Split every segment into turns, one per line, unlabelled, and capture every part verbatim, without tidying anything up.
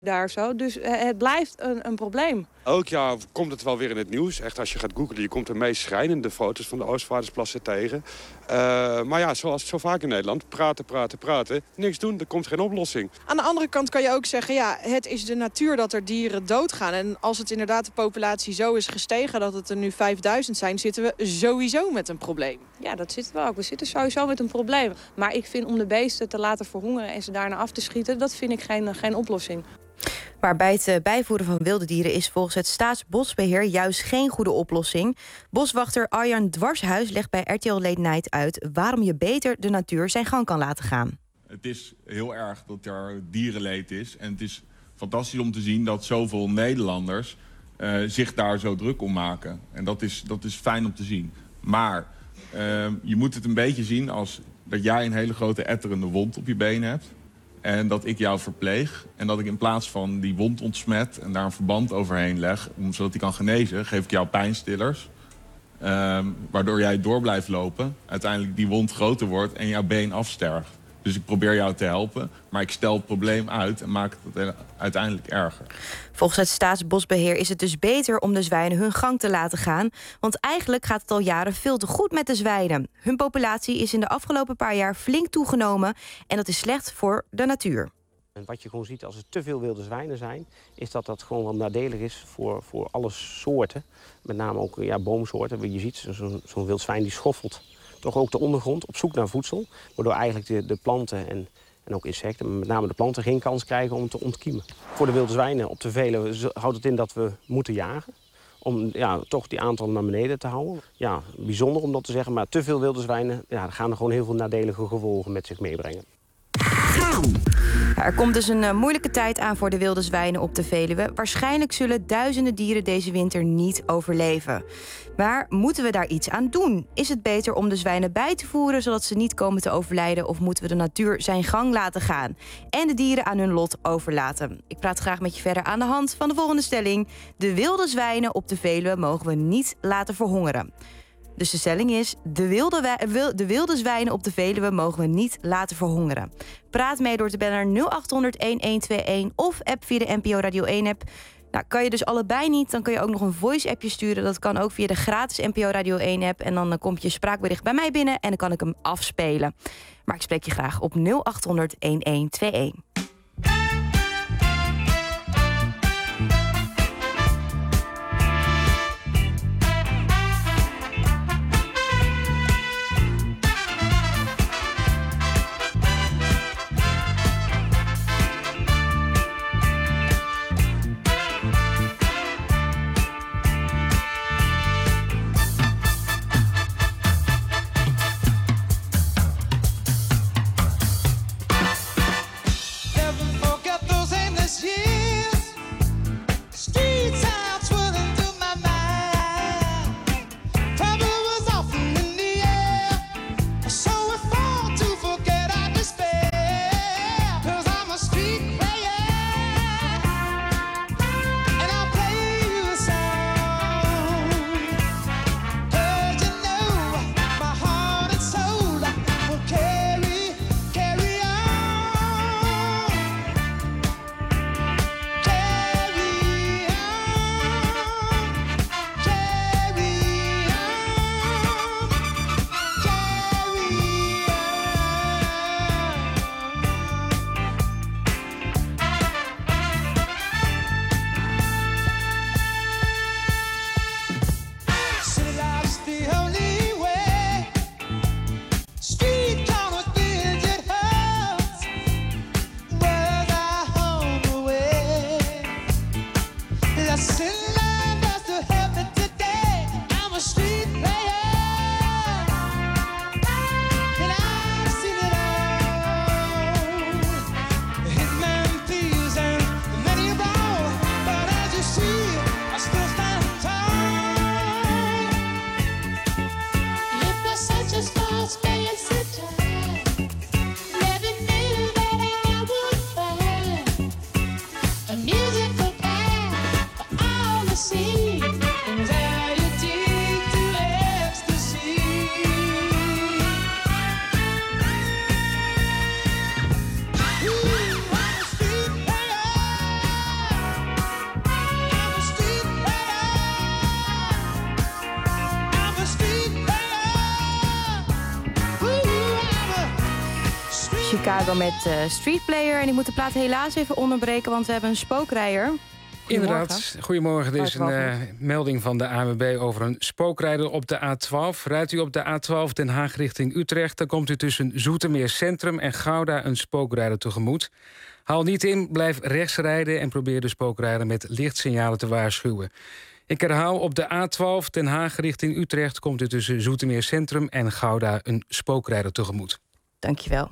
daar zo. Dus uh, het blijft een, een probleem.
Elk jaar komt het wel weer in het nieuws. Echt, als je gaat googlen, je komt de meest schrijnende foto's van de Oostvaardersplassen tegen. Uh, maar ja, zoals zo vaak in Nederland, praten, praten, praten. Niks doen, er komt geen oplossing.
Aan de andere kant kan je ook zeggen, ja, het is de natuur dat er dieren doodgaan. En als het inderdaad de populatie zo is gestegen dat het er nu vijfduizend zijn, zitten we sowieso met een probleem.
Ja, dat zitten we ook. We zitten sowieso met een probleem. Maar ik vind om de beesten te laten verhongeren en ze daarna af te schieten, dat vind ik geen, geen oplossing.
Maar bij het bijvoeren van wilde dieren is volgens het Staatsbosbeheer juist geen goede oplossing. Boswachter Arjan Dwarshuis legt bij R T L Late Night uit waarom je beter de natuur zijn gang kan laten gaan.
Het is heel erg dat er dierenleed is. En het is fantastisch om te zien dat zoveel Nederlanders uh, zich daar zo druk om maken. En dat is, dat is fijn om te zien. Maar uh, je moet het een beetje zien als dat jij een hele grote etterende wond op je been hebt. En dat ik jou verpleeg. En dat ik in plaats van die wond ontsmet en daar een verband overheen leg, om, zodat die kan genezen, geef ik jou pijnstillers. Um, waardoor jij door blijft lopen. Uiteindelijk die wond groter wordt en jouw been afsterft. Dus ik probeer jou te helpen, maar ik stel het probleem uit en maak het uiteindelijk erger.
Volgens het Staatsbosbeheer is het dus beter om de zwijnen hun gang te laten gaan. Want eigenlijk gaat het al jaren veel te goed met de zwijnen. Hun populatie is in de afgelopen paar jaar flink toegenomen en dat is slecht voor de natuur.
En wat je gewoon ziet als er te veel wilde zwijnen zijn, is dat dat gewoon wel nadelig is voor, voor alle soorten. Met name ook ja, boomsoorten. Je ziet zo'n zo'n wild zwijn die schoffelt toch ook de ondergrond op zoek naar voedsel. Waardoor eigenlijk de, de planten en, en ook insecten, maar met name de planten, geen kans krijgen om te ontkiemen. Voor de wilde zwijnen op de Veluwe houdt het in dat we moeten jagen. Om ja, toch die aantal naar beneden te houden. Ja, bijzonder om dat te zeggen, maar te veel wilde zwijnen, ja, gaan er gewoon heel veel nadelige gevolgen met zich meebrengen.
Ja, er komt dus een uh, moeilijke tijd aan voor de wilde zwijnen op de Veluwe. Waarschijnlijk zullen duizenden dieren deze winter niet overleven. Maar moeten we daar iets aan doen? Is het beter om de zwijnen bij te voeren zodat ze niet komen te overlijden, of moeten we de natuur zijn gang laten gaan en de dieren aan hun lot overlaten? Ik praat graag met je verder aan de hand van de volgende stelling. De wilde zwijnen op de Veluwe mogen we niet laten verhongeren. Dus de stelling is, de wilde, de wilde zwijnen op de Veluwe mogen we niet laten verhongeren. Praat mee door te bellen naar nul acht honderd, een een twee een of app via de N P O Radio één app. Nou, kan je dus allebei niet, dan kun je ook nog een voice-appje sturen. Dat kan ook via de gratis N P O Radio één app. En dan komt je spraakbericht bij mij binnen en dan kan ik hem afspelen. Maar ik spreek je graag op nul acht honderd, een een twee een. Chicago met uh, Street Player. En ik moet de plaat helaas even onderbreken, want we hebben een spookrijder.
Inderdaad. Goedemorgen. Er is een uh, melding van de A N W B over een spookrijder op de A twaalf. Rijdt u op de A twaalf Den Haag richting Utrecht... dan komt u tussen Zoetermeer Centrum en Gouda een spookrijder tegemoet. Haal niet in, blijf rechts rijden... en probeer de spookrijder met lichtsignalen te waarschuwen. Ik herhaal, op de A twaalf Den Haag richting Utrecht... komt u tussen Zoetermeer Centrum en Gouda een spookrijder tegemoet.
Dankjewel.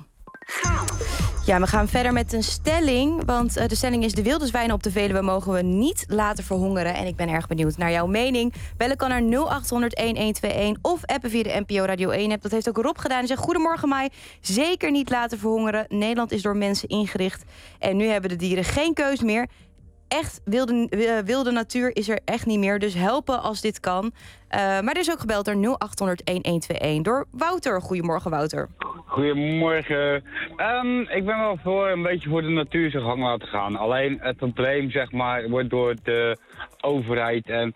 Ja, we gaan verder met een stelling. Want uh, de stelling is: de wilde zwijnen op de Veluwe mogen we niet laten verhongeren. En ik ben erg benieuwd naar jouw mening. Bellen kan naar nul acht honderd een een twee een of appen via de N P O Radio één app. Dat heeft ook Rob gedaan. Hij zegt: goedemorgen, Mai. Zeker niet laten verhongeren. Nederland is door mensen ingericht. En nu hebben de dieren geen keus meer. Echt wilde, wilde natuur is er echt niet meer. Dus helpen als dit kan. Uh, maar er is ook gebeld door nul acht honderd een een twee een door Wouter. Goedemorgen, Wouter.
Goedemorgen. Um, ik ben wel voor een beetje voor de natuur zijn gang laten gaan. Alleen het probleem, zeg maar, wordt door de overheid en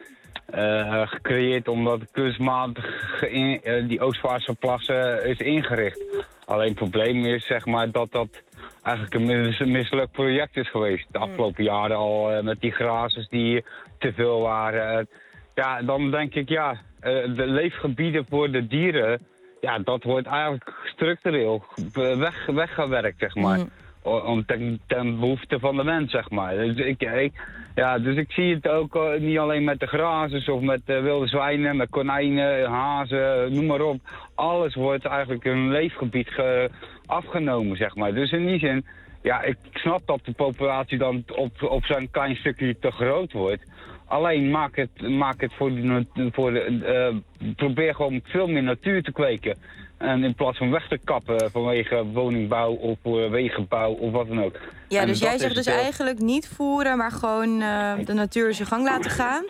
uh, gecreëerd omdat kunstmatig in, uh, die Oostvaartse plassen is ingericht. Alleen het probleem is, zeg maar, dat dat eigenlijk een mis, mislukt project is geweest. De afgelopen jaren al uh, met die grazers die te veel waren. Uh, ja, dan denk ik, ja, uh, de leefgebieden voor de dieren, ja, dat wordt eigenlijk structureel weg, weggewerkt, zeg maar. Mm. Om ten, ten behoefte van de mens, zeg maar. Dus ik, ik, ja, dus ik zie het ook uh, niet alleen met de grazers of met uh, wilde zwijnen, met konijnen, hazen, noem maar op. Alles wordt eigenlijk een leefgebied ge, afgenomen, zeg maar. Dus in die zin, ja, ik snap dat de populatie dan op, op zo'n klein stukje te groot wordt. Alleen maak het, maak het voor de, voor de uh, probeer gewoon veel meer natuur te kweken. En in plaats van weg te kappen vanwege woningbouw of uh, wegenbouw of wat dan ook.
Ja,
en
dus jij zegt dus
het,
eigenlijk niet voeren, maar gewoon uh, de natuur zijn gang laten gaan.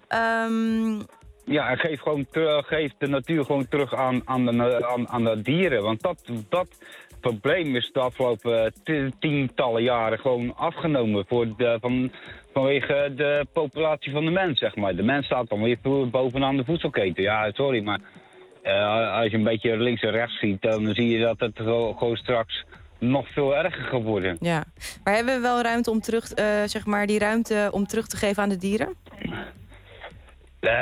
Um...
Ja, en geef, gewoon terug, geef de natuur gewoon terug aan, aan, de, aan, aan de dieren. Want dat, dat probleem is de afgelopen tientallen jaren gewoon afgenomen voor de, van, vanwege de populatie van de mens, zeg maar. De mens staat dan weer bovenaan de voedselketen. Ja, sorry, maar uh, als je een beetje links en rechts ziet, dan zie je dat het gewoon straks nog veel erger gaat worden.
Ja, maar hebben we wel ruimte om terug, uh, zeg maar, die ruimte om terug te geven aan de dieren?
Uh,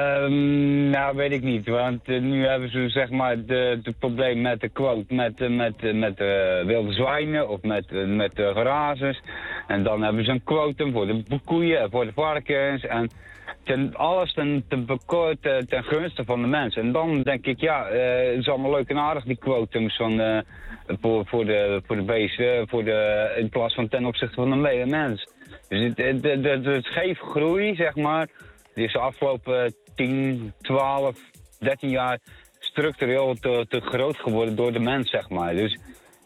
nou, weet ik niet, want uh, nu hebben ze zeg maar de, de probleem met de quote, met, uh, met, uh, met uh, wilde zwijnen of met, uh, met de grazers. En dan hebben ze een quotum voor de koeien en voor de varkens en ten, alles ten, ten, ten, ten gunste van de mens. En dan denk ik, ja, uh, het is allemaal leuk en aardig die quotums van, uh, voor, voor, de, voor de beesten, voor de, in plaats van ten opzichte van de mens. Dus het, de, de, de, de scheef groei, zeg maar, die is de afgelopen tien, twaalf, dertien jaar structureel te, te groot geworden door de mens, zeg maar. Dus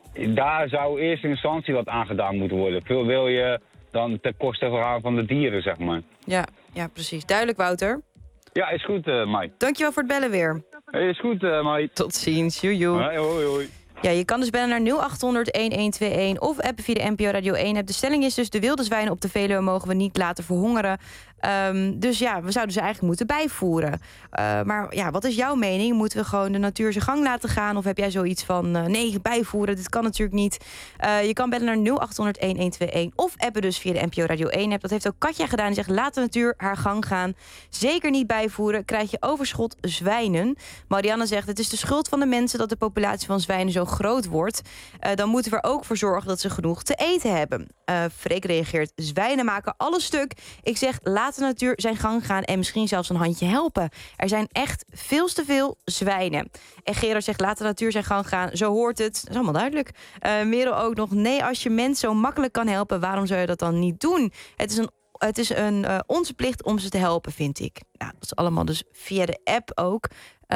daar zou eerst in instantie wat aangedaan moeten worden. Veel wil je dan ten koste gaan van de dieren, zeg maar.
Ja, ja, precies. Duidelijk, Wouter.
Ja, is goed, uh, Mai.
Dankjewel voor het bellen weer.
Is goed, uh, Mai.
Tot ziens, joejoe.
Hoi, hoi, hoi.
Ja, je kan dus bellen naar nul acht honderd een een twee een of appen via de N P O Radio één app. De stelling is dus: de wilde zwijnen op de Veluwe mogen we niet laten verhongeren. Um, dus ja, we zouden ze eigenlijk moeten bijvoeren. Uh, maar ja, wat is jouw mening? Moeten we gewoon de natuur zijn gang laten gaan? Of heb jij zoiets van, uh, nee, bijvoeren, dit kan natuurlijk niet. Uh, je kan bellen naar nul acht honderd een een twee een of appen dus via de N P O Radio één app. Dat heeft ook Katja gedaan. Die zegt: laat de natuur haar gang gaan. Zeker niet bijvoeren. Krijg je overschot zwijnen. Marianne zegt: het is de schuld van de mensen dat de populatie van zwijnen zo groot wordt. Uh, dan moeten we er ook voor zorgen dat ze genoeg te eten hebben. Uh, Freek reageert: zwijnen maken alles stuk. Ik zeg: laat de natuur zijn gang gaan en misschien zelfs een handje helpen. Er zijn echt veel te veel zwijnen. En Gerard zegt: laat de natuur zijn gang gaan. Zo hoort het. Dat is allemaal duidelijk. Uh, Merel ook nog: nee, als je mens zo makkelijk kan helpen, waarom zou je dat dan niet doen? Het is een Het is een, uh, onze plicht om ze te helpen, vind ik. Nou, dat is allemaal dus via de app ook.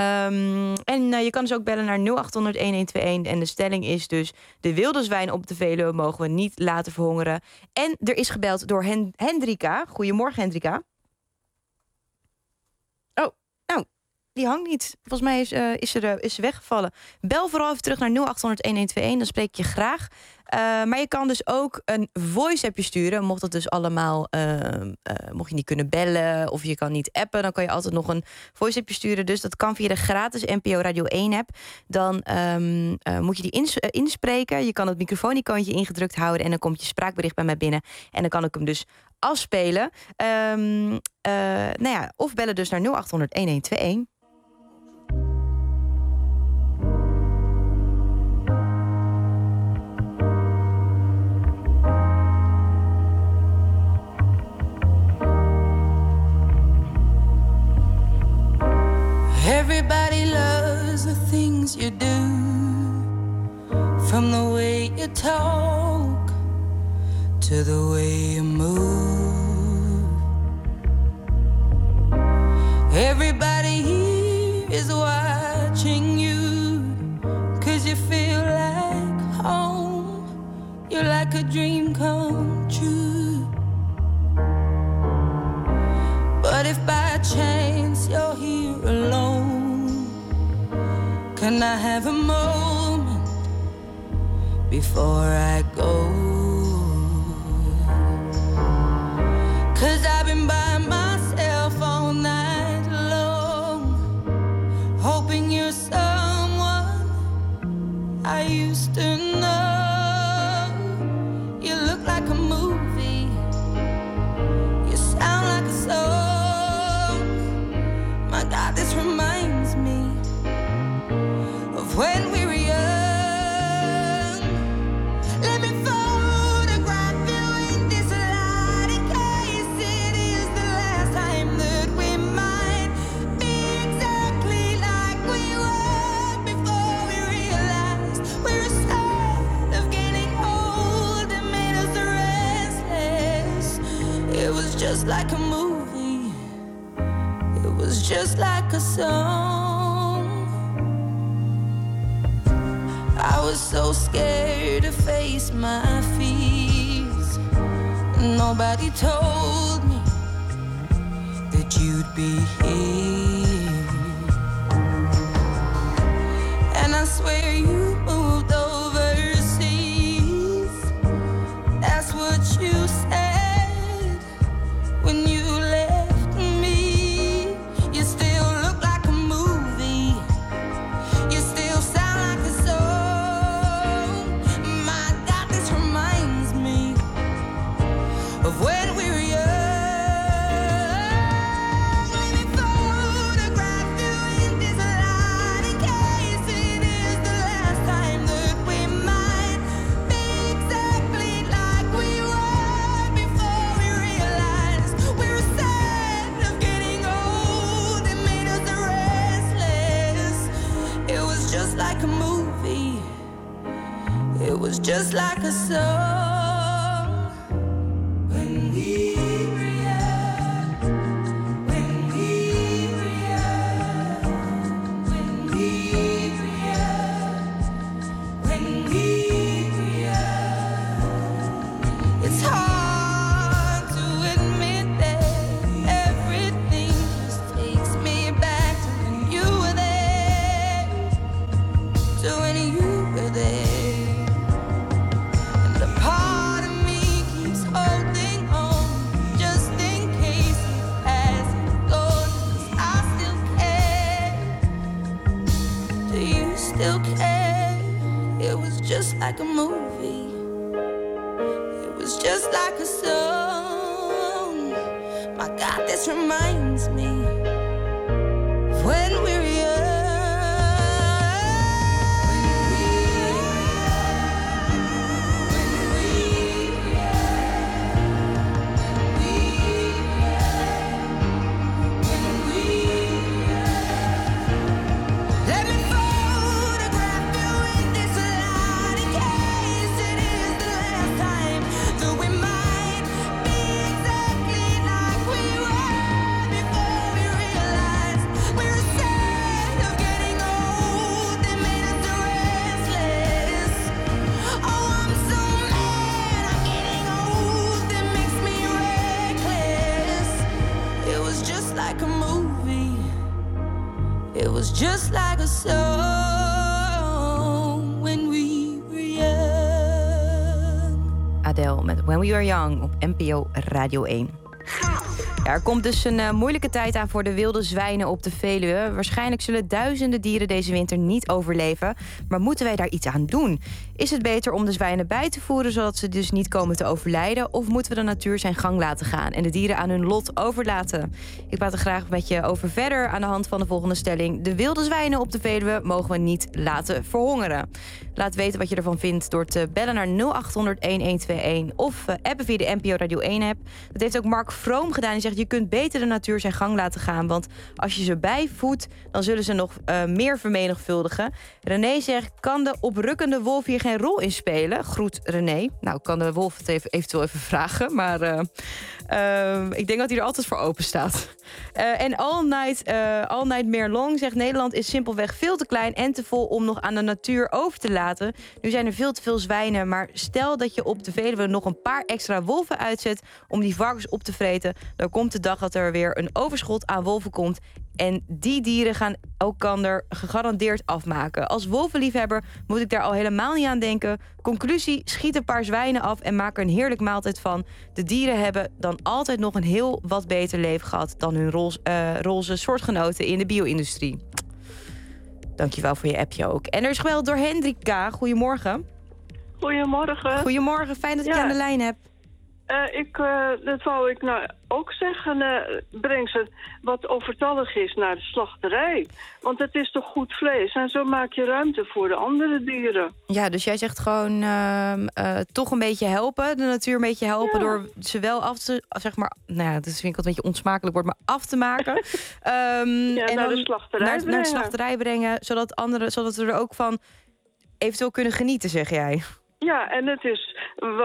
Um, en uh, je kan dus ook bellen naar nul acht honderd een een twee een. En de stelling is dus: de wilde zwijn op de Veluwe mogen we niet laten verhongeren. En er is gebeld door Hen- Hendrika. Goedemorgen, Hendrika. Oh, nou, die hangt niet. Volgens mij is, uh, is, er, uh, is ze weggevallen. Bel vooral even terug naar nul acht honderd, een een twee een. Dan spreek ik je graag. Uh, maar je kan dus ook een voice-appje sturen. Mocht dat dus allemaal... Uh, uh, mocht je niet kunnen bellen of je kan niet appen... dan kan je altijd nog een voice-appje sturen. Dus dat kan via de gratis N P O Radio één-app. Dan um, uh, moet je die ins- uh, inspreken. Je kan het microfoon-icoontje ingedrukt houden... en dan komt je spraakbericht bij mij binnen. En dan kan ik hem dus afspelen. Um, uh, nou ja, of bellen dus naar nul acht honderd, een een twee een.
Everybody loves the things you do, from the way you talk to the way you move. Everybody here is watching you, 'cause you feel like home. You're like a dream come true. But if by chance you're here alone, can I have a moment before I go? 'Cause I've been by myself all night long, hoping you're someone I used to know. You look like a movie, you sound like a song. My God, this reminds me of when we were young. Let me photograph you in this light, in case it is the last time that we might be exactly like we were before we realized we're sad of getting old and made us restless. It was just like a movie, it was just like a song. I was so scared to face my fears. Nobody told me that you'd be here. And I swear you moved overseas. That's what you said when you left me. You still look like a movie, you still sound like a song. My God, this reminds me of when we were young. Let me photograph you in this light, in case it is the last time that we might be exactly like we were before we realized we were sad of getting old and made us restless. It was just like a movie, it was just like a song. When we were young, when we were young, when we were young, when we were young. It's hard to admit that everything just takes me back to when you were there, to when you were there. And the part of me keeps holding on, just in case it hasn't gone. 'Cause I still care. Do you still care? It was just like a movie, it was just like a song. My God, this reminds me of when we were young. When we were young, when we were young, when we were young, when we were young. Let me photograph you in this light, in case it is the last time that we might be exactly like we were before we realized we were sad of getting old and made us restless. Oh, I'm so mad I'm getting old, that makes me reckless. It was just like a movie, was just like a song when we were young.
Adele met When We Were Young op N P O Radio één. Ja, er komt dus een uh, moeilijke tijd aan voor de wilde zwijnen op de Veluwe. Waarschijnlijk zullen duizenden dieren deze winter niet overleven. Maar moeten wij daar iets aan doen? Is het beter om de zwijnen bij te voeren, zodat ze dus niet komen te overlijden? Of moeten we de natuur zijn gang laten gaan en de dieren aan hun lot overlaten? Ik praat er graag met je over verder aan de hand van de volgende stelling. De wilde zwijnen op de Veluwe mogen we niet laten verhongeren. Laat weten wat je ervan vindt door te bellen naar nul acht honderd, één één twee één... of uh, appen via de N P O Radio één-app. Dat heeft ook Mark Vroom gedaan. Die zegt, je kunt beter de natuur zijn gang laten gaan. Want als je ze bijvoedt, dan zullen ze nog uh, meer vermenigvuldigen. René zegt, kan de oprukkende wolf hier geen rol in spelen? Groet René. Nou, kan de wolf het even, eventueel even vragen. Maar uh, uh, ik denk dat hij er altijd voor open staat. Uh, en All Night, uh, All Night Meer Long zegt, Nederland is simpelweg veel te klein en te vol om nog aan de natuur over te laten. Nu zijn er veel te veel zwijnen, maar stel dat je op de Veluwe nog een paar extra wolven uitzet om die varkens op te vreten, dan komt de dag dat er weer een overschot aan wolven komt. En die dieren gaan elkander gegarandeerd afmaken. Als wolvenliefhebber moet ik daar al helemaal niet aan denken. Conclusie, schiet een paar zwijnen af en maak er een heerlijk maaltijd van. De dieren hebben dan altijd nog een heel wat beter leven gehad dan hun roze, uh, roze soortgenoten in de bio-industrie. Dankjewel voor je appje ook. En er is geweld door Hendrika. Goedemorgen.
Goedemorgen.
Goedemorgen, fijn dat ik
ja.
je aan de lijn heb.
Uh, ik, uh, dat wou ik nou ook zeggen. Uh, breng ze wat overtallig is naar de slachterij. Want het is toch goed vlees. En zo maak je ruimte voor de andere dieren.
Ja, dus jij zegt gewoon uh, uh, toch een beetje helpen. De natuur een beetje helpen ja. door ze wel af te... zeg maar, nou ja, dat vind ik wat een beetje onsmakelijk wordt, maar af te maken. um,
ja,
en
naar
dan
de slachterij
naar,
brengen.
naar de slachterij brengen, zodat, anderen, zodat we er ook van eventueel kunnen genieten, zeg jij.
Ja, en het is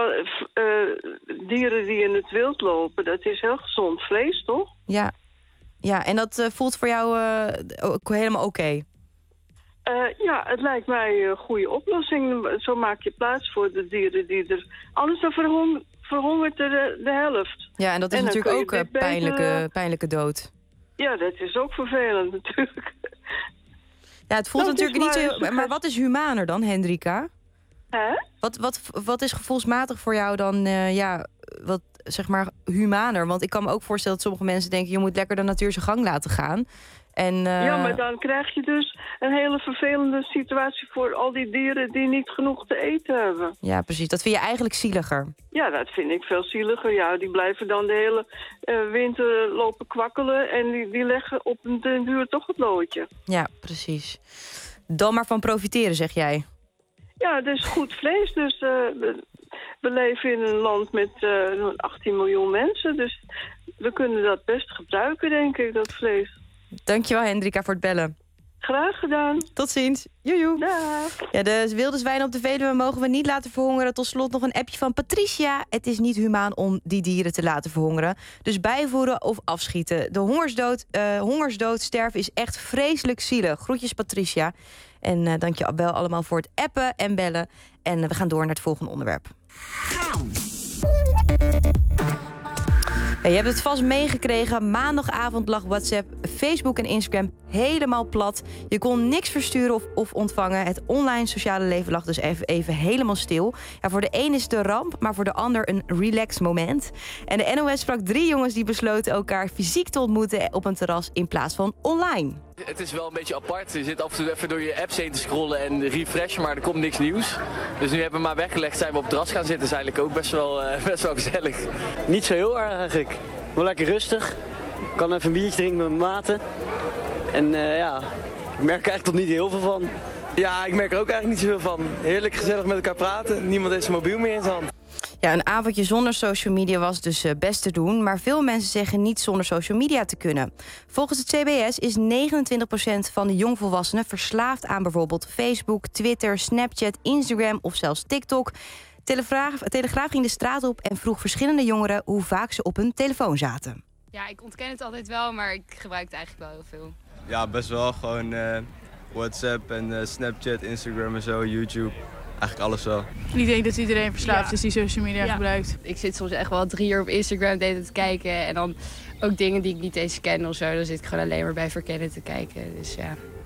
uh, dieren die in het wild lopen, dat is heel gezond vlees, toch?
Ja, ja en dat uh, voelt voor jou uh, ook helemaal oké? Okay.
Uh, ja, het lijkt mij een goede oplossing. Zo maak je plaats voor de dieren die er... Anders dan verhong, verhongert de, de helft.
Ja, en dat is en natuurlijk ook een pijnlijke, beter... pijnlijke dood.
Ja, dat is ook vervelend natuurlijk.
Ja, het voelt dat natuurlijk niet zo... Maar wat is humaner dan, Hendrika?
Hè?
Wat, wat, wat is gevoelsmatig voor jou dan, uh, ja, wat zeg maar humaner? Want ik kan me ook voorstellen dat sommige mensen denken, je moet lekker de natuur zijn gang laten gaan. En, uh...
Ja, maar dan krijg je dus een hele vervelende situatie voor al die dieren die niet genoeg te eten hebben.
Ja, precies. Dat vind je eigenlijk zieliger.
Ja, dat vind ik veel zieliger. Ja, die blijven dan de hele uh, winter lopen kwakkelen en die, die leggen op den duur toch het loodje.
Ja, precies. Dan maar van profiteren, zeg jij.
Ja, het is goed vlees. Dus uh, we, we leven in een land met uh, achttien miljoen mensen. Dus we kunnen dat best gebruiken, denk ik, dat vlees.
Dankjewel, Hendrika, voor het bellen.
Graag gedaan.
Tot ziens. Joejoe.
Dag.
Ja, de wilde zwijnen op de Veluwe mogen we niet laten verhongeren. Tot slot nog een appje van Patricia. Het is niet humaan om die dieren te laten verhongeren. Dus bijvoeren of afschieten. De hongersdood, uh, hongersdood sterven is echt vreselijk zielig. Groetjes, Patricia. En uh, dank je wel allemaal voor het appen en bellen. En uh, we gaan door naar het volgende onderwerp. Ja, je hebt het vast meegekregen. Maandagavond lag WhatsApp, Facebook en Instagram helemaal plat. Je kon niks versturen of, of ontvangen. Het online sociale leven lag dus even, even helemaal stil. Ja, voor de een is het een ramp, maar voor de ander een relax moment. En de N O S sprak drie jongens die besloten elkaar fysiek te ontmoeten op een terras in plaats van online.
Het is wel een beetje apart. Je zit af en toe even door je apps heen te scrollen en refreshen, maar er komt niks nieuws. Dus nu hebben we maar weggelegd, zijn we op het terras gaan zitten. Dat is eigenlijk ook best wel, uh, best wel gezellig.
Niet zo heel erg eigenlijk. Wel lekker rustig. Ik kan even een biertje drinken met mijn maten. En uh, ja, ik merk er eigenlijk tot niet heel veel van.
Ja, ik merk er ook eigenlijk niet zoveel van. Heerlijk gezellig met elkaar praten. Niemand heeft zijn mobiel meer in zijn hand.
Ja, een avondje zonder social media was dus uh, best te doen. Maar veel mensen zeggen niet zonder social media te kunnen. Volgens het C B S is negenentwintig procent van de jongvolwassenen verslaafd aan bijvoorbeeld Facebook, Twitter, Snapchat, Instagram of zelfs TikTok. Telegraaf, Telegraaf ging de straat op en vroeg verschillende jongeren hoe vaak ze op hun telefoon zaten.
Ja, ik ontken het altijd wel, maar ik gebruik het eigenlijk wel heel veel.
Ja, best wel. Gewoon uh, WhatsApp en uh, Snapchat, Instagram en zo, YouTube. Eigenlijk alles wel.
Ik denk dat iedereen verslaafd
ja.
is die social media ja. gebruikt.
Ik zit soms echt wel drie uur op Instagram te kijken. En dan ook dingen die ik niet eens ken of zo. Dan zit ik gewoon alleen maar bij verkennen te kijken. Dus ja.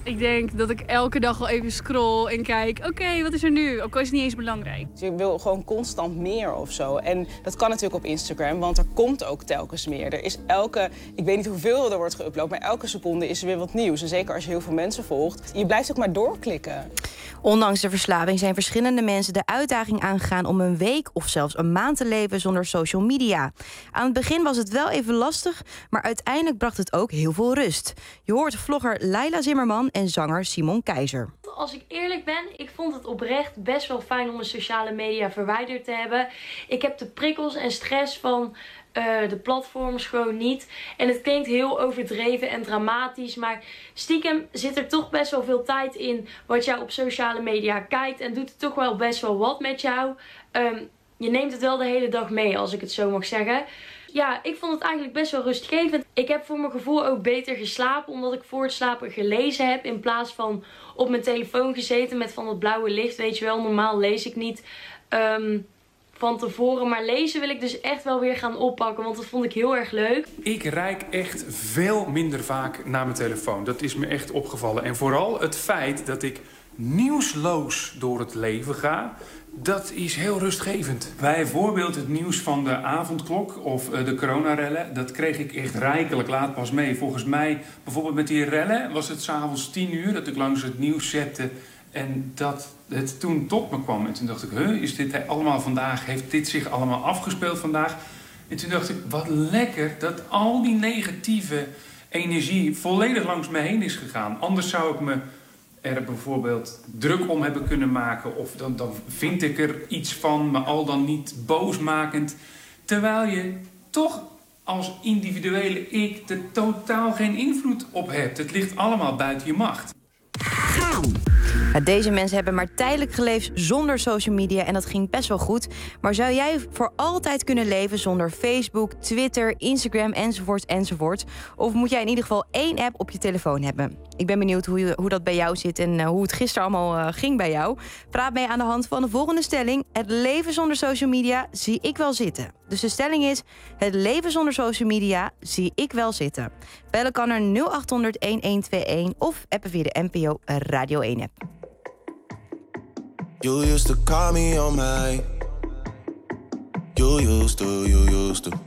Ik denk dat ik elke dag wel even scroll en kijk, oké, okay, wat is er nu? Ook al is het niet eens belangrijk.
Je wil gewoon constant meer of zo. En dat kan natuurlijk op Instagram, want er komt ook telkens meer. Er is elke, ik weet niet hoeveel er wordt geüpload, maar elke seconde is er weer wat nieuws. En zeker als je heel veel mensen volgt, je blijft ook maar doorklikken.
Ondanks de verslaving zijn verschillende mensen de uitdaging aangegaan om een week of zelfs een maand te leven zonder social media. Aan het begin was het wel even lastig, maar uiteindelijk bracht het ook heel veel rust. Je hoort vlogger Laila Zimmerman en zanger Simon Keizer.
Als ik eerlijk ben, ik vond het oprecht best wel fijn om mijn sociale media verwijderd te hebben. Ik heb de prikkels en stress van uh, de platforms gewoon niet. En het klinkt heel overdreven en dramatisch, maar stiekem zit er toch best wel veel tijd in wat jou op sociale media kijkt. En doet het toch wel best wel wat met jou. Um, je neemt het wel de hele dag mee, als ik het zo mag zeggen. Ja, ik vond het eigenlijk best wel rustgevend. Ik heb voor mijn gevoel ook beter geslapen, omdat ik voor het slapen gelezen heb in plaats van op mijn telefoon gezeten met van het blauwe licht. Weet je wel, normaal lees ik niet um, van tevoren. Maar lezen wil ik dus echt wel weer gaan oppakken, want dat vond ik heel erg leuk.
Ik reik echt veel minder vaak naar mijn telefoon. Dat is me echt opgevallen. En vooral het feit dat ik nieuwsloos door het leven ga, dat is heel rustgevend. Bijvoorbeeld het nieuws van de avondklok of de coronarellen, dat kreeg ik echt rijkelijk laat pas mee. Volgens mij, bijvoorbeeld met die rellen, was het 's avonds tien uur dat ik langs het nieuws zette en dat het toen tot me kwam. En toen dacht ik, huh, is dit allemaal vandaag, heeft dit zich allemaal afgespeeld vandaag? En toen dacht ik, wat lekker dat al die negatieve energie volledig langs me heen is gegaan. Anders zou ik me er bijvoorbeeld druk om hebben kunnen maken, of dan, dan vind ik er iets van, maar al dan niet boosmakend. Terwijl je toch als individuele ik er totaal geen invloed op hebt. Het ligt allemaal buiten je macht.
Deze mensen hebben maar tijdelijk geleefd zonder social media en dat ging best wel goed. Maar zou jij voor altijd kunnen leven zonder Facebook, Twitter, Instagram enzovoort enzovoort? Of moet jij in ieder geval één app op je telefoon hebben? Ik ben benieuwd hoe, je, hoe dat bij jou zit en uh, hoe het gisteren allemaal uh, ging bij jou. Praat mee aan de hand van de volgende stelling. Het leven zonder social media zie ik wel zitten. Dus de stelling is, het leven zonder social media zie ik wel zitten. Bellen kan er nul acht honderd, een een twee een of appen via de N P O Radio één app.
You used to call me on my. You used to, you used to.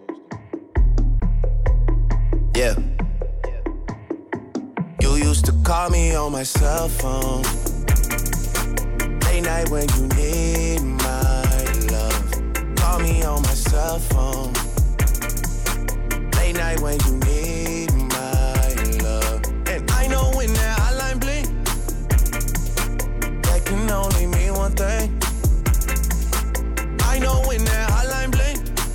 Yeah. You used to call me on my cell phone. Late night when you need my love. Call me on my cell phone. Late night when you need my love. And I know when that hotline blink, that can only mean one thing. I know when that hotline blink,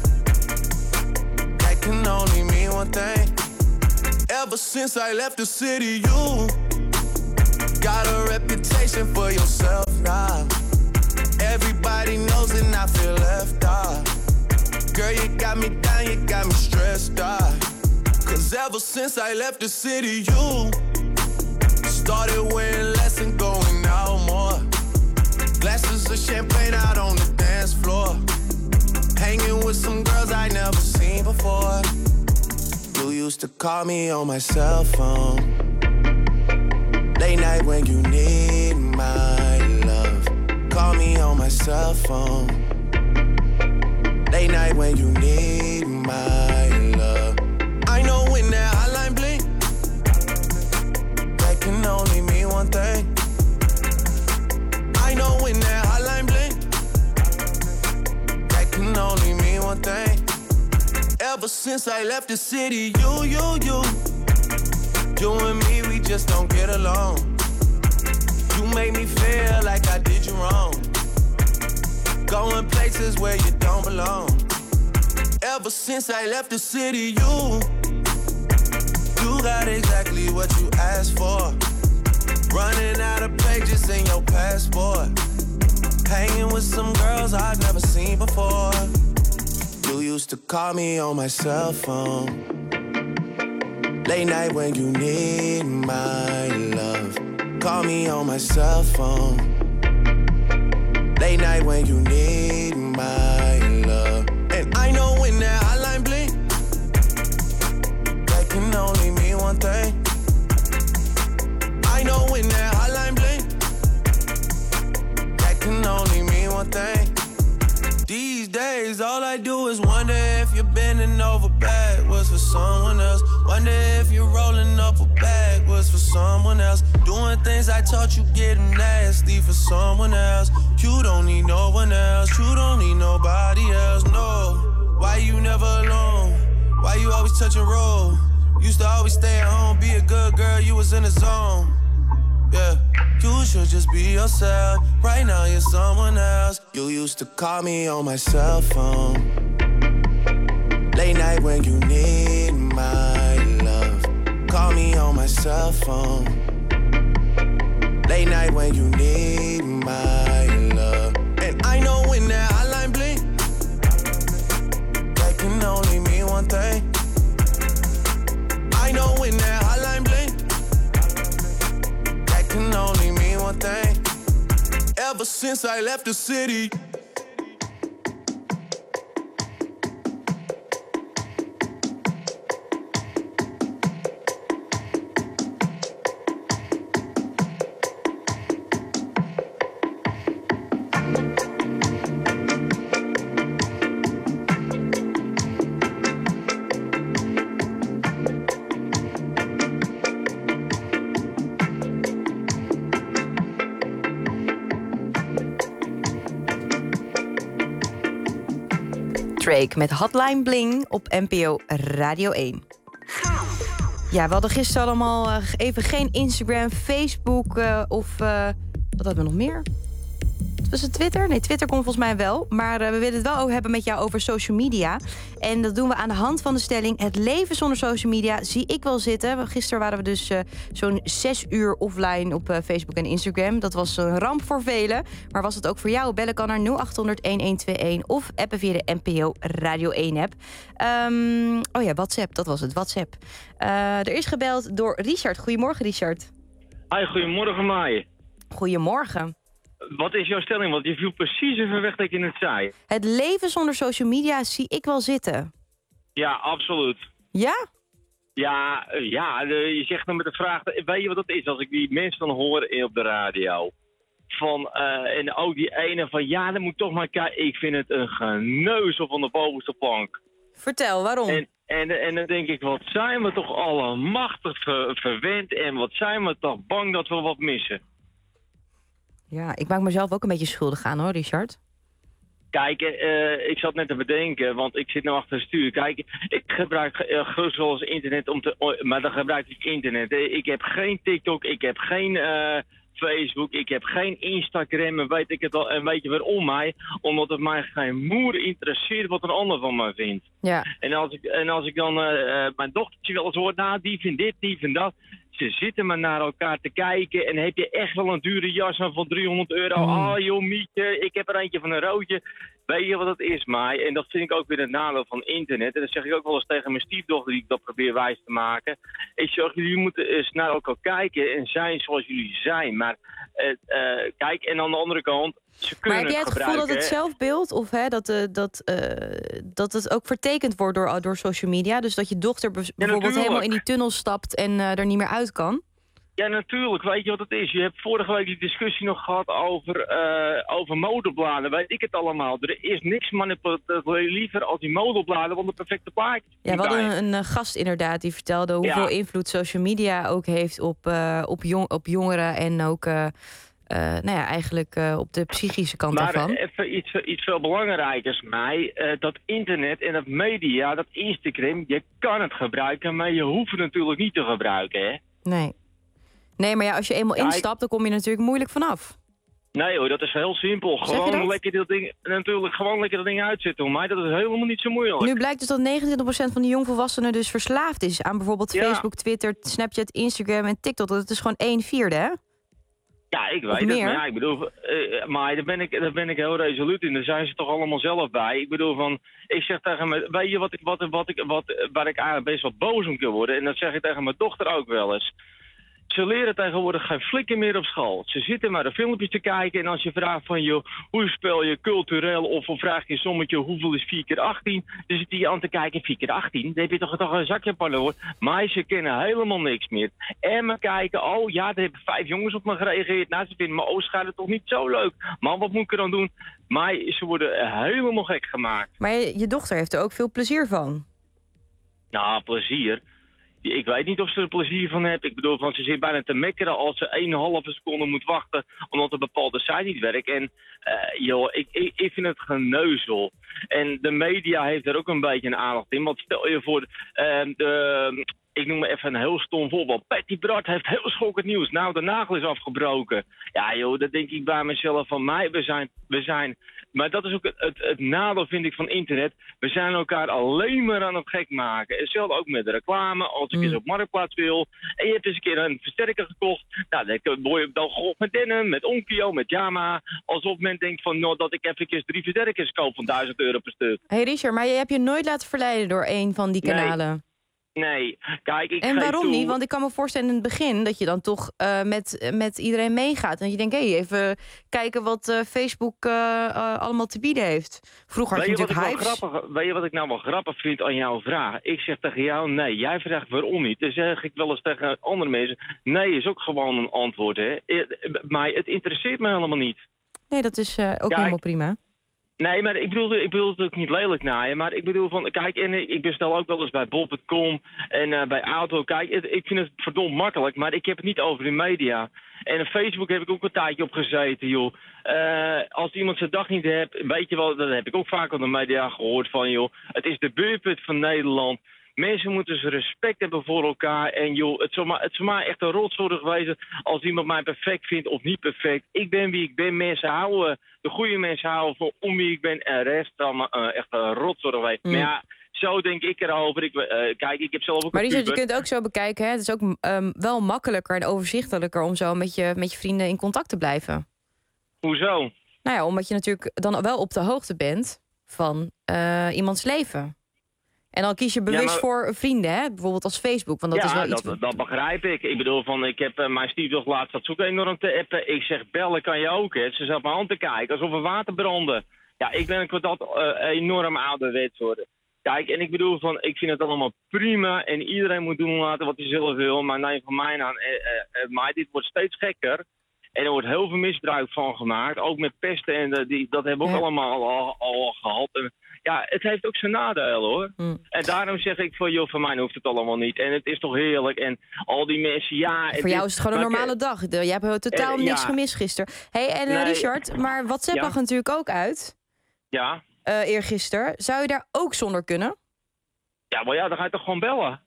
that can only mean one thing. Ever since I left the city, you got a reputation for yourself now. Everybody knows and I feel left out. Girl, you got me down, you got me stressed out. Cause ever since I left the city, you started wearing less and going out more. Glasses of champagne out on the dance floor. Hanging with some girls I never seen before. You used to call me on my cell phone. Late night when you need my love. Call me on my cell phone. Late night when you need my love. I know when that hotline blink, that can only mean one thing. I know when that hotline blink, that can only mean one thing. Ever since I left the city, you, you, you, you and me, we just don't get along. You make me feel like I did you wrong. Going places where you don't belong. Ever since I left the city, you, you got exactly what you asked for. Running out of pages in your passport. Hanging with some girls I've never seen before. You used to call me on my cell phone. Late night when you need my love. Call me on my cell phone. Late night when you need my love. And I know when that hotline blink, that can only mean one thing. a bag was for someone else. Wonder if you're rolling up a bag was for someone else. Doing things I taught you getting nasty for someone else. You don't need no one else. You don't need nobody else, no. Why you never alone? Why you always touch a roll? Used to always stay at home, be a good girl, you was in the zone. Yeah, you should just be yourself. Right now you're someone else. You used to call me on my cell phone. Late night when you need my love. Call me on my cell phone. Late night when you need my love. And I know when that hotline blink, that can only mean one thing. I know when that hotline blink, that can only mean one thing. Ever since I left the city,
Drake met Hotline Bling op N P O Radio één. Ja, we hadden gisteren allemaal uh, even geen Instagram, Facebook uh, of... Uh, wat hadden we nog meer? Was het Twitter? Nee, Twitter kon volgens mij wel. Maar uh, we willen het wel ook hebben met jou over social media. En dat doen we aan de hand van de stelling... het leven zonder social media zie ik wel zitten. Gisteren waren we dus uh, zo'n zes uur offline op uh, Facebook en Instagram. Dat was een ramp voor velen. Maar was het ook voor jou? Bellen kan naar nul acht honderd een een twee een... of appen via de N P O Radio één-app. Um, oh ja, WhatsApp. Dat was het, WhatsApp. Uh, er is gebeld door Richard. Goedemorgen, Richard.
Hi, goedemorgen, Maaie.
Goedemorgen.
Wat is jouw stelling? Want je viel precies even weg dat je het zei.
Het leven zonder social media zie ik wel zitten.
Ja, absoluut.
Ja?
Ja, ja je zegt dan met de vraag... Weet je wat dat is? Als ik die mensen dan hoor op de radio... Van, uh, en ook die ene van... Ja, dan moet ik toch maar kijken. Ik vind het een geneuzel van de bovenste plank.
Vertel, waarom?
En, en, en dan denk ik, wat zijn we toch allemachtig ver, verwend... en wat zijn we toch bang dat we wat missen.
Ja, ik maak mezelf ook een beetje schuldig aan, hoor, Richard.
Kijk, uh, ik zat net te bedenken, want ik zit nu achter het stuur. Kijk, ik gebruik uh, gerust wel eens internet, om te, maar dan gebruik ik internet. Ik heb geen TikTok, ik heb geen uh, Facebook, ik heb geen Instagram en weet ik het al, en weet je waarom mij? Omdat het mij geen moer interesseert wat een ander van mij vindt.
Ja.
En als ik, en als ik dan uh, mijn dochtertje wel eens hoor, nou, die vindt dit, die vindt dat... Ze zitten maar naar elkaar te kijken en heb je echt wel een dure jas van driehonderd euro.
Mm.
Ah joh, Mietje, ik heb er eentje van een roodje. Weet je wat dat is, Mai? En dat vind ik ook weer het nadeel van internet. En dat zeg ik ook wel eens tegen mijn stiefdochter die ik dat probeer wijs te maken. Ik zeg, jullie moeten eens naar elkaar kijken en zijn zoals jullie zijn. Maar uh, uh, kijk, en aan de andere kant...
Maar heb jij het, het gevoel dat het zelfbeeld, of hè, dat, uh, dat, uh, dat het ook vertekend wordt door, door social media? Dus dat je dochter b- bijvoorbeeld ja, helemaal in die tunnel stapt en uh, er niet meer uit kan?
Ja, natuurlijk. Weet je wat het is? Je hebt vorige week die discussie nog gehad over, uh, over modebladen. Weet ik het allemaal. Er is niks manipulatief liever als die modebladen, want de perfecte plaatje.
Ja, we hadden een, een gast inderdaad die vertelde hoeveel ja. invloed social media ook heeft op, uh, op, jong, op jongeren en ook... Uh, Uh, nou ja, eigenlijk uh, op de psychische kant
maar
daarvan.
Maar even iets, iets veel belangrijkers, mij. Uh, dat internet en dat media, dat Instagram, je kan het gebruiken, maar je hoeft het natuurlijk niet te gebruiken, hè?
Nee. Nee, maar ja, als je eenmaal
ja,
instapt, dan kom je natuurlijk moeilijk vanaf.
Nee hoor, dat is heel simpel. Gewoon lekker dat ding, natuurlijk gewoon lekker dat ding uitzetten. Voor mij dat is helemaal niet zo moeilijk.
Nu blijkt dus dat negenentwintig procent van de jongvolwassenen dus verslaafd is aan bijvoorbeeld ja. Facebook, Twitter, Snapchat, Instagram en TikTok. Dat is gewoon één vierde, hè?
Ja, ik weet het. Maar ja, ik bedoel, uh, maar daar ben, ik, daar ben ik heel resoluut in. Daar zijn ze toch allemaal zelf bij. Ik bedoel van, ik zeg tegen me, weet je wat ik, wat, wat ik, wat, waar ik eigenlijk best wel boos om kan worden? En dat zeg ik tegen mijn dochter ook wel eens. Ze leren tegenwoordig geen flikken meer op school. Ze zitten maar een filmpje te kijken en als je vraagt van joh, hoe spel je cultureel of of vraag je een sommetje hoeveel is vier keer achttien, dan zit hij aan te kijken vier keer achttien, dan heb je toch, toch een zakje panoor. Maar ze kennen helemaal niks meer. En me kijken, oh ja, er hebben vijf jongens op me gereageerd. Nou, ze vinden mijn oogschade toch niet zo leuk. Maar wat moet ik er dan doen? Maar ze worden helemaal gek gemaakt.
Maar je, je dochter heeft er ook veel plezier van.
Nou, plezier. Ik weet niet of ze er plezier van hebben. Ik bedoel, van, ze zit bijna te mekkeren als ze een halve seconde moet wachten omdat een bepaalde site niet werkt. En uh, joh, ik, ik, ik vind het geneuzel. En de media heeft er ook een beetje een aandacht in. Want stel je voor, uh, de, ik noem me even een heel stom voorbeeld. Patty Bart heeft heel schokkend nieuws. Nou, de nagel is afgebroken. Ja joh, dat denk ik bij mezelf van mij. We zijn, we zijn maar dat is ook het, het, het nadeel, vind ik, van internet. We zijn elkaar alleen maar aan het gek maken. Hetzelfde ook met de reclame. Als ik mm. eens op Marktplaats wil en je hebt eens een keer een versterker gekocht. Nou, dan word je dan gekocht met Denim, met Onkyo, met Yamaha. Alsof men denkt van, nou, dat ik even drie versterkers koop van duizend euro per stuk.
Hey Richard, maar je hebt je nooit laten verleiden door een van die kanalen?
Nee. Nee, kijk, ik
En waarom
toe...
niet? Want ik kan me voorstellen in het begin dat je dan toch uh, met, met iedereen meegaat. En je denkt, hé, hey, even kijken wat uh, Facebook uh, uh, allemaal te bieden heeft. Vroeger had je natuurlijk hypes.
Grappig, weet je wat ik nou wel grappig vind aan jouw vraag? Ik zeg tegen jou, nee. Jij vraagt waarom niet. Dan zeg ik wel eens tegen andere mensen, nee is ook gewoon een antwoord, hè. Maar het interesseert me helemaal niet.
Nee, dat is uh, ook kijk, helemaal prima.
Nee, maar ik bedoel, ik bedoel het ook niet lelijk naaien. Maar ik bedoel van, kijk, en ik bestel ook wel eens bij bol punt com en uh, bij Auto. Kijk, het, ik vind het verdomd makkelijk, maar ik heb het niet over de media. En op Facebook heb ik ook een tijdje op gezeten, joh. Uh, als iemand zijn dag niet heeft, weet je wel, dat heb ik ook vaak op de media gehoord van, joh. Het is de beurpunt van Nederland. Mensen moeten dus respect hebben voor elkaar. En joh, het zou maar, het zou maar echt een rotzorg wezen als iemand mij perfect vindt of niet perfect. Ik ben wie ik ben. Mensen houden, de goede mensen houden van om wie ik ben. En rest dan uh, echt een rotzorg wezen. Mm. Maar ja, zo denk ik erover. Ik, uh, kijk, ik heb zelf ook
maar
een
Richard, je kunt het ook zo bekijken. Hè? Het is ook um, wel makkelijker en overzichtelijker om zo met je, met je vrienden in contact te blijven.
Hoezo?
Nou ja, omdat je natuurlijk dan wel op de hoogte bent van uh, iemands leven. En dan kies je bewust ja, maar... voor vrienden, hè? Bijvoorbeeld als Facebook. Want dat
ja,
is wel
dat,
iets...
dat begrijp ik. Ik bedoel, van, ik heb uh, mijn stiefdochter laatst dat zoek enorm te appen. Ik zeg, bellen kan je ook, hè? Ze zat mijn hand te kijken, alsof er water brandde. Ja, ik ben ik dat uh, enorm ouderwets worden. Kijk, en ik bedoel, van, ik vind het allemaal prima. En iedereen moet doen laten wat hij zelf wil. Maar nee, van mij aan, uh, uh, maar dit wordt steeds gekker. En er wordt heel veel misbruik van gemaakt. Ook met pesten en uh, die, dat hebben we ook ja. allemaal al, al, al gehad. En, ja, het heeft ook zijn nadelen, hoor. Mm. En daarom zeg ik van, joh, van mij hoeft het allemaal niet. En het is toch heerlijk. En al die mensen, ja...
Voor jou is het gewoon een normale ik, dag. Je hebt totaal uh, niks ja. gemist gisteren. Hé, hey, en uh, nee. Richard, maar WhatsApp lag ja. natuurlijk ook uit.
Ja.
Uh, eergisteren. Zou je daar ook zonder kunnen?
Ja, maar ja, dan ga je toch gewoon bellen?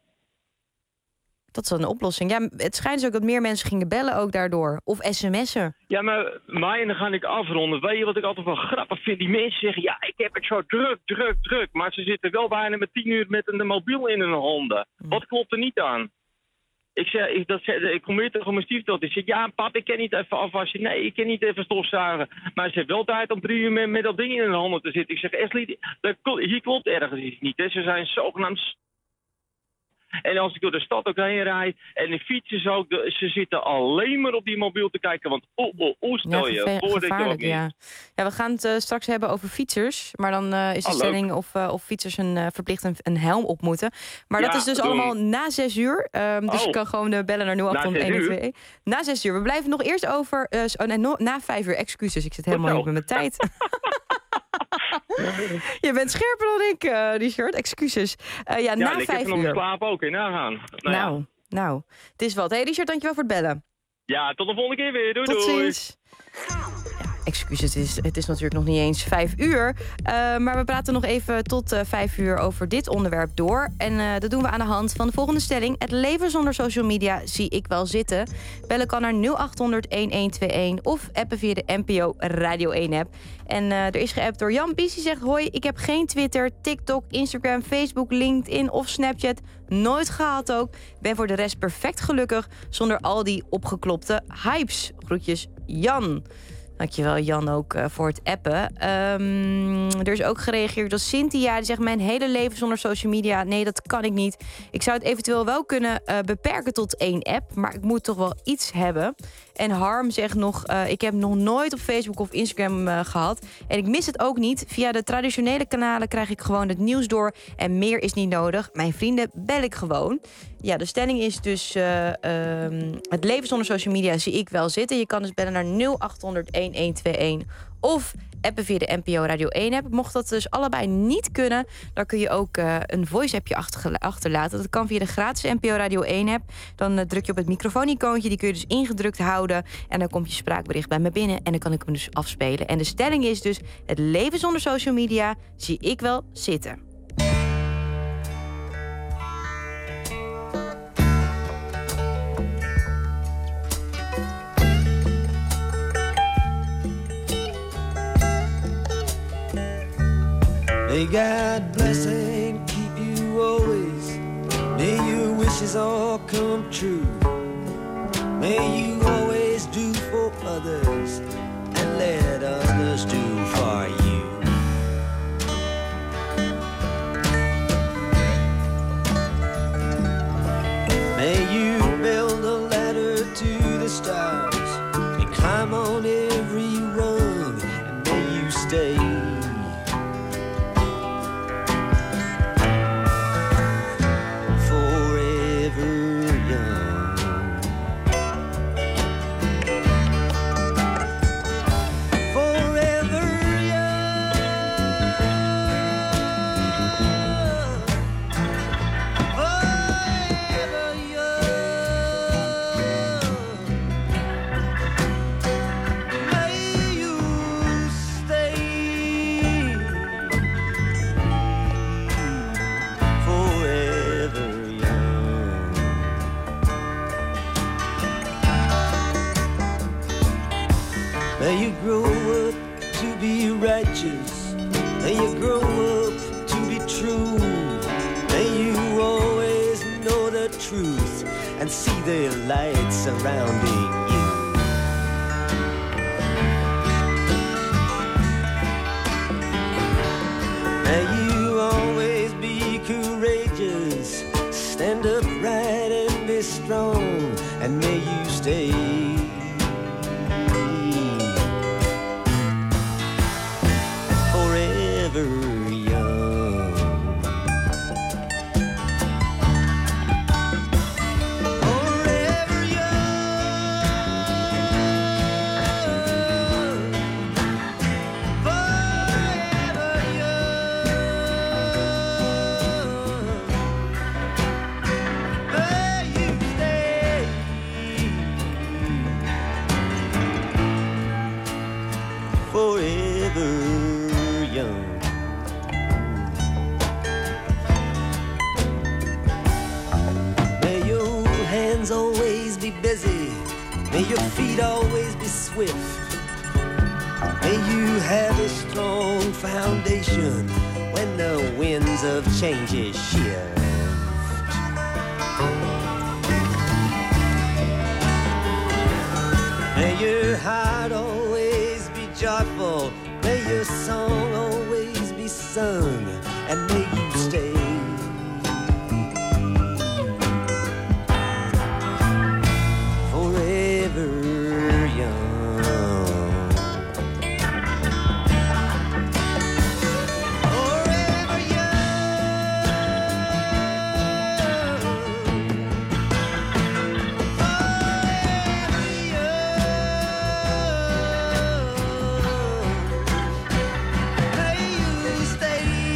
Dat is wel een oplossing. Ja, het schijnt dus ook dat meer mensen gingen bellen ook daardoor. Of sms'en.
Ja, maar mij, en dan ga ik afronden. Weet je wat ik altijd wel grappig vind? Die mensen zeggen, ja, ik heb het zo druk, druk, druk. Maar ze zitten wel bijna met tien uur met een mobiel in hun handen. Hmm. Wat klopt er niet aan? Ik zeg, ik, dat, ik kom weer tegen mijn stiefdochter. Ik zeg, ja, pap, ik kan niet even afwassen. Nee, ik kan niet even stofzuigen. Maar ze heeft wel tijd om drie uur met, met dat ding in hun handen te zitten. Ik zeg, Ashley, dat, hier klopt ergens iets niet. Hè. Ze zijn zogenaamd... En als ik door de stad ook heen rijd en de fietsers ook, de, ze zitten alleen maar op die mobiel te kijken. Want oh, oh, oh stel
ja,
je voor dat je ook niet.
Ja. ja, we gaan het uh, straks hebben over fietsers. Maar dan uh, is de
oh,
stelling of, uh, of fietsers een, uh, verplicht een, een helm op moeten. Maar ja, dat is dus doen. allemaal na zes uur. Um, dus oh. je kan gewoon uh, bellen naar nul acht honderd één twee. Na zes uur. We blijven nog eerst over... Uh, oh, nee, no, na vijf uur, excuses. Ik zit helemaal niet met mijn tijd. Je bent scherper dan ik, uh, Richard. Excuses. Uh, ja, ja, na
ik
vijf
heb
uur.
nog slaap ook in nagaan. Nou,
nou,
ja.
nou, het is wat. Hé, hey, Richard, dankjewel voor het bellen.
Ja, tot de volgende keer weer. Doei,
tot
doei.
Ziens. Excuses, het is, het is natuurlijk nog niet eens vijf uur. Uh, maar we praten nog even tot uh, vijf uur over dit onderwerp door. En uh, dat doen we aan de hand van de volgende stelling. Het leven zonder social media zie ik wel zitten. Bellen kan naar nul acht honderd één één twee één of appen via de N P O Radio één app. En uh, er is geappt door Jan Pies, die zegt... Hoi, ik heb geen Twitter, TikTok, Instagram, Facebook, LinkedIn of Snapchat. Nooit gehad ook. Ben voor de rest perfect gelukkig zonder al die opgeklopte hypes. Groetjes, Jan. Dankjewel, Jan, ook uh, voor het appen. Um, er is ook gereageerd door Cynthia. Die zegt, mijn hele leven zonder social media... nee, dat kan ik niet. Ik zou het eventueel wel kunnen uh, beperken tot één app... maar ik moet toch wel iets hebben. En Harm zegt nog... Uh, ik heb nog nooit op Facebook of Instagram uh, gehad. En ik mis het ook niet. Via de traditionele kanalen krijg ik gewoon het nieuws door... en meer is niet nodig. Mijn vrienden bel ik gewoon. Ja, de stelling is dus... Uh, um, het leven zonder social media zie ik wel zitten. Je kan dus bellen naar nul acht honderd één één twee één of appen via de N P O Radio één app. Mocht dat dus allebei niet kunnen, dan kun je ook uh, een voice-appje achterlaten. Dat kan via de gratis N P O Radio één app. Dan uh, druk je op het microfoon-icoontje, die kun je dus ingedrukt houden. En dan komt je spraakbericht bij me binnen en dan kan ik hem dus afspelen. En de stelling is dus, het leven zonder social media zie ik wel zitten.
May God bless and keep you always. May your wishes all come true. May you always do for others and let others do for you. May you build a ladder to the stars and climb on every rung, and may you stay May you grow up to be righteous. May you grow up to be true. May you always know the truth and see the light surrounding you. May you always be courageous. Stand upright and be strong. And may you stay May your feet always be swift. May you have a strong foundation when the winds of change shift. May your heart always be joyful. May your song always be sung. And may you stay stay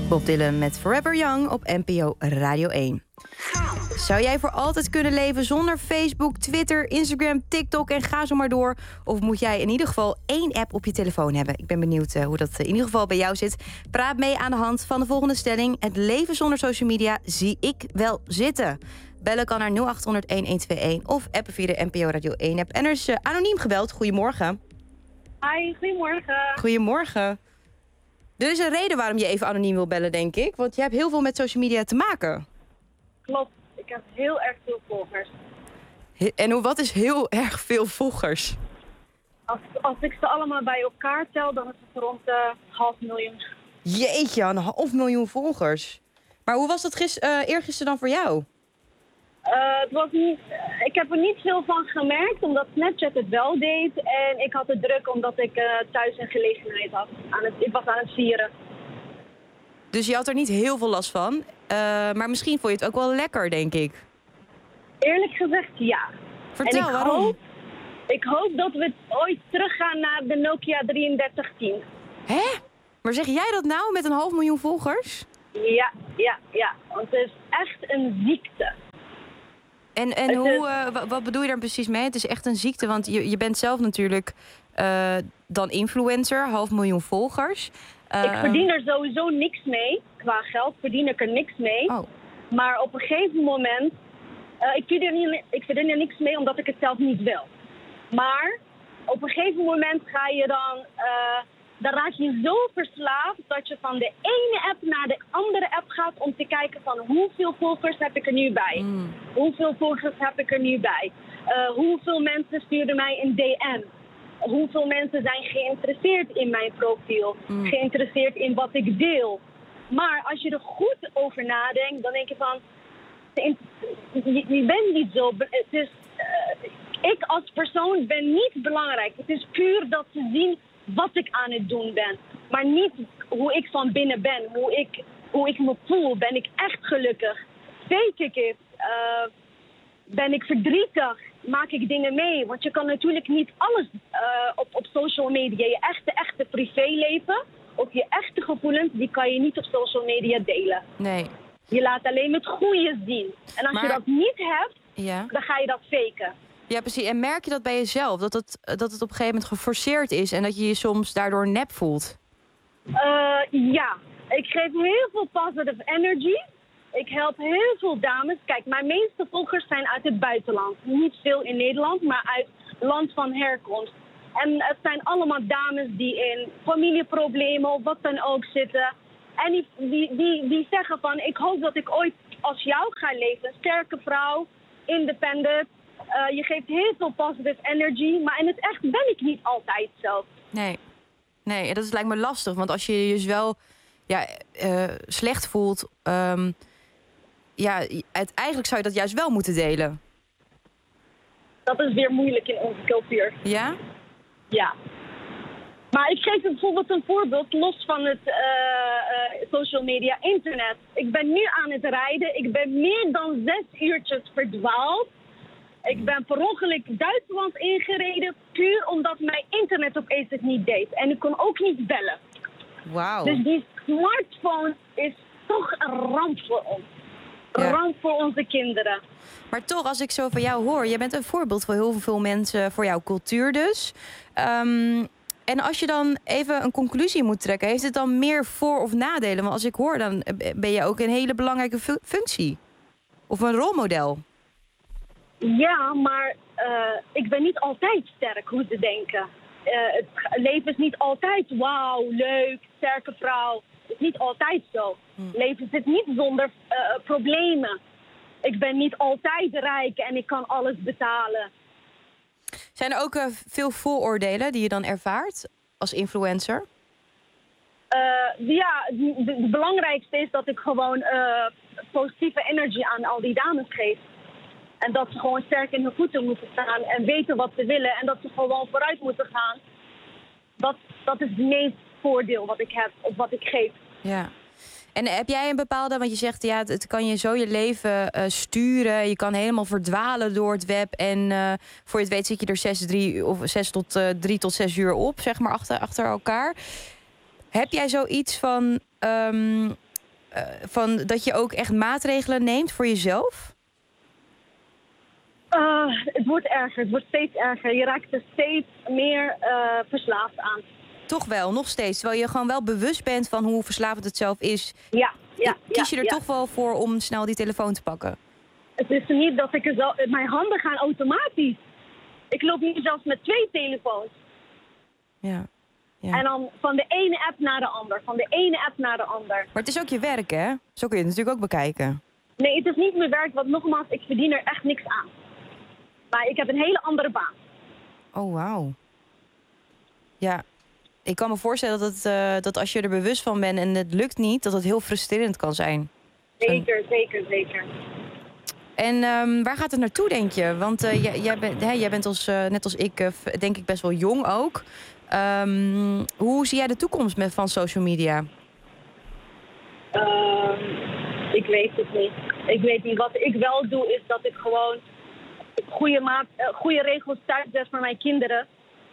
Bob Dylan met Forever Young op N P O Radio één. Zou jij voor altijd kunnen leven zonder Facebook, Twitter, Instagram, TikTok en ga zo maar door? Of moet jij in ieder geval één app op je telefoon hebben? Ik ben benieuwd uh, hoe dat in ieder geval bij jou zit. Praat mee aan de hand van de volgende stelling. Het leven zonder social media zie ik wel zitten. Bellen kan naar nul acht honderd een een twee een of appen via de N P O Radio één app. En er is uh, anoniem gebeld. Goedemorgen.
Hi, goedemorgen.
Goedemorgen. Er is een reden waarom je even anoniem wil bellen, denk ik. Want je hebt heel veel met social media te maken.
Klopt, ik heb heel erg veel volgers.
He- en hoe, wat is heel erg veel volgers?
Als, als ik ze allemaal bij elkaar tel, dan is het rond de uh, half miljoen.
Jeetje, een half miljoen volgers. Maar hoe was dat gis- uh, eergisteren dan voor jou?
Uh, het was niet, ik heb er niet veel van gemerkt, omdat Snapchat het wel deed. En ik had het druk omdat ik uh, thuis een gelegenheid had. Aan het, ik was aan het vieren.
Dus je had er niet heel veel last van. Uh, maar misschien vond je het ook wel lekker, denk ik.
Eerlijk gezegd, ja.
Vertel,
en ik
waarom?
Hoop, ik hoop dat we ooit teruggaan naar de Nokia drieëndertig tien.
Hè? Maar zeg jij dat nou met een half miljoen volgers?
Ja, ja, ja. Want het is echt een ziekte.
En, en hoe, uh, wat bedoel je daar precies mee? Het is echt een ziekte, want je, je bent zelf natuurlijk uh, dan influencer, half miljoen volgers. Uh,
ik verdien er sowieso niks mee. Qua geld verdien ik er niks mee.
Oh.
Maar op een gegeven moment... Uh, ik, verdien er niet, ik verdien er niks mee omdat ik het zelf niet wil. Maar op een gegeven moment ga je dan... Uh, dan raak je zo verslaafd dat je van de ene app naar de andere app gaat om te kijken van hoeveel volgers heb ik er nu bij? Mm. Hoeveel volgers heb ik er nu bij? Uh, hoeveel mensen sturen mij een D M? Hoeveel mensen zijn geïnteresseerd in mijn profiel? Mm. Geïnteresseerd in wat ik deel? Maar als je er goed over nadenkt, dan denk je van... Je, je bent niet zo... Het is, uh, ik als persoon ben niet belangrijk. Het is puur dat ze zien... wat ik aan het doen ben. Maar niet hoe ik van binnen ben. Hoe ik, hoe ik me voel. Ben ik echt gelukkig? Fake ik het? Uh, ben ik verdrietig? Maak ik dingen mee? Want je kan natuurlijk niet alles uh, op, op social media. Je echte, echte privéleven. Of je echte gevoelens. Die kan je niet op social media delen.
Nee.
Je laat alleen het goede zien. En als maar... je dat niet hebt. Ja. Dan ga je dat faken.
Ja, precies. En merk je dat bij jezelf? Dat het, dat het op een gegeven moment geforceerd is en dat je je soms daardoor nep voelt?
Uh, ja. Ik geef heel veel positive energy. Ik help heel veel dames. Kijk, mijn meeste volgers zijn uit het buitenland. Niet veel in Nederland, maar uit land van herkomst. En het zijn allemaal dames die in familieproblemen of wat dan ook zitten. En die, die, die, die zeggen van, ik hoop dat ik ooit als jou ga leven. Sterke vrouw, independent. Uh, je geeft heel veel positive energy, maar in het echt ben ik niet altijd zo.
Nee, nee, dat is, lijkt me lastig. Want als je je dus wel ja, uh, slecht voelt... Um, ja, het, eigenlijk zou je dat juist wel moeten delen.
Dat is weer moeilijk in onze cultuur.
Ja?
Ja. Maar ik geef bijvoorbeeld een voorbeeld, los van het uh, uh, social media, internet. Ik ben nu aan het rijden. Ik ben meer dan zes uurtjes verdwaald. Ik ben per ongeluk Duitsland ingereden, puur omdat mijn internet opeens het niet deed. En ik kon ook niet bellen.
Wauw.
Dus die smartphone is toch een ramp voor ons. Een ja. ramp voor onze kinderen.
Maar toch, als ik zo van jou hoor, jij bent een voorbeeld voor heel veel mensen, voor jouw cultuur dus. Um, en als je dan even een conclusie moet trekken, heeft het dan meer voor- of nadelen? Want als ik hoor, dan ben je ook een hele belangrijke fu- functie. Of een rolmodel.
Ja, maar uh, ik ben niet altijd sterk, hoe ze denken. Uh, het leven is niet altijd wauw, leuk, sterke vrouw. Het is niet altijd zo. Hm. Leven zit niet zonder uh, problemen. Ik ben niet altijd rijk en ik kan alles betalen.
Zijn er ook uh, veel vooroordelen die je dan ervaart als influencer?
Uh, ja, het belangrijkste is dat ik gewoon uh, positieve energie aan al die dames geef. En dat ze gewoon sterk in hun voeten moeten staan en weten wat ze willen. En dat ze gewoon vooruit moeten gaan. Dat, dat is het meest voordeel wat ik heb of wat ik geef.
Ja. En heb jij een bepaalde, want je zegt ja, het kan je zo je leven uh, sturen. Je kan helemaal verdwalen door het web. En uh, voor je het weet zit je er zes, drie, of zes tot, uh, drie tot zes uur op, zeg maar, achter, achter elkaar. Heb jij zoiets van... Um, uh, van dat je ook echt maatregelen neemt voor jezelf?
Uh, het wordt erger, het wordt steeds erger. Je raakt er steeds meer uh, verslaafd aan.
Toch wel, nog steeds. Terwijl je gewoon wel bewust bent van hoe verslavend het zelf is.
Ja, ja.
Kies je er
ja,
toch
ja.
wel voor om snel die telefoon te pakken?
Het is niet dat ik er zo... Mijn handen gaan automatisch. Ik loop nu zelfs met twee telefoons.
Ja. ja.
En dan van de ene app naar de ander. Van de ene app naar de ander.
Maar het is ook je werk, hè? Zo kun je het natuurlijk ook bekijken.
Nee, het is niet mijn werk, want nogmaals, ik verdien er echt niks aan. Maar ik heb een hele andere baan.
Oh, wauw. Ja, ik kan me voorstellen dat, het, uh, dat als je er bewust van bent en het lukt niet, dat het heel frustrerend kan zijn.
Zeker, zeker, zeker.
En um, waar gaat het naartoe, denk je? Want uh, jij, jij, bent, hè, jij bent als, uh, net als ik, uh, denk ik, best wel jong ook. Um, hoe zie jij de toekomst met, van social media?
Uh, ik weet het niet. Ik weet niet. Wat ik wel doe, is dat ik gewoon goede, maat, uh, goede regels thuis zet voor mijn kinderen.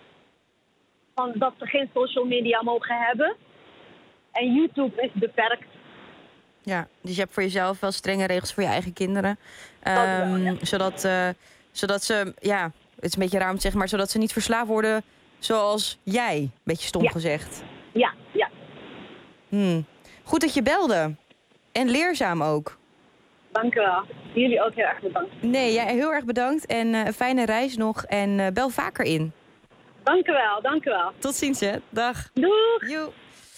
Van dat ze geen social media mogen hebben. En YouTube is beperkt.
Ja, dus je hebt voor jezelf wel strenge regels voor je eigen kinderen. Um, wel, ja. zodat, uh, zodat ze, ja, het is een beetje raar om te zeggen, maar zodat ze niet verslaafd worden zoals jij. Beetje stom
ja.
gezegd.
Ja, ja.
Hmm. Goed dat je belde. En leerzaam ook.
Dank u wel. Jullie ook heel erg bedankt.
Nee, jij heel erg bedankt. En uh, een fijne reis nog. En uh, bel vaker in.
Dank u wel, dank u wel.
Tot ziens, hè. Dag.
Doeg.
Joe.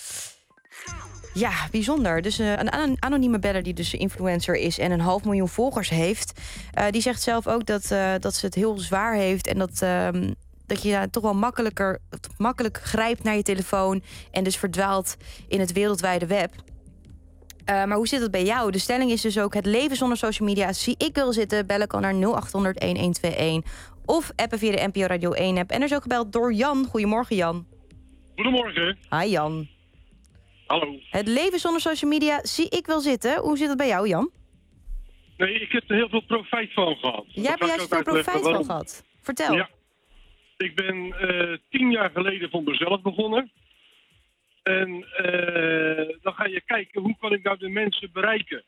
Ja, bijzonder. Dus uh, een anonieme beller die dus influencer is en een half miljoen volgers heeft. Uh, die zegt zelf ook dat, uh, dat ze het heel zwaar heeft. En dat, uh, dat je uh, toch wel makkelijker, makkelijk grijpt naar je telefoon. En dus verdwaalt in het wereldwijde web. Uh, maar hoe zit het bij jou? De stelling is dus ook: het leven zonder social media zie ik wel zitten. Bellen kan naar nul acht honderd een een twee een. Of appen via de N P O Radio één app. En er is ook gebeld door Jan. Goedemorgen, Jan.
Goedemorgen.
Hi, Jan.
Hallo.
Het leven zonder social media zie ik wel zitten. Hoe zit het bij jou, Jan?
Nee, ik heb er heel veel profijt van gehad.
Jij hebt er juist veel profijt van gehad. Vertel.
Ja. Ik ben uh, tien jaar geleden voor mezelf begonnen. En uh, dan ga je kijken, hoe kan ik nou de mensen bereiken?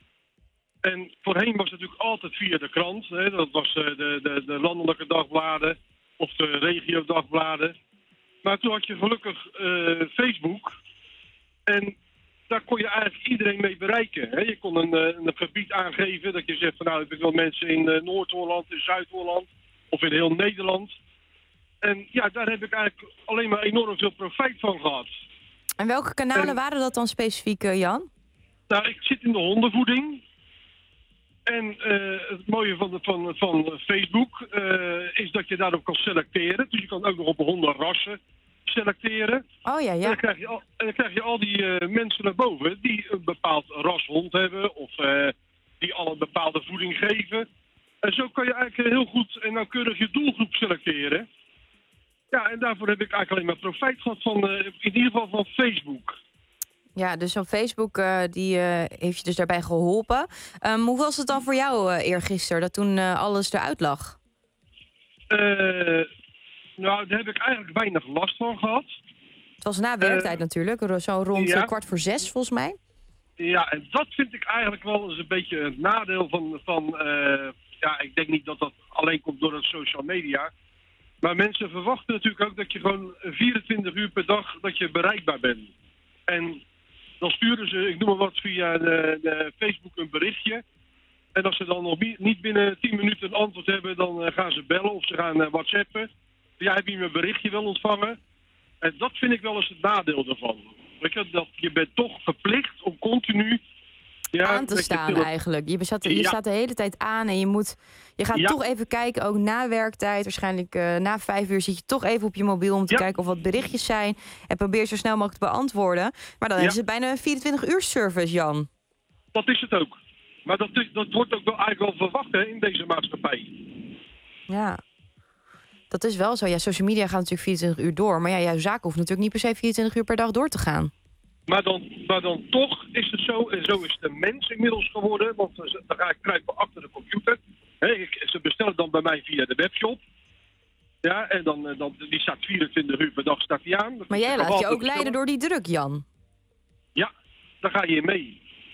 En voorheen was het natuurlijk altijd via de krant. Hè? Dat was uh, de, de, de landelijke dagbladen of de regiodagblaaden. Maar toen had je gelukkig uh, Facebook. En daar kon je eigenlijk iedereen mee bereiken. Hè? Je kon een, een gebied aangeven dat je zegt van nou, ik wil mensen in uh, Noord-Holland, in Zuid-Holland of in heel Nederland. En ja, daar heb ik eigenlijk alleen maar enorm veel profijt van gehad.
En welke kanalen en, waren dat dan specifiek, uh, Jan?
Nou, ik zit in de hondenvoeding. En uh, het mooie van, de, van, van Facebook uh, is dat je daarop kan selecteren. Dus je kan ook nog op hondenrassen selecteren.
Oh ja, ja.
En dan krijg je al, en dan krijg je al die uh, mensen naar boven die een bepaald ras hond hebben of uh, die al een bepaalde voeding geven. En zo kan je eigenlijk heel goed en nauwkeurig je doelgroep selecteren. Ja, en daarvoor heb ik eigenlijk alleen maar profijt gehad van, uh, in ieder geval van Facebook.
Ja, dus op Facebook uh, die, uh, heeft je dus daarbij geholpen. Um, hoe was het dan voor jou uh, eergisteren, dat toen uh, alles eruit lag?
Uh, nou, daar heb ik eigenlijk weinig last van gehad.
Het was na werktijd uh, natuurlijk, zo rond ja. kwart voor zes volgens mij.
Ja, en dat vind ik eigenlijk wel eens een beetje het nadeel van... van uh, ja, ik denk niet dat dat alleen komt door het social media. Maar mensen verwachten natuurlijk ook dat je gewoon vierentwintig uur per dag dat je bereikbaar bent. En dan sturen ze, ik noem maar wat, via de, de Facebook een berichtje. En als ze dan nog niet binnen tien minuten een antwoord hebben, dan uh, gaan ze bellen of ze gaan uh, whatsappen. Ja, heb je mijn berichtje wel ontvangen? En dat vind ik wel eens het nadeel ervan. Weet je, dat je bent toch verplicht om continu... Ja,
aan te staan je eigenlijk. Je, staat, je ja. staat de hele tijd aan en je moet... Je gaat ja. toch even kijken, ook na werktijd. Waarschijnlijk uh, na vijf uur zit je toch even op je mobiel om te ja. kijken of wat berichtjes zijn. En probeer zo snel mogelijk te beantwoorden. Maar dan ja. is het bijna een vierentwintig uur service, Jan.
Dat is het ook. Maar dat, is, dat wordt ook wel eigenlijk wel verwacht hè, in deze maatschappij.
Ja. Dat is wel zo. Ja, social media gaat natuurlijk vierentwintig uur door. Maar ja, jouw zaak hoeft natuurlijk niet per se vierentwintig uur per dag door te gaan.
Maar dan, maar dan toch is het zo, en zo is de mens inmiddels geworden, want dan ga ik kruipen achter de computer. He, ik, ze bestellen dan bij mij via de webshop. Ja, en dan, dan die staat vierentwintig uur per dag staat die aan.
Maar jij laat je ook leiden door die druk, Jan.
Ja, daar ga je mee.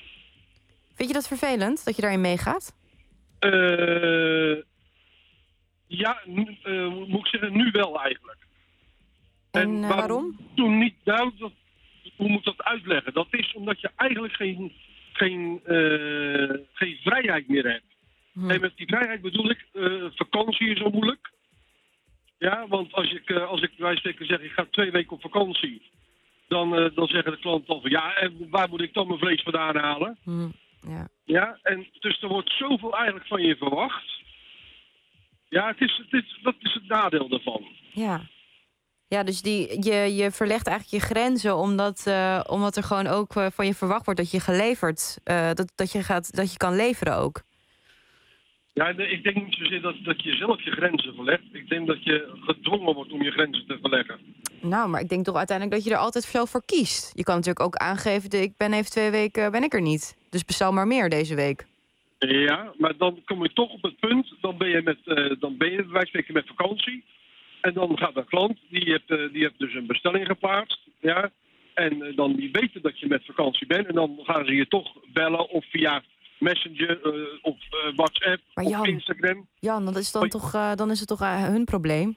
Vind je dat vervelend, dat je daarin meegaat?
Uh, ja, nu, uh, moet ik zeggen, nu wel eigenlijk.
En, en uh, waarom?
Toen niet duidelijk, dat, hoe moet ik dat uitleggen? Dat is omdat je eigenlijk geen, geen, uh, geen vrijheid meer hebt. Hm. En met die vrijheid bedoel ik, uh, vakantie is al moeilijk. Ja, want als ik, uh, als ik bij spreken zeg, ik ga twee weken op vakantie, dan, uh, dan zeggen de klanten al van, ja, en waar moet ik dan mijn vlees vandaan halen?
Hm. Ja.
Ja, en dus er wordt zoveel eigenlijk van je verwacht. Ja, het is, het is, dat is het nadeel daarvan.
Ja, ja dus die, je, je verlegt eigenlijk je grenzen omdat, uh, omdat er gewoon ook uh, van je verwacht wordt dat je geleverd, uh, dat, dat, je gaat, dat je kan leveren ook.
Ja, ik denk niet zozeer dat, dat je zelf je grenzen verlegt. Ik denk dat je gedwongen wordt om je grenzen te verleggen.
Nou, maar ik denk toch uiteindelijk dat je er altijd zelf voor kiest. Je kan natuurlijk ook aangeven, de, ik ben even twee weken ben ik er niet. Dus bestel maar meer deze week.
Ja, maar dan kom je toch op het punt, dan ben je met, uh, dan ben je bij wijze van spreken met vakantie. En dan gaat een klant, die heeft, uh, die heeft dus een bestelling geplaatst. Ja, en uh, dan die weten dat je met vakantie bent. En dan gaan ze je toch bellen of via Messenger, uh, of uh, WhatsApp,
Jan,
of Instagram.
Jan, dat is dan, maar, toch, uh, dan is het toch uh, hun probleem?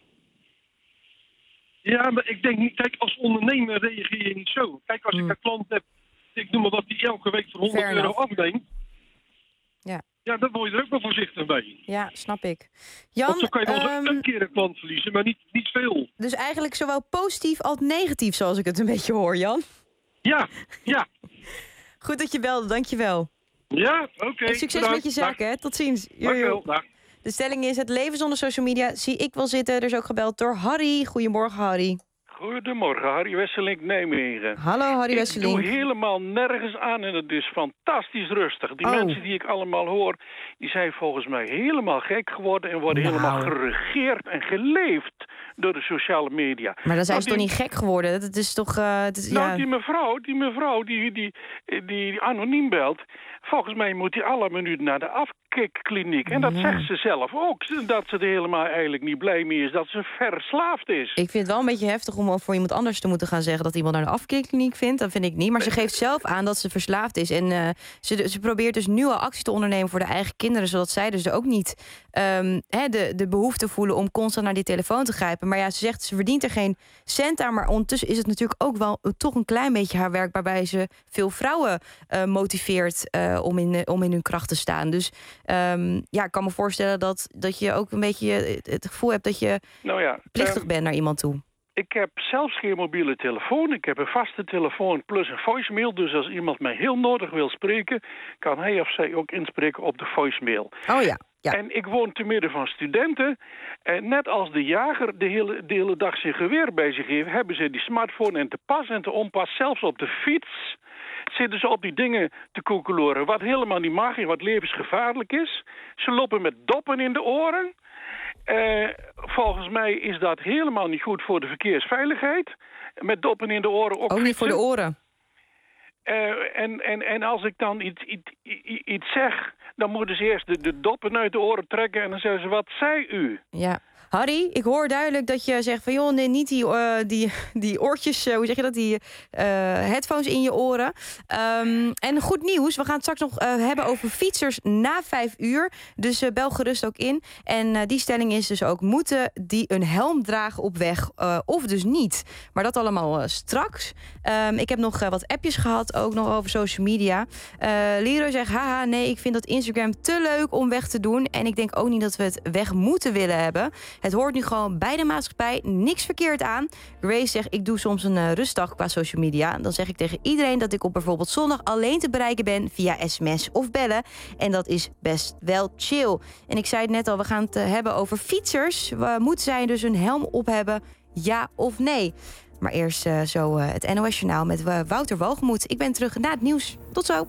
Ja, maar ik denk niet, kijk, als ondernemer reageer je niet zo. Kijk, als mm. ik een klant heb, ik noem maar wat, die elke week voor honderd euro afneemt.
Ja.
Ja, dan word je er ook wel voorzichtig bij.
Ja, snap ik. Jan,
Want zo kan je wel
um,
een keer een klant verliezen, maar niet, niet veel.
Dus eigenlijk zowel positief als negatief, zoals ik het een beetje hoor, Jan?
Ja, ja.
Goed dat je belde, dankjewel.
Ja, oké. Okay,
en succes
bedankt.
met je zaken, hè. Tot ziens.
Dankjewel, dag.
De stelling is, het leven zonder social media zie ik wel zitten. Er is ook gebeld door Harry. Goedemorgen, Harry.
Goedemorgen, Harry Wesselink, Nijmegen.
Hallo, Harry Wesselink.
Ik doe helemaal nergens aan en het is fantastisch rustig. Die
oh.
mensen die ik allemaal hoor, die zijn volgens mij helemaal gek geworden en worden nou. helemaal geregeerd en geleefd door de sociale media.
Maar dan zijn
nou,
ze die... toch niet gek geworden? Dat is toch... Uh, het is,
nou,
ja...
die mevrouw, die mevrouw die, die, die, die anoniem belt, volgens mij moet die alle minuten naar de afkikkliniek. En dat ja. zegt ze zelf ook, dat ze er helemaal eigenlijk niet blij mee is, dat ze verslaafd is.
Ik vind het wel een beetje heftig om voor iemand anders te moeten gaan zeggen dat iemand naar de afkikkliniek vindt. Dat vind ik niet. Maar ze geeft zelf aan dat ze verslaafd is. En uh, ze, ze probeert dus nu al actie te ondernemen voor de eigen kinderen, zodat zij dus ook niet um, he, de, de behoefte voelen om constant naar die telefoon te grijpen. Maar ja, ze zegt ze verdient er geen cent aan. Maar ondertussen is het natuurlijk ook wel uh, toch een klein beetje haar werk, waarbij ze veel vrouwen uh, motiveert uh, om, in, uh, om in hun kracht te staan. Dus um, ja, ik kan me voorstellen dat, dat je ook een beetje het gevoel hebt dat je
nou ja,
plichtig
um...
bent naar iemand toe.
Ik heb zelfs geen mobiele telefoon. Ik heb een vaste telefoon plus een voicemail. Dus als iemand mij heel nodig wil spreken, kan hij of zij ook inspreken op de voicemail.
Oh ja. Ja.
En ik woon te midden van studenten. En net als de jager de hele, de hele dag zijn geweer bij zich heeft, hebben ze die smartphone en te pas en te onpas. Zelfs op de fiets zitten ze op die dingen te koekeloeren. Wat helemaal niet mag en wat levensgevaarlijk is. Ze lopen met doppen in de oren. Uh, volgens mij is dat helemaal niet goed voor de verkeersveiligheid. Met doppen in de oren ook.
Ook niet voor de oren.
Uh, en, en, en als ik dan iets, iets, iets zeg, dan moeten ze eerst de, de doppen uit de oren trekken en dan zeggen ze, wat zei u?
Ja. Harry, ik hoor duidelijk dat je zegt van joh, nee, niet die, uh, die, die oortjes, uh, hoe zeg je dat, die uh, headphones in je oren. Um, en goed nieuws, we gaan het straks nog uh, hebben over fietsers na vijf uur. Dus uh, bel gerust ook in. En uh, die stelling is dus ook, moeten die een helm dragen op weg uh, of dus niet? Maar dat allemaal uh, straks. Um, ik heb nog uh, wat appjes gehad, ook nog over social media. Uh, Leroy zegt, haha, nee, ik vind dat Instagram te leuk om weg te doen. En ik denk ook niet dat we het weg moeten willen hebben. Het hoort nu gewoon bij de maatschappij, niks verkeerd aan. Grace zegt, ik doe soms een uh, rustdag qua social media. Dan zeg ik tegen iedereen dat ik op bijvoorbeeld zondag alleen te bereiken ben via sms of bellen. En dat is best wel chill. En ik zei het net al, we gaan het uh, hebben over fietsers. Uh, moeten zij dus een helm op hebben, ja of nee? Maar eerst uh, zo uh, het N O S Journaal met uh, Wouter Walgemoed. Ik ben terug na het nieuws. Tot zo.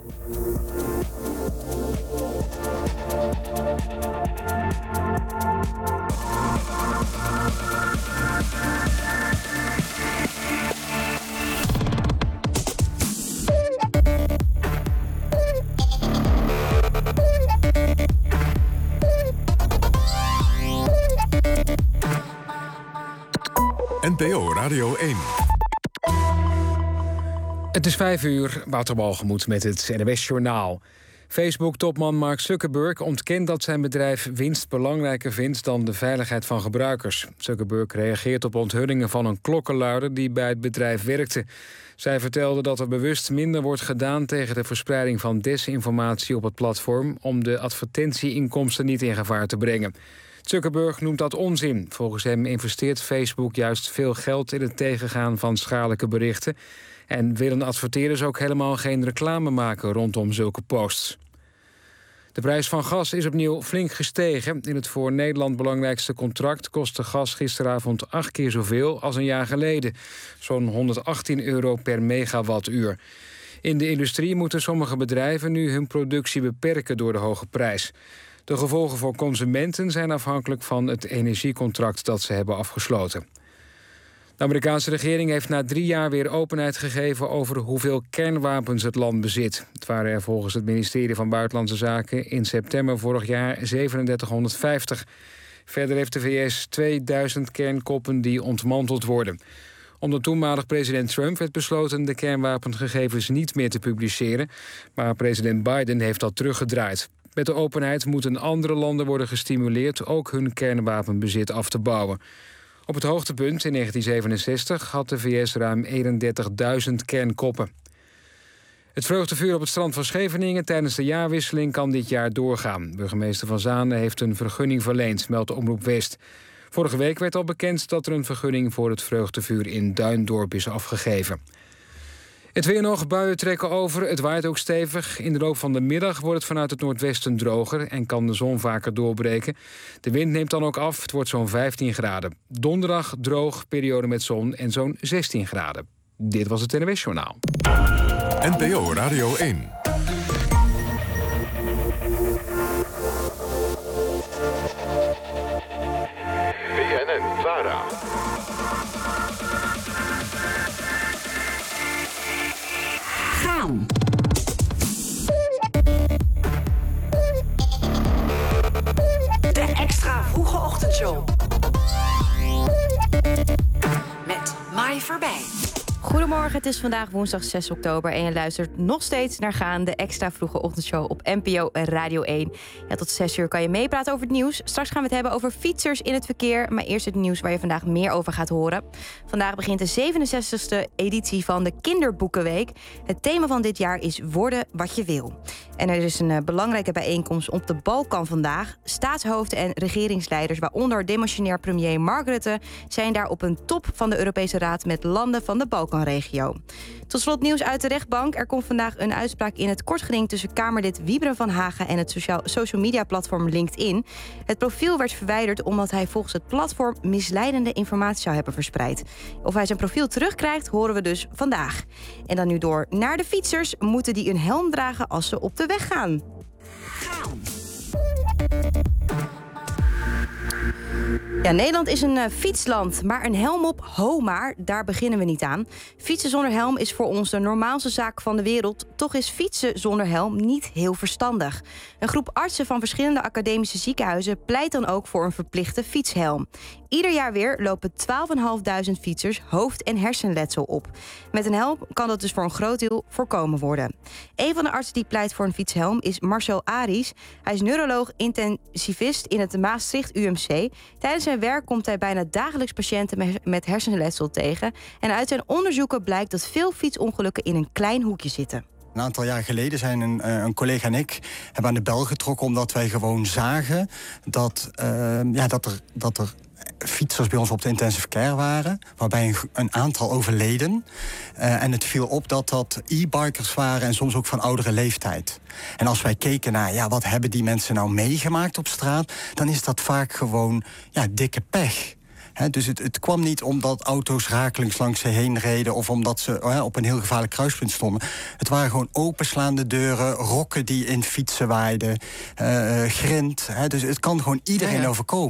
N P O Radio één.
Het is vijf uur, Wouter Walgemoed met het N O S Journaal. Facebook-topman Mark Zuckerberg ontkent dat zijn bedrijf winst belangrijker vindt dan de veiligheid van gebruikers. Zuckerberg reageert op onthullingen van een klokkenluider die bij het bedrijf werkte. Zij vertelde dat er bewust minder wordt gedaan tegen de verspreiding van desinformatie op het platform om de advertentieinkomsten niet in gevaar te brengen. Zuckerberg noemt dat onzin. Volgens hem investeert Facebook juist veel geld in het tegengaan van schadelijke berichten en willen adverteerders ook helemaal geen reclame maken rondom zulke posts. De prijs van gas is opnieuw flink gestegen. In het voor Nederland belangrijkste contract kostte gas gisteravond acht keer zoveel als een jaar geleden. Zo'n honderdachttien euro per megawattuur. In de industrie moeten sommige bedrijven nu hun productie beperken door de hoge prijs. De gevolgen voor consumenten zijn afhankelijk van het energiecontract dat ze hebben afgesloten. De Amerikaanse regering heeft na drie jaar weer openheid gegeven over hoeveel kernwapens het land bezit. Het waren er volgens het ministerie van Buitenlandse Zaken in september vorig jaar zevenendertighonderdvijftig. Verder heeft de V S tweeduizend kernkoppen die ontmanteld worden. Onder toenmalig president Trump werd besloten de kernwapengegevens niet meer te publiceren, maar president Biden heeft dat teruggedraaid. Met de openheid moeten andere landen worden gestimuleerd ook hun kernwapenbezit af te bouwen. Op het hoogtepunt in negentien zevenenzestig had de V S ruim eenendertigduizend kernkoppen. Het vreugdevuur op het strand van Scheveningen tijdens de jaarwisseling kan dit jaar doorgaan. Burgemeester Van Zanen heeft een vergunning verleend, meldt de Omroep West. Vorige week werd al bekend dat er een vergunning voor het vreugdevuur in Duindorp is afgegeven. Het weer nog, buien trekken over, het waait ook stevig. In de loop van de middag wordt het vanuit het noordwesten droger en kan de zon vaker doorbreken. De wind neemt dan ook af, het wordt zo'n vijftien graden. Donderdag droog, periode met zon en zo'n zestien graden. Dit was het N W S-journaal.
N P O Radio één. B N N-Vara.
Gaan. De extra vroege ochtendshow. Met Mai Verbij.
Goedemorgen, het is vandaag woensdag zes oktober en je luistert nog steeds naar Gaan, de extra vroege ochtendshow op N P O Radio één. Ja, tot zes uur kan je meepraten over het nieuws. Straks gaan we het hebben over fietsers in het verkeer, maar eerst het nieuws waar je vandaag meer over gaat horen. Vandaag begint de zevenenzestigste editie van de Kinderboekenweek. Het thema van dit jaar is worden wat je wil. En er is een uh, belangrijke bijeenkomst op de Balkan vandaag. Staatshoofden en regeringsleiders, waaronder demissionair premier Mark Rutte, zijn daar op een top van de Europese Raad met landen van de Balkanregio. Tot slot nieuws uit de rechtbank. Er komt vandaag een uitspraak in het kortgeding tussen Kamerlid Wiebren van Hagen en het sociaal, social media platform LinkedIn. Het profiel werd verwijderd omdat hij volgens het platform misleidende informatie zou hebben verspreid. Of hij zijn profiel terugkrijgt, horen we dus vandaag. En dan nu door naar de fietsers. Moeten die een helm dragen als ze op de weg gaan? Gaan. Ja, Nederland is een uh, fietsland, maar een helm op, ho maar, daar beginnen we niet aan. Fietsen zonder helm is voor ons de normaalste zaak van de wereld. Toch is fietsen zonder helm niet heel verstandig. Een groep artsen van verschillende academische ziekenhuizen pleit dan ook voor een verplichte fietshelm. Ieder jaar weer lopen twaalfduizendvijfhonderd fietsers hoofd- en hersenletsel op. Met een helm kan dat dus voor een groot deel voorkomen worden. Een van de artsen die pleit voor een fietshelm is Marcel Aries. Hij is neuroloog-intensivist in het Maastricht U M C. Tijdens zijn werk komt hij bijna dagelijks patiënten met hersenletsel tegen. En uit zijn onderzoeken blijkt dat veel fietsongelukken in een klein hoekje zitten.
Een aantal jaar geleden zijn een, een collega en ik hebben aan de bel getrokken omdat wij gewoon zagen dat, uh, ja, dat, er, dat er fietsers bij ons op de intensive care waren, waarbij een, een aantal overleden. Uh, en het viel op dat dat e-bikers waren en soms ook van oudere leeftijd. En als wij keken naar, ja, wat hebben die mensen nou meegemaakt op straat, dan is dat vaak gewoon, ja, dikke pech. He, dus het, het kwam niet omdat auto's rakelings langs ze heen reden of omdat ze he, op een heel gevaarlijk kruispunt stonden. Het waren gewoon openslaande deuren, rokken die in fietsen waaiden, uh, grind. He, dus het kan gewoon iedereen ja, ja. overkomen.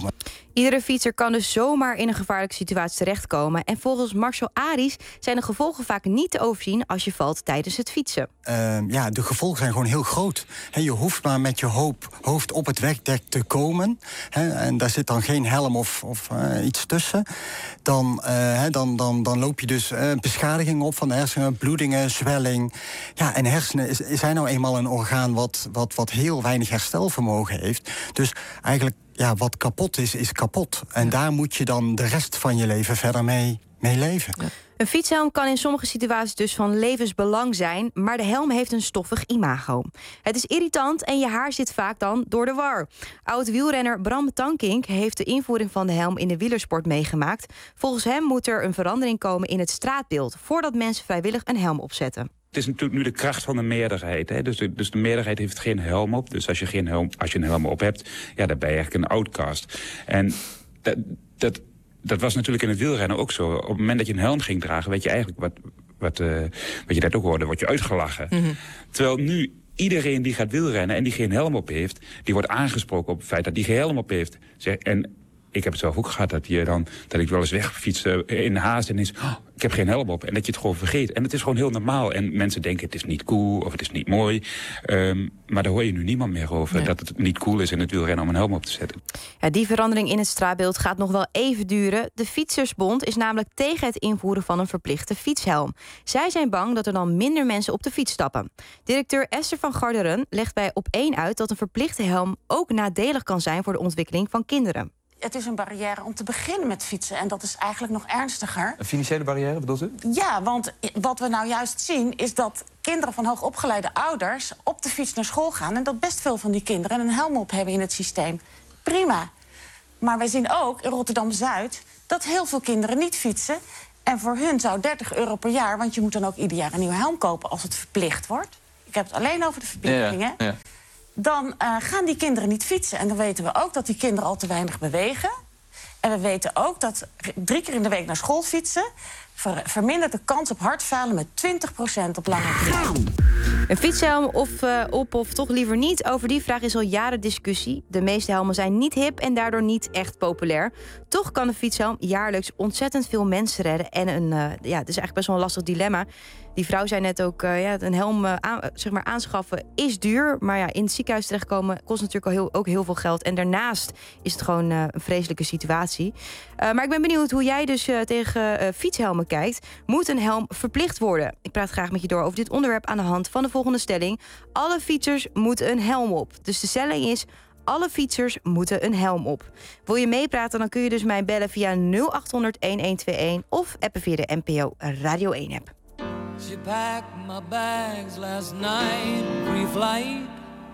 Iedere fietser kan dus zomaar in een gevaarlijke situatie terechtkomen. En volgens Marcel Aries zijn de gevolgen vaak niet te overzien als je valt tijdens het fietsen.
Uh, ja, de gevolgen zijn gewoon heel groot. He, je hoeft maar met je hoop, hoofd op het wegdek te komen. He, en daar zit dan geen helm of, of uh, iets tussen. Dan, uh, dan, dan, dan loop je dus uh, beschadiging op van de hersenen, bloedingen, zwelling. Ja, en hersenen is, zijn nou eenmaal een orgaan wat, wat, wat heel weinig herstelvermogen heeft. Dus eigenlijk, ja, wat kapot is, is kapot. En ja. daar moet je dan de rest van je leven verder mee, mee leven. Ja.
Een fietshelm kan in sommige situaties dus van levensbelang zijn, maar de helm heeft een stoffig imago. Het is irritant en je haar zit vaak dan door de war. Oud-wielrenner Bram Tankink heeft de invoering van de helm in de wielersport meegemaakt. Volgens hem moet er een verandering komen in het straatbeeld voordat mensen vrijwillig een helm opzetten.
Het is natuurlijk nu de kracht van de meerderheid. Hè? Dus, de, dus de meerderheid heeft geen helm op. Dus als je, geen helm, als je een helm op hebt, ja, dan ben je eigenlijk een outcast. En dat, dat, dat was natuurlijk in het wielrennen ook zo. Op het moment dat je een helm ging dragen, weet je eigenlijk wat, wat, uh, wat je net ook hoorde, word je uitgelachen. Mm-hmm. Terwijl nu iedereen die gaat wielrennen en die geen helm op heeft, die wordt aangesproken op het feit dat die geen helm op heeft. Zeg, en ik heb het zelf ook gehad dat, je dan, dat ik wel eens wegfiets in de haast en is, oh, ik heb geen helm op. En dat je het gewoon vergeet. En het is gewoon heel normaal. En mensen denken het is niet cool of het is niet mooi. Um, maar daar hoor je nu niemand meer over. Nee. Dat het niet cool is in het wielrennen om een helm op te zetten.
Ja, die verandering in het straatbeeld gaat nog wel even duren. De Fietsersbond is namelijk tegen het invoeren van een verplichte fietshelm. Zij zijn bang dat er dan minder mensen op de fiets stappen. Directeur Esther van Garderen legt bij Op één uit dat een verplichte helm ook nadelig kan zijn voor de ontwikkeling van kinderen.
Het is een barrière om te beginnen met fietsen. En dat is eigenlijk nog ernstiger.
Een financiële barrière, bedoelt u?
Ja, want wat we nou juist zien is dat kinderen van hoogopgeleide ouders op de fiets naar school gaan. En dat best veel van die kinderen een helm op hebben in het systeem. Prima. Maar wij zien ook in Rotterdam-Zuid dat heel veel kinderen niet fietsen. En voor hun zou dertig euro per jaar, want je moet dan ook ieder jaar een nieuwe helm kopen als het verplicht wordt. Ik heb het alleen over de verplichtingen. Ja, ja. Dan uh, gaan die kinderen niet fietsen. En dan weten we ook dat die kinderen al te weinig bewegen. En we weten ook dat drie keer in de week naar school fietsen ver, vermindert de kans op hartfalen met twintig procent op lange termijn.
Een fietshelm of uh, op of toch liever niet? Over die vraag is al jaren discussie. De meeste helmen zijn niet hip en daardoor niet echt populair. Toch kan een fietshelm jaarlijks ontzettend veel mensen redden. En een, uh, ja, het is eigenlijk best wel een lastig dilemma. Die vrouw zei net ook, uh, ja, een helm uh, aan, zeg maar aanschaffen is duur. Maar ja, in het ziekenhuis terechtkomen kost natuurlijk al heel, ook heel veel geld. En daarnaast is het gewoon uh, een vreselijke situatie. Uh, maar ik ben benieuwd hoe jij dus uh, tegen uh, fietshelmen kijkt. Moet een helm verplicht worden? Ik praat graag met je door over dit onderwerp aan de hand van de volgende stelling. Alle fietsers moeten een helm op. Dus de stelling is, alle fietsers moeten een helm op. Wil je meepraten, dan kun je dus mij bellen via nul acht honderd, een een twee een... of appen via de N P O Radio één app.
She packed my bags last night, pre-flight.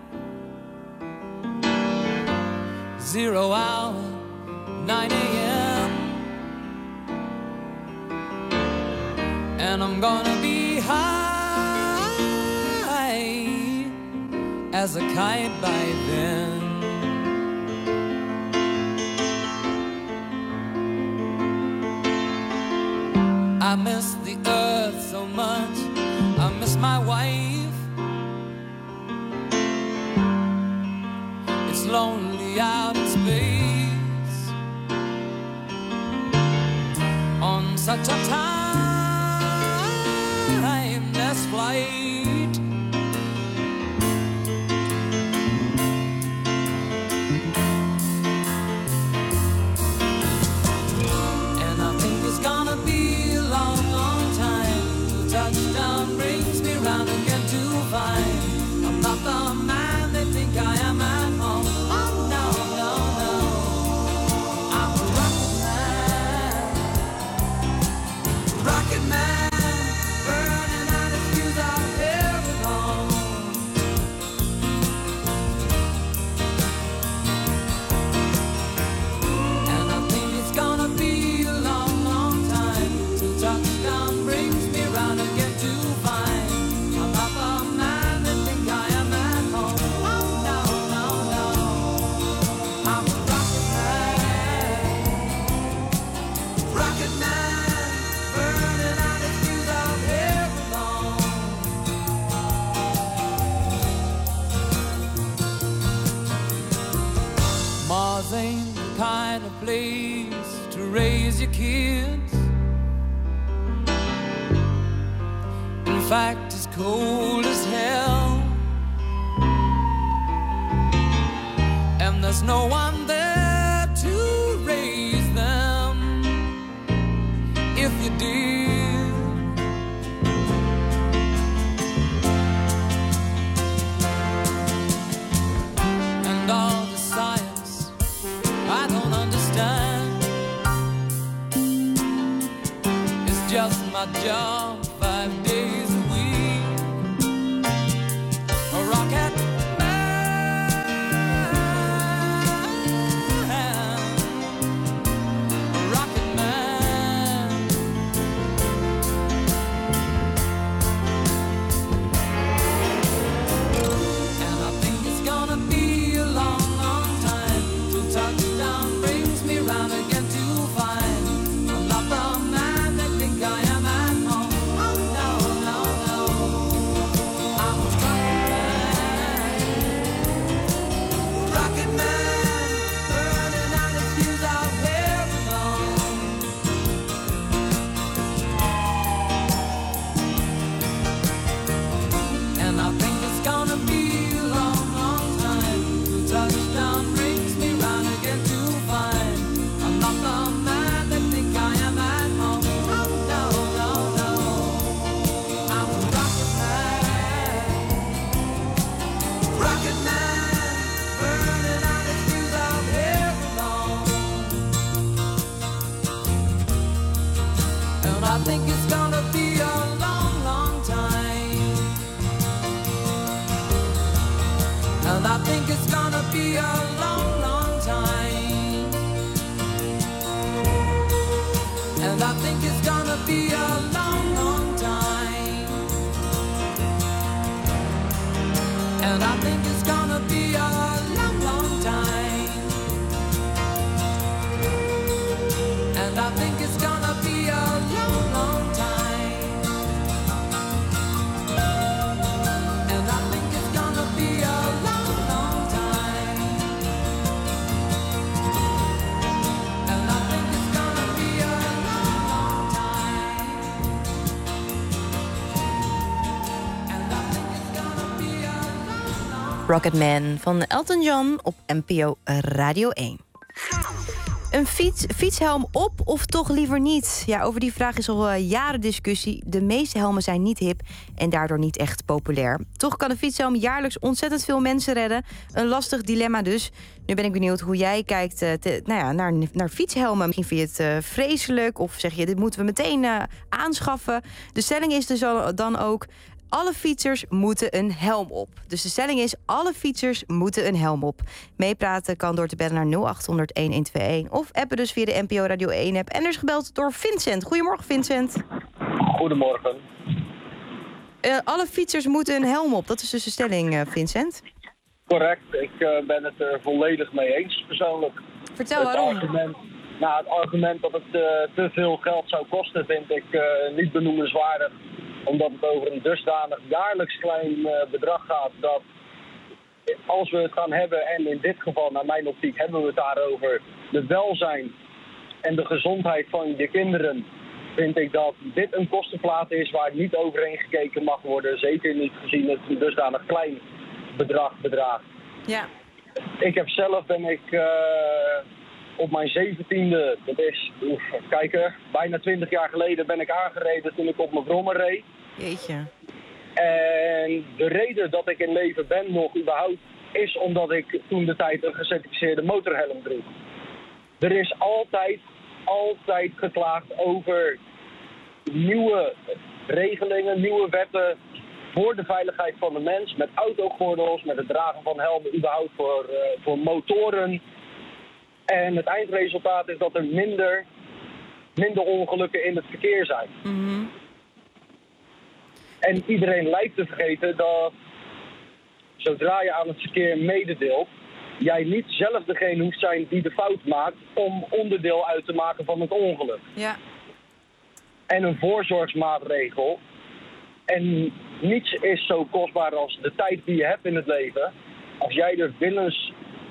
Zero hour, nine a.m. And I'm gonna be high as a kite by then. I miss the earth so much, I miss my wife. It's lonely out in space on such a timeless flight. And I think it's gonna be a long, long time. Touchdown brings me round again to find I'm not the man they think I am at home. Oh no, no, no, I'm a rocket man, rocket man, burning out his fuse out here. place to raise your kids. In fact, it's cold as hell, and there's no one there to raise them if you did. And all the science I don't understand, it's just my job five days a week. A rocket man, a rocket man. And I think it's gonna be a long, long time till touchdown brings me round again to find I'm not the man they think I am at home. Oh no, no, no, I'm a rocket man, rocket man, burning out his fuse out here alone. And I think it's gonna be a long, long time till touchdown brings me round again to find I'm not the man they think I am at home. Oh no, no, no, I'm a rocket man, rocket man, burning out his fuse out here alone. And I think it's gonna be a long, long time. And I think it's gonna be a long, long time. And I think it's gonna be a long, long time. And I think it's gonna be a long, long time. And I think it's gonna be a long, long time. And I think it's gonna be a long, long time. And I think it's gonna be a long, long time. And I think it's gonna be a long, long
Rocketman van Elton John op N P O Radio één. Een fiets, fietshelm op of toch liever niet? Ja, over die vraag is al uh, jaren discussie. De meeste helmen zijn niet hip en daardoor niet echt populair. Toch kan een fietshelm jaarlijks ontzettend veel mensen redden. Een lastig dilemma dus. Nu ben ik benieuwd hoe jij kijkt uh, te, nou ja, naar, naar fietshelmen. Misschien vind je het uh, vreselijk of zeg je dit moeten we meteen uh, aanschaffen. De stelling is dus al, dan ook: alle fietsers moeten een helm op. Dus de stelling is: alle fietsers moeten een helm op. Meepraten kan door te bellen naar nul acht honderd, een een twee een of appen dus via de N P O Radio één app. En er is gebeld door Vincent. Goedemorgen, Vincent.
Goedemorgen.
Uh, alle fietsers moeten een helm op. Dat is dus de stelling, uh, Vincent.
Correct. Ik uh, ben het er volledig mee eens, persoonlijk.
Vertel
het
waarom.
Argument, nou, het argument dat het uh, te veel geld zou kosten vind ik uh, niet benoemenswaardig. Omdat het over een dusdanig jaarlijks klein uh, bedrag gaat dat als we het gaan hebben, en in dit geval naar mijn optiek hebben we het daarover, de welzijn en de gezondheid van je kinderen, vind ik dat dit een kostenplaat is waar niet overheen gekeken mag worden. Zeker niet gezien het een dusdanig klein bedrag bedraagt.
Ja.
Ik heb zelf, ben ik uh, op mijn zeventiende, dat is, oef, kijken, bijna twintig jaar geleden ben ik aangereden toen ik op mijn brommer reed.
Jeetje.
En de reden dat ik in leven ben nog überhaupt is omdat ik toen de tijd een gecertificeerde motorhelm droeg. Er is altijd, altijd geklaagd over nieuwe regelingen, nieuwe wetten voor de veiligheid van de mens. Met autogordels, met het dragen van helmen überhaupt voor, uh, voor motoren. En het eindresultaat is dat er minder, minder ongelukken in het verkeer zijn.
Mm-hmm.
En iedereen lijkt te vergeten dat zodra je aan het verkeer mededeelt, jij niet zelf degene hoeft zijn die de fout maakt om onderdeel uit te maken van het ongeluk.
Ja.
En een voorzorgsmaatregel. En niets is zo kostbaar als de tijd die je hebt in het leven. Als jij er willens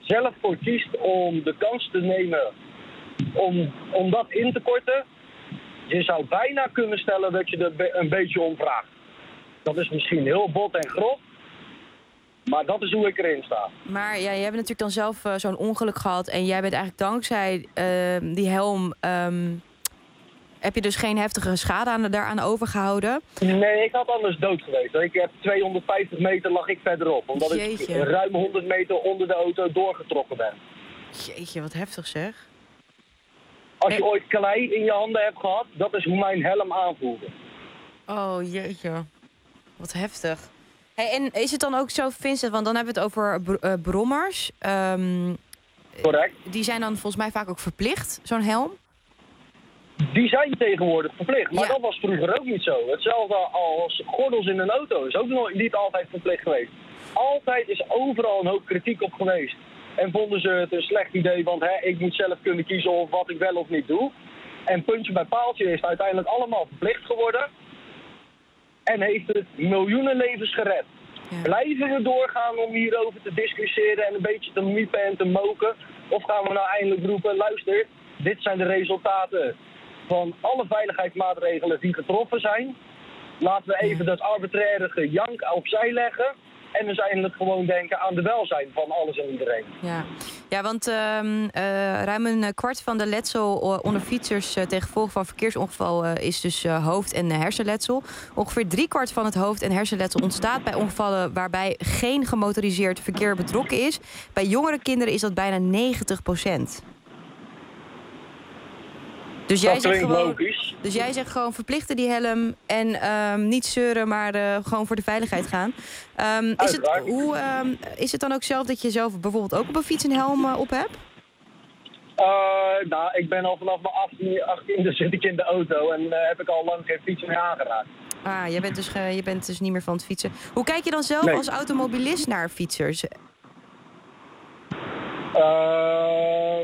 zelf voor kiest om de kans te nemen om, om dat in te korten, je zou bijna kunnen stellen dat je er be- een beetje om vraagt. Dat is misschien heel bot en grof, maar dat is hoe ik erin sta.
Maar ja, jij hebt natuurlijk dan zelf uh, zo'n ongeluk gehad en jij bent eigenlijk dankzij uh, die helm... Um, heb je dus geen heftige schade aan, daaraan overgehouden?
Nee, ik had anders dood geweest. Ik heb tweehonderdvijftig meter lag ik verderop. Omdat Jeetje. ik ruim honderd meter onder de auto doorgetrokken ben.
Jeetje, wat heftig zeg.
Als je hey. ooit klei in je handen hebt gehad, dat is hoe mijn helm aanvoelde.
Oh jeetje, wat heftig. Hey, en is het dan ook zo, Vincent, want dan hebben we het over br- uh, brommers. Um,
Correct.
Die zijn dan volgens mij vaak ook verplicht, zo'n helm?
Die zijn tegenwoordig verplicht, maar ja. dat was vroeger ook niet zo. Hetzelfde als gordels in een auto is ook nooit, niet altijd verplicht geweest. Altijd is overal een hoop kritiek op geweest. En vonden ze het een slecht idee, want hè, ik moet zelf kunnen kiezen of wat ik wel of niet doe. En puntje bij paaltje is het uiteindelijk allemaal verplicht geworden. En heeft het miljoenen levens gered. Ja. Blijven we doorgaan om hierover te discussiëren en een beetje te miepen en te moken? Of gaan we nou eindelijk roepen, luister, dit zijn de resultaten van alle veiligheidsmaatregelen die getroffen zijn. Laten we even dat arbitraire gejank opzij leggen en dus eindelijk gewoon denken aan de welzijn van alles en iedereen.
Ja, ja want uh, uh, ruim een kwart van de letsel onder fietsers uh, tegen gevolg van verkeersongeval uh, is dus uh, hoofd- en uh, hersenletsel. Ongeveer driekwart van het hoofd- en hersenletsel ontstaat bij ongevallen waarbij geen gemotoriseerd verkeer betrokken is. Bij jongere kinderen is dat bijna negentig procent. Dus jij, zegt gewoon, dus jij zegt gewoon verplichten die helm en um, niet zeuren, maar uh, gewoon voor de veiligheid gaan. Um, is, het, hoe, um, is het dan ook zelf dat je zelf bijvoorbeeld ook op een fiets een helm uh, op hebt?
Uh, nou, ik ben al vanaf mijn achttiende zit ik in de auto en uh, heb ik al lang geen fiets meer aangeraakt.
Ah, je bent, dus, uh, je bent dus niet meer van het fietsen. Hoe kijk je dan zelf nee. als automobilist naar fietsers?
Uh,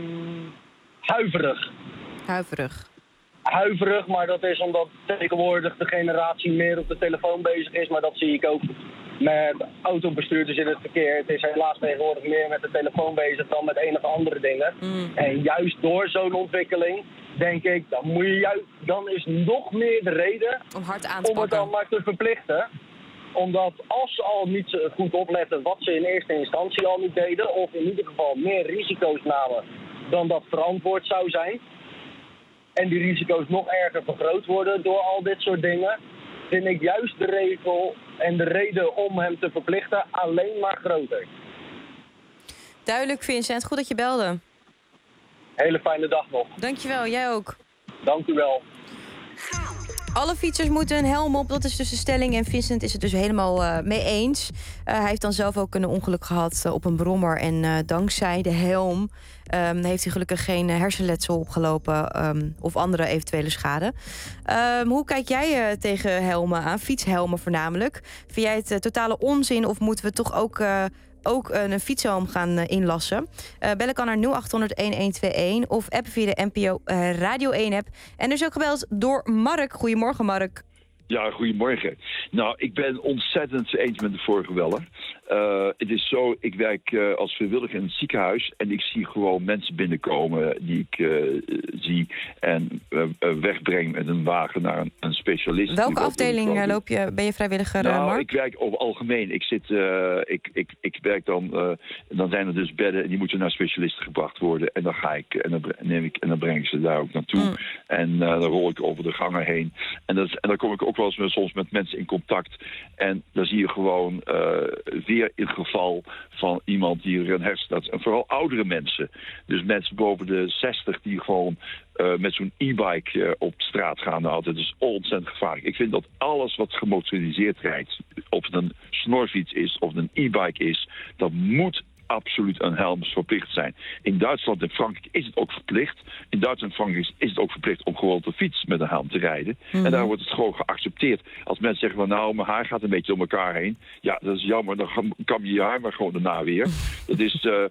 huiverig.
Huiverig.
Huiverig, maar dat is omdat tegenwoordig de generatie meer op de telefoon bezig is. Maar dat zie ik ook met autobestuurders in het verkeer. Het is helaas tegenwoordig meer met de telefoon bezig dan met enige andere dingen. Mm. En juist door zo'n ontwikkeling, denk ik, dan, moet je juist, dan is nog meer de reden
om, hard aan te
om het dan maar te verplichten. Omdat als ze al niet goed opletten wat ze in eerste instantie al niet deden, of in ieder geval meer risico's namen dan dat verantwoord zou zijn, en die risico's nog erger vergroot worden door al dit soort dingen, vind ik juist de regel en de reden om hem te verplichten alleen maar groter.
Duidelijk, Vincent. Goed dat je belde.
Hele fijne dag nog.
Dankjewel, jij ook.
Dank u wel.
Alle fietsers moeten een helm op, dat is dus de stelling. En Vincent is het dus helemaal uh, mee eens. Uh, hij heeft dan zelf ook een ongeluk gehad uh, op een brommer. En uh, dankzij de helm um, heeft hij gelukkig geen hersenletsel opgelopen um, of andere eventuele schade. Um, hoe kijk jij uh, tegen helmen aan? Fietshelmen voornamelijk. Vind jij het uh, totale onzin of moeten we toch ook Uh, ook een fietshelm gaan inlassen? Uh, bellen kan naar nul acht honderd een een twee een of appen via de N P O uh, Radio één app. En er is ook gebeld door Mark. Goedemorgen, Mark.
Ja, goedemorgen. Nou, ik ben ontzettend eens met de vorige beller. Uh, het is zo, ik werk uh, als vrijwilliger in het ziekenhuis en ik zie gewoon mensen binnenkomen die ik uh, zie en uh, wegbreng met een wagen naar een, een specialist.
Welke afdeling loop je, ben je vrijwilliger,
nou,
Mark?
Ik werk over algemeen. Ik, zit, uh, ik, ik, ik werk dan, uh, dan zijn er dus bedden en die moeten naar specialisten gebracht worden. En dan ga ik en dan neem ik en dan breng ik ze daar ook naartoe. Mm. En uh, dan rol ik over de gangen heen. En, dat is, en dan kom ik ook wel eens met, soms met mensen in contact. En dan zie je gewoon uh, weer in het geval van iemand die er een hersenletsel, en vooral oudere mensen. Dus mensen boven de zestig die gewoon uh, met zo'n e-bike uh, op straat gaan. Nou, dat is ontzettend gevaarlijk. Ik vind dat alles wat gemotoriseerd rijdt, of het een snorfiets is of een e-bike is, dat moet absoluut een helm verplicht zijn. In Duitsland en Frankrijk is het ook verplicht. In Duitsland en Frankrijk is het ook verplicht om gewoon te fiets met een helm te rijden. Mm-hmm. En daar wordt het gewoon geaccepteerd. Als mensen zeggen van nou, mijn haar gaat een beetje door elkaar heen. Ja, dat is jammer. Dan kam je je haar maar gewoon daarna weer. Dat is... Uh,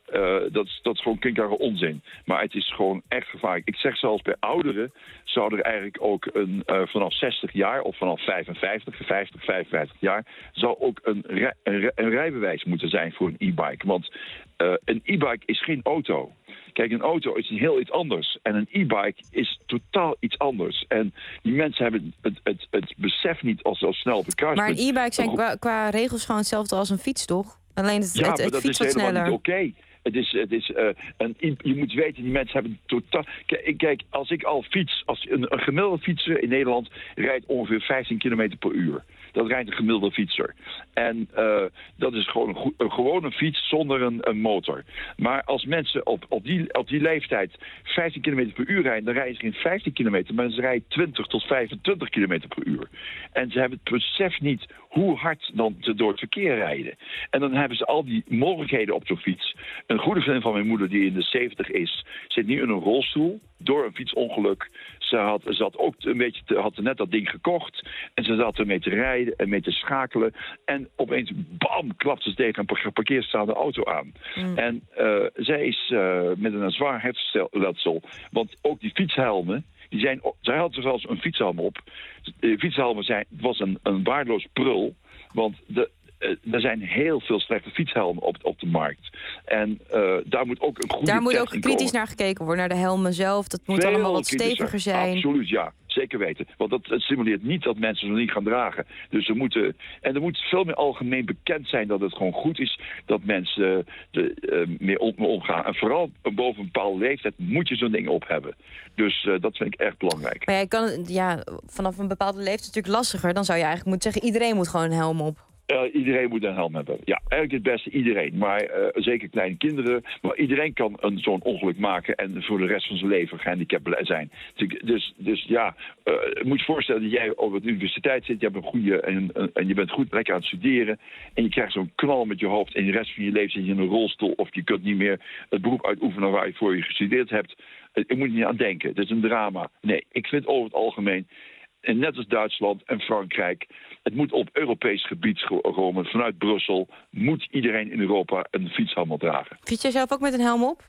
Uh, dat, is, dat is gewoon klinkklare onzin. Maar het is gewoon echt gevaarlijk. Ik zeg zelfs bij ouderen zou er eigenlijk ook een, uh, vanaf zestig jaar of vanaf vijfenvijftig, vijftig, vijfenvijftig jaar... zou ook een, rij, een, een rijbewijs moeten zijn voor een e-bike. Want uh, een e-bike is geen auto. Kijk, een auto is heel iets anders. En een e-bike is totaal iets anders. En die mensen hebben het, het, het besef niet als ze al snel op het kruispunt...
Maar een e-bike zijn qua, qua regels gewoon hetzelfde als een fiets, toch? Alleen het,
ja,
het, het,
maar
het
dat is
fiets wat
helemaal
sneller.
niet oké. Okay. Het is, het is, uh, een, je moet weten, die mensen hebben totaal... Kijk, kijk als ik al fiets, als een, een gemiddelde fietser in Nederland rijdt ongeveer vijftien kilometer per uur. Dat rijdt een gemiddelde fietser. En uh, dat is gewoon een, go- een gewone fiets zonder een, een motor. Maar als mensen op, op, die, op die leeftijd vijftien kilometer per uur rijden, dan rijden ze geen vijftien kilometer, maar ze rijden twintig tot vijfentwintig kilometer per uur. En ze hebben het besef niet hoe hard dan ze door het verkeer rijden. En dan hebben ze al die mogelijkheden op zo'n fiets. Een goede vriend van mijn moeder die in de zeventig is, zit nu in een rolstoel door een fietsongeluk. Ze had, ze had ook een beetje te, had net dat ding gekocht en ze zat ermee te rijden en mee te schakelen. En opeens, bam, klapte ze tegen een geparkeerstaande auto aan. Mm. En uh, zij is uh, met een zwaar hersenletsel, want ook die fietshelmen, die zijn, zij had zelfs een fietshelm op. De fietshelmen zijn, was een, een waardeloos prul, want de Uh, er zijn heel veel slechte fietshelmen op, op de markt. En uh, daar moet ook een goede
Daar moet ook kritisch
komen.
naar gekeken worden, naar de helmen zelf. Dat moet
Veel
allemaal wat
kritischer.
steviger zijn.
Absoluut, ja. Zeker weten. Want dat het stimuleert niet dat mensen ze niet gaan dragen. Dus ze moeten... En er moet veel meer algemeen bekend zijn dat het gewoon goed is dat mensen er uh, meer om, omgaan. En vooral boven een bepaalde leeftijd moet je zo'n ding op hebben. Dus uh, dat vind ik echt belangrijk.
Maar jij kan, ja, vanaf een bepaalde leeftijd natuurlijk lastiger. Dan zou je eigenlijk moeten zeggen, iedereen moet gewoon een helm op.
Uh, iedereen moet een helm hebben. Ja, eigenlijk het beste iedereen. Maar uh, zeker kleine kinderen. Maar iedereen kan een, zo'n ongeluk maken en voor de rest van zijn leven gehandicapt zijn. Dus, dus ja, uh, je moet je voorstellen dat jij op de universiteit zit. Je hebt een goede en, en je bent goed lekker aan het studeren. En je krijgt zo'n knal met je hoofd. En de rest van je leven zit je in een rolstoel. Of je kunt niet meer het beroep uitoefenen waar je voor je gestudeerd hebt. Uh, je moet er niet aan denken. Het is een drama. Nee, ik vind over het algemeen, en net als Duitsland en Frankrijk, het moet op Europees gebied komen. Vanuit Brussel moet iedereen in Europa een fietshelm dragen.
Fiets jij zelf ook met een helm op?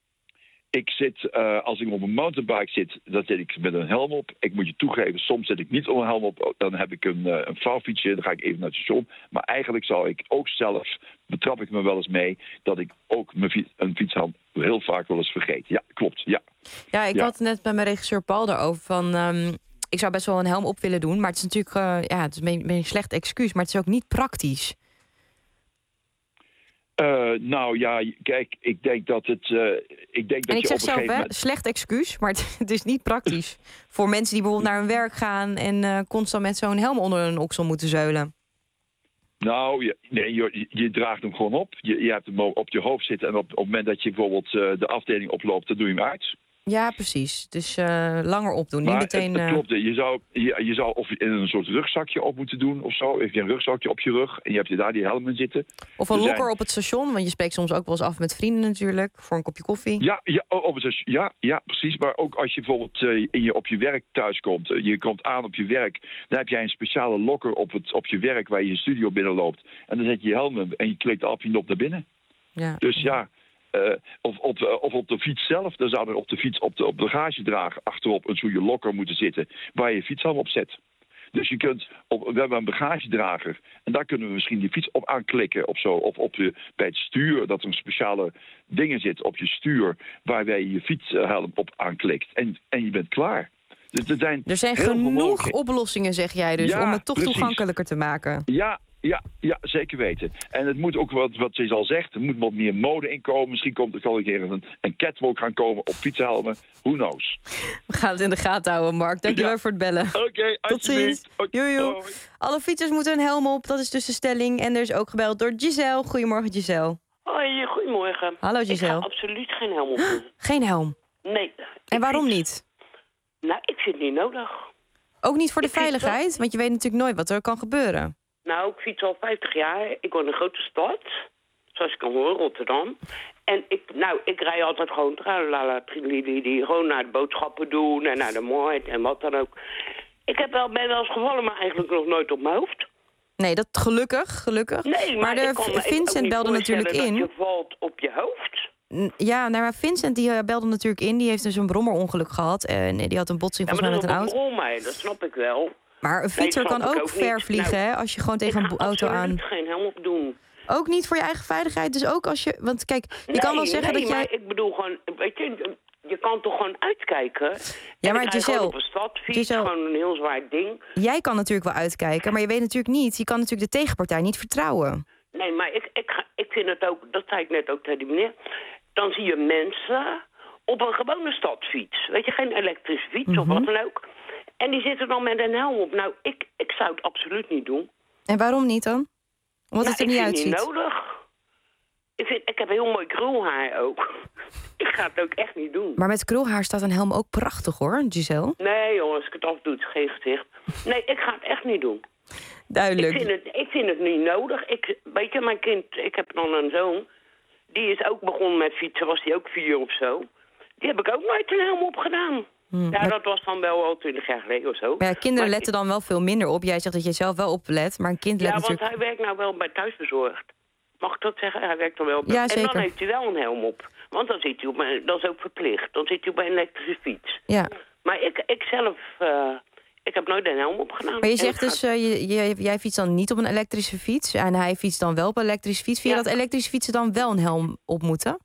Ik zit, uh, als ik op een mountainbike zit, dan zit ik met een helm op. Ik moet je toegeven, soms zit ik niet op een helm op. Dan heb ik een, uh, een vouwfietsje, dan ga ik even naar het station. Maar eigenlijk zou ik ook zelf, betrap ik me wel eens mee, dat ik ook mijn fiets, een fietshelm heel vaak wel eens vergeet. Ja, klopt, ja.
Ja, ik ja. had het net bij mijn regisseur Paul daarover van, Um... ik zou best wel een helm op willen doen, maar het is natuurlijk uh, ja, het is een, een slecht excuus, maar het is ook niet praktisch.
Uh, nou ja, kijk, ik denk dat het. Uh, ik denk dat
en ik
je
zeg
op een
zelf, hè,
moment...
slecht excuus, maar het, het is niet praktisch voor mensen die bijvoorbeeld naar hun werk gaan en uh, constant met zo'n helm onder hun oksel moeten zeulen.
Nou, je, nee, je, je draagt hem gewoon op. Je, je hebt hem op je hoofd zitten en op, op het moment dat je bijvoorbeeld uh, de afdeling oploopt, dan doe je hem uit.
Ja, precies. Dus uh, langer opdoen.
Maar
niet meteen,
het, het
uh...
klopt. Je zou, je, je zou of in een soort rugzakje op moeten doen of zo. Heb je een rugzakje op je rug en je hebt je daar die helm in zitten.
Of een
er
lokker
zijn...
op het station, want je spreekt soms ook wel eens af met vrienden natuurlijk, voor een kopje koffie.
Ja, ja, op het station, ja, ja precies. Maar ook als je bijvoorbeeld uh, in je, op je werk thuis komt. Uh, je komt aan op je werk. Dan heb jij een speciale lokker op, het, op je werk waar je je studio binnenloopt. En dan zet je je helm in en je klikt af je knop naar binnen.
Ja.
Dus ja... Uh, of, op, uh, of op de fiets zelf, dan zou er op de fiets op de op bagagedrager achterop een zo'n lokker moeten zitten waar je je fietshelm op zet. Dus je kunt, op, we hebben een bagagedrager en daar kunnen we misschien die fiets op aanklikken of zo. Of op je, bij het stuur, dat er een speciale dingen zit op je stuur waar wij je fietshelm op aanklikt. En, en je bent klaar. Dus er zijn,
er zijn genoeg oplossingen, zeg jij dus, ja, om het toch precies. toegankelijker te maken.
Ja. Ja, ja, zeker weten. En het moet ook, wat, wat ze al zegt, er moet wat meer mode in komen. Misschien komt er wel een keer een, een catwalk gaan komen op fietshelmen. Who knows?
We gaan het in de gaten houden, Mark. Dankjewel ja. voor het bellen.
Oké, okay,
tot ziens. Joejoe. Alle fietsers moeten een helm op, dat is dus de stelling. En er is ook gebeld door Giselle. Goedemorgen, Giselle.
Hoi, goedemorgen.
Hallo, Giselle.
Ik ga absoluut geen helm op doen.
Geen helm?
Nee.
En waarom
fiets...
niet?
Nou, ik vind het niet nodig.
Ook niet voor de
ik
veiligheid? Dat... Want je weet natuurlijk nooit wat er kan gebeuren.
Nou, ik fiets al vijftig jaar. Ik woon in een grote stad. Zoals je kan horen, Rotterdam. En ik, nou, ik rij altijd gewoon tralala, die gewoon naar de boodschappen doen en naar de markt en wat dan ook. Ik heb wel, ben wel eens gevallen, maar eigenlijk nog nooit op mijn hoofd.
Nee, dat gelukkig, gelukkig.
Nee, maar,
maar de
ik kan me
Vincent belde natuurlijk in.
Dat je valt op je hoofd.
Ja, nou, maar Vincent die uh, belde natuurlijk in. Die heeft dus een brommerongeluk gehad. En die had een botsing
Ja,
volgens mij met een auto.
Ja, maar dat snap ik wel.
Maar een fietser
nee,
kan ook,
ook
ver
niet.
vliegen,
nou,
hè? Als je gewoon tegen een auto aan...
Ik ga geen helm op doen.
Ook niet voor je eigen veiligheid. Dus ook als je... Want kijk, je
nee,
kan wel zeggen
nee,
dat jij...
maar ik bedoel gewoon... Weet je, je kan toch gewoon uitkijken?
Ja, maar
en
Giselle...
op een stadfiets,
Giselle,
gewoon een heel zwaar ding.
Jij kan natuurlijk wel uitkijken, maar je weet natuurlijk niet... Je kan natuurlijk de tegenpartij niet vertrouwen.
Nee, maar ik, ik, ga, ik vind het ook... Dat zei ik net ook tegen die meneer. Dan zie je mensen op een gewone stadfiets. Weet je, geen elektrische fiets mm-hmm. of wat dan ook. En die zitten dan met een helm op. Nou, ik, ik zou het absoluut niet doen.
En waarom niet dan? Omdat
ja,
het er niet uitziet.
Ik vind het niet nodig. Ik, vind, ik heb heel mooi krulhaar ook. Ik ga het ook echt niet doen.
Maar met krulhaar staat een helm ook prachtig hoor, Giselle.
Nee jongens, als ik het afdoe, het is geen gezicht. Nee, ik ga het echt niet doen.
Duidelijk.
Ik vind het, ik vind het niet nodig. Ik, weet je, mijn kind, ik heb dan een zoon. Die is ook begonnen met fietsen, was die ook vier of zo. Die heb ik ook nooit een helm op gedaan. Hmm, ja, maar... dat was dan wel al twintig jaar geleden of zo.
Maar ja, kinderen maar... letten dan wel veel minder op. Jij zegt dat je zelf wel oplet, maar een kind let
ja,
natuurlijk...
Ja, want hij werkt nou wel bij Thuisbezorgd. Mag ik dat zeggen? Hij werkt dan wel bij...
Ja,
en
zeker.
dan heeft hij wel een helm op. Want dan zit hij op een... Dat is ook verplicht. Dan zit hij op een elektrische fiets.
Ja.
Maar ik, ik zelf... Uh, ik heb nooit een helm opgedaan.
Maar je zegt dus, uh, je, je, jij fietst dan niet op een elektrische fiets... en hij fietst dan wel op een elektrische fiets. Vind ja. je dat elektrische fietsen dan wel een helm op moeten?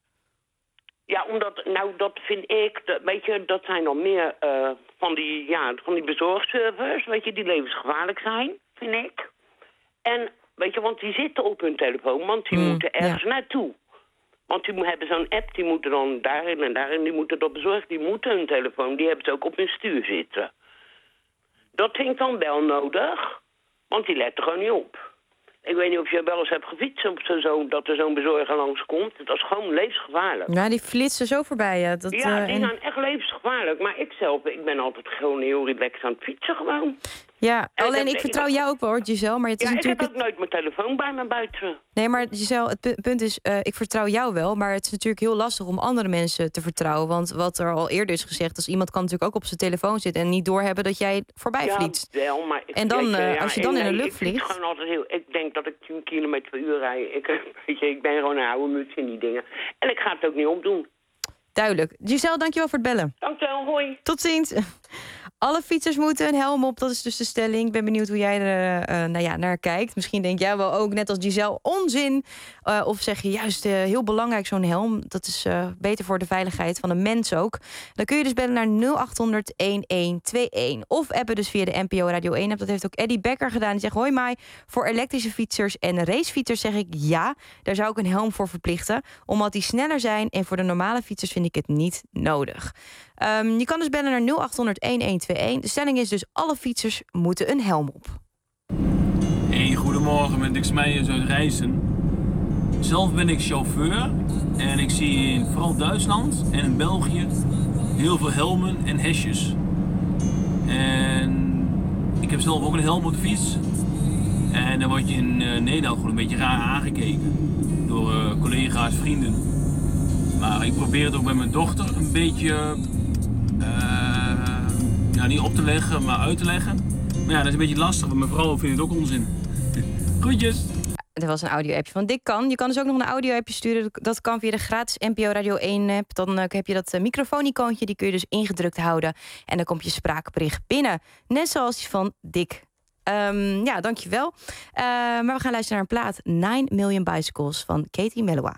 Ja, omdat, nou, dat vind ik, dat, weet je, dat zijn dan meer uh, van die, ja, van die bezorgservice, weet je, die levensgevaarlijk zijn, vind ik. En, weet je, want die zitten op hun telefoon, want die mm, moeten ergens ja. naartoe. Want die hebben zo'n app, die moeten dan daarin en daarin, die moeten dat bezorgen, die moeten hun telefoon, die hebben ze ook op hun stuur zitten. Dat vind ik dan wel nodig, want die letten gewoon niet op. Ik weet niet of je wel eens hebt gefietst op zo, dat er zo'n bezorger langskomt. Dat is gewoon levensgevaarlijk.
Nou, die flitsen zo voorbij. Ja, dat,
ja
uh,
die en... zijn echt levensgevaarlijk. Maar ik zelf, ik ben altijd gewoon heel relaxed aan het fietsen gewoon.
Ja, en alleen ik, ik vertrouw ik... jou ook wel hoor, Giselle. Maar het is
ja,
natuurlijk...
ik heb ook nooit mijn telefoon bij me buiten.
Nee, maar Giselle, het punt is, uh, ik vertrouw jou wel. Maar het is natuurlijk heel lastig om andere mensen te vertrouwen. Want wat er al eerder is gezegd, als iemand kan natuurlijk ook op zijn telefoon zitten... en niet doorhebben dat jij voorbij
ja,
vliegt.
Wel, maar
en dan, uh, ja, als je dan in de lucht
ik
vliegt...
Gewoon altijd heel, ik denk dat ik tien kilometer per uur rijd. Ik, weet je, ik ben gewoon een oude muts in die dingen. En ik ga het ook niet opdoen.
Duidelijk. Giselle, dankjewel voor het bellen.
Dankjewel, hoi.
Tot ziens. Alle fietsers moeten een helm op, dat is dus de stelling. Ik ben benieuwd hoe jij er uh, nou ja, naar kijkt. Misschien denk jij wel ook, net als Giselle, onzin. Uh, of zeg je juist uh, heel belangrijk, zo'n helm. Dat is uh, beter voor de veiligheid van een mens ook. Dan kun je dus bellen naar nul acht honderd, een een twee een. Of appen dus via de N P O Radio één app. Dat heeft ook Eddie Becker gedaan. Die zegt, hoi Mai, voor elektrische fietsers en racefietsers zeg ik ja. Daar zou ik een helm voor verplichten. Omdat die sneller zijn. En voor de normale fietsers vind ik het niet nodig. Um, je kan dus bellen naar nul acht honderd, een een twee een. De stelling is dus, alle fietsers moeten een helm op.
Hey, goedemorgen, met Dick Meijers uit Rijssen. Zelf ben ik chauffeur en ik zie in vooral Duitsland en in België heel veel helmen en hesjes. En ik heb zelf ook een helm op de fiets. En dan word je in uh, Nederland gewoon een beetje raar aangekeken door uh, collega's, vrienden. Maar ik probeer het ook bij mijn dochter een beetje, uh, ja, niet op te leggen, maar uit te leggen. Maar ja, dat is een beetje lastig, want mijn vrouw vindt het ook onzin. Groetjes!
Er was een audio-appje van Dick Kan. Je kan dus ook nog een audio-appje sturen. Dat kan via de gratis N P O Radio één app. Dan uh, heb je dat uh, microfoon-icoontje, die kun je dus ingedrukt houden. En dan komt je spraakbericht binnen. Net zoals die van Dick. Um, ja, dankjewel. Uh, maar we gaan luisteren naar een plaat. nine million Bicycles van Katie Melua.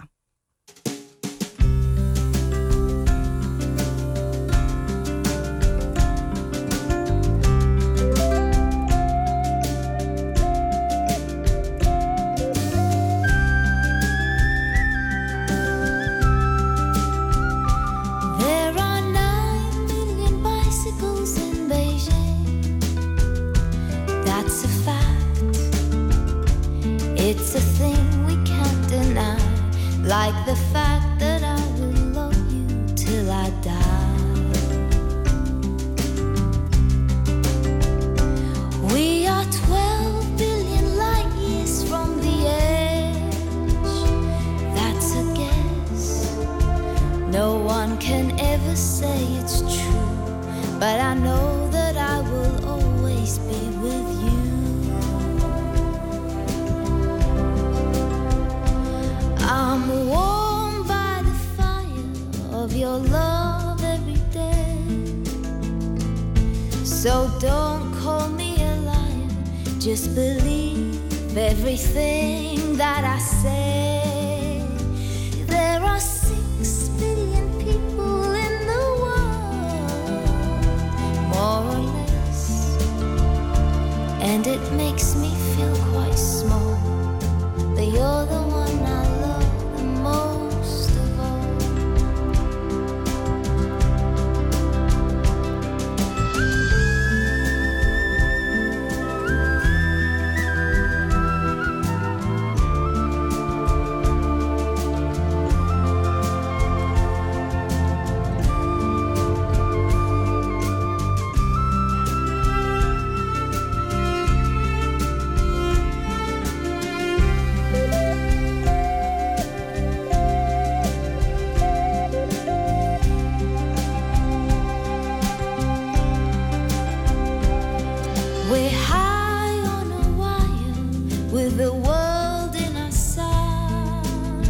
It's a thing we can't deny, like the fact that I will love you till I die. We are twelve billion light years from the edge. That's a guess. No one can ever say it's true, but I know that I will always be with you. I'm warm by the fire. Just believe everything that I say. There are six billion people in the world, more or less, and it makes me feel quite small. But you're the one I love the most of all. We're high on a wire with the world in our sight,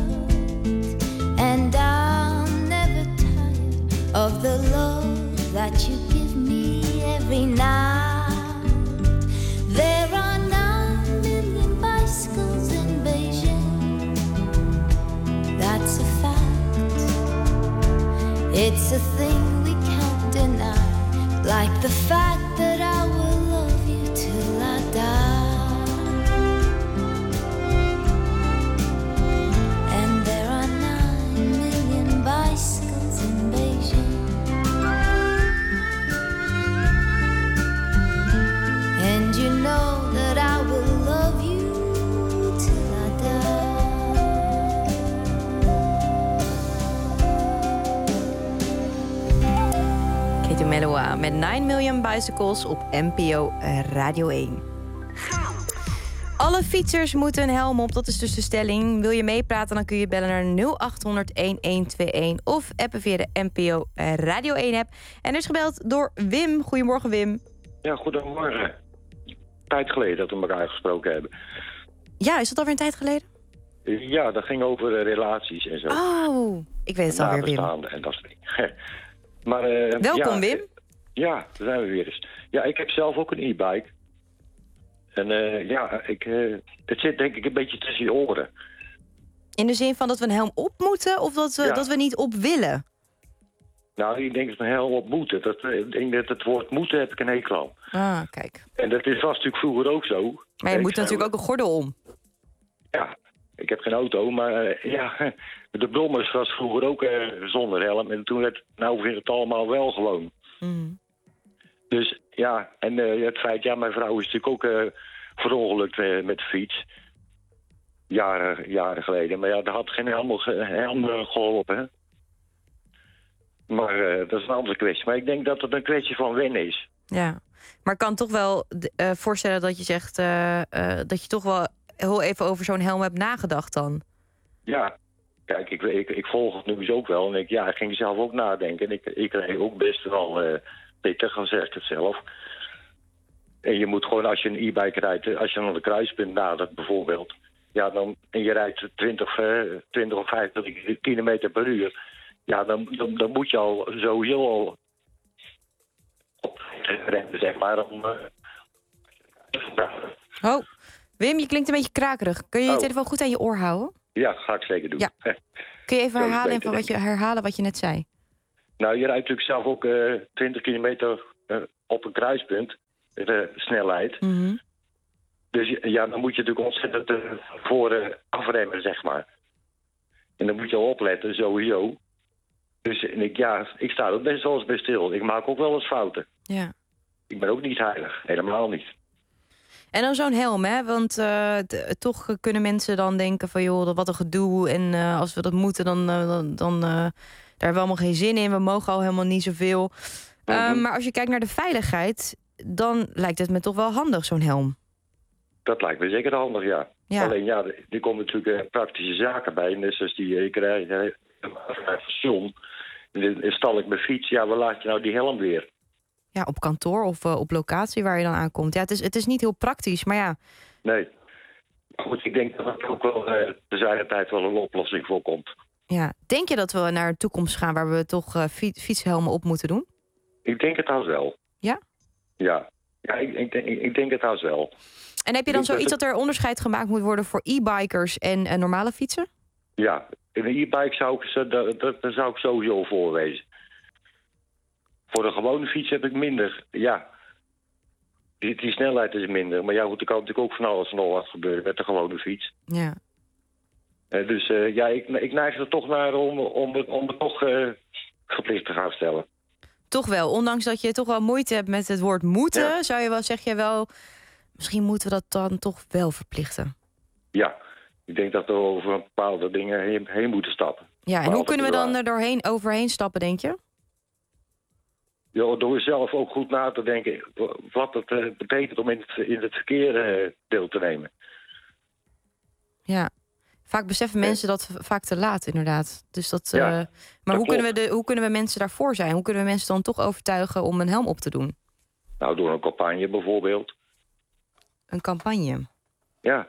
and I'm never tired of the love that you give me every night. There are nine million bicycles in Beijing, that's a fact. It's a thing we can't deny, like the fact that I will love you till I die. And there are nine million bicycles in Beijing, and you know that I will love you till I die.
Katie Melua met nine million Bicycles op N P O Radio één. Alle fietsers moeten een helm op, dat is dus de stelling. Wil je meepraten, dan kun je bellen naar nul acht honderd, een een twee een... of appen via de N P O Radio één app. En er is gebeld door Wim. Goedemorgen, Wim.
Ja, goedemorgen. Tijd geleden dat we elkaar gesproken hebben.
Ja, is dat alweer een tijd geleden?
Ja, dat ging over uh, relaties en zo.
Oh, ik weet het alweer, Wim.
En dat soort dingen. Maar, uh,
Welkom,
ja,
Wim.
Ja, daar zijn we weer eens. Ja, ik heb zelf ook een e-bike. En uh, ja, ik, uh, het zit denk ik een beetje tussen je oren.
In de zin van dat we een helm op moeten of dat we,
Ja.
dat we niet op willen?
Nou, ik denk dat we een helm op moeten. Dat, uh, ik denk dat het woord moeten heb ik een hekel aan.
Ah, kijk.
En dat is, was natuurlijk vroeger ook zo.
Maar je
Ik
moet
zei-
natuurlijk ook een gordel om.
Ja, ik heb geen auto, maar uh, ja, de Brommers was vroeger ook uh, zonder helm. En toen werd, nou vind ik het allemaal wel gewoon.
Mm.
Dus ja, en uh, het feit, ja, mijn vrouw is natuurlijk ook uh, verongelukt uh, met de fiets. Jaren, jaren geleden. Maar ja, daar had geen helm, helm uh, geholpen, hè. Maar uh, dat is een andere kwestie. Maar ik denk dat het een kwestie van wennen is.
Ja, maar ik kan toch wel uh, voorstellen dat je zegt uh, uh, dat je toch wel heel even over zo'n helm hebt nagedacht dan.
Ja, kijk, ik, ik, ik volg het nu eens ook wel. En ik, ja, ik ging zelf ook nadenken. En ik, ik reed ook best wel uh, pittig, dan zeg ik het zelf. En je moet gewoon, als je een e-bike rijdt, als je aan de kruispunt nadert bijvoorbeeld, ja, dan, en je rijdt twintig, uh, twintig of vijftig kilometer per uur, ja, dan, dan, dan moet je al sowieso al op rennen, zeg maar. Om, uh,
Oh, Wim, je klinkt een beetje krakerig. Kun je je
Oh.
telefoon goed aan je oor houden?
ja, ga ik zeker doen.
Ja. Kun je even
Zo is
herhalen,
beter,
even wat je,
denk
herhalen wat je net zei?
Nou, je rijdt natuurlijk zelf ook uh, twintig kilometer uh, op een kruispunt, de snelheid.
Mhm.
Dus ja, dan moet je natuurlijk ontzettend uh, voor uh, afremmen, zeg maar. En dan moet je al opletten, sowieso. Dus en ik, ja, ik sta er best wel eens bij stil. Ik maak ook wel eens fouten.
Ja.
Ik ben ook niet heilig, helemaal niet.
En dan zo'n helm, hè? Want uh, t- toch kunnen mensen dan denken van joh, wat een gedoe. En uh, als we dat moeten, dan, uh, dan, dan uh, daar hebben we allemaal geen zin in. We mogen al helemaal niet zoveel. Uh,
Mhm.
Maar als je kijkt naar de veiligheid, dan lijkt het me toch wel handig, zo'n helm.
Dat lijkt me zeker handig, ja.
Ja.
Alleen ja, er er komen natuurlijk uh, praktische zaken bij. Net zoals die, uh, ik rijd uh, naar het station. En dan stal ik mijn fiets, ja, waar laat je nou die helm weer?
Ja, op kantoor of uh, op locatie waar je dan aankomt. Ja, het is, het is niet heel praktisch, maar ja.
Nee. Maar goed, ik denk dat er ook wel uh, de zijde tijd wel een oplossing voor komt.
ja. Denk je dat we naar een toekomst gaan waar we toch uh, fi- fietshelmen op moeten doen?
Ik denk het trouwens wel.
Ja?
Ja, ja ik, ik, denk, ik denk het trouwens wel.
En heb je dan zoiets dat er onderscheid gemaakt moet worden voor e-bikers en uh, normale fietsen?
Ja, in een e-bike zou ik, daar, daar, daar zou ik sowieso voor wezen. Voor de gewone fiets heb ik minder, ja. Die, die snelheid is minder. Maar ja, goed, er kan natuurlijk ook van alles en nog wat gebeuren met de gewone fiets.
Ja.
Uh, dus uh, ja, ik, ik neig er toch naar om, om, om het toch uh, verplicht te gaan stellen.
Toch wel, ondanks dat je toch wel moeite hebt met het woord moeten... Ja. Zou je wel, zeg je wel, misschien moeten we dat dan toch wel verplichten.
Ja, ik denk dat we over bepaalde dingen heen, heen moeten stappen.
Ja, en hoe kunnen we dan er doorheen, overheen stappen, denk je?
Ja, door zelf ook goed na te denken wat het uh, betekent om in het, in het verkeer uh, deel te nemen.
Ja, vaak beseffen
ja.
mensen dat vaak te laat, inderdaad. Dus dat,
ja,
uh, maar
dat
hoe kunnen, we de, hoe kunnen we mensen daarvoor zijn? Hoe kunnen we mensen dan toch overtuigen om een helm op te doen?
Nou, door een campagne bijvoorbeeld.
Een campagne?
Ja.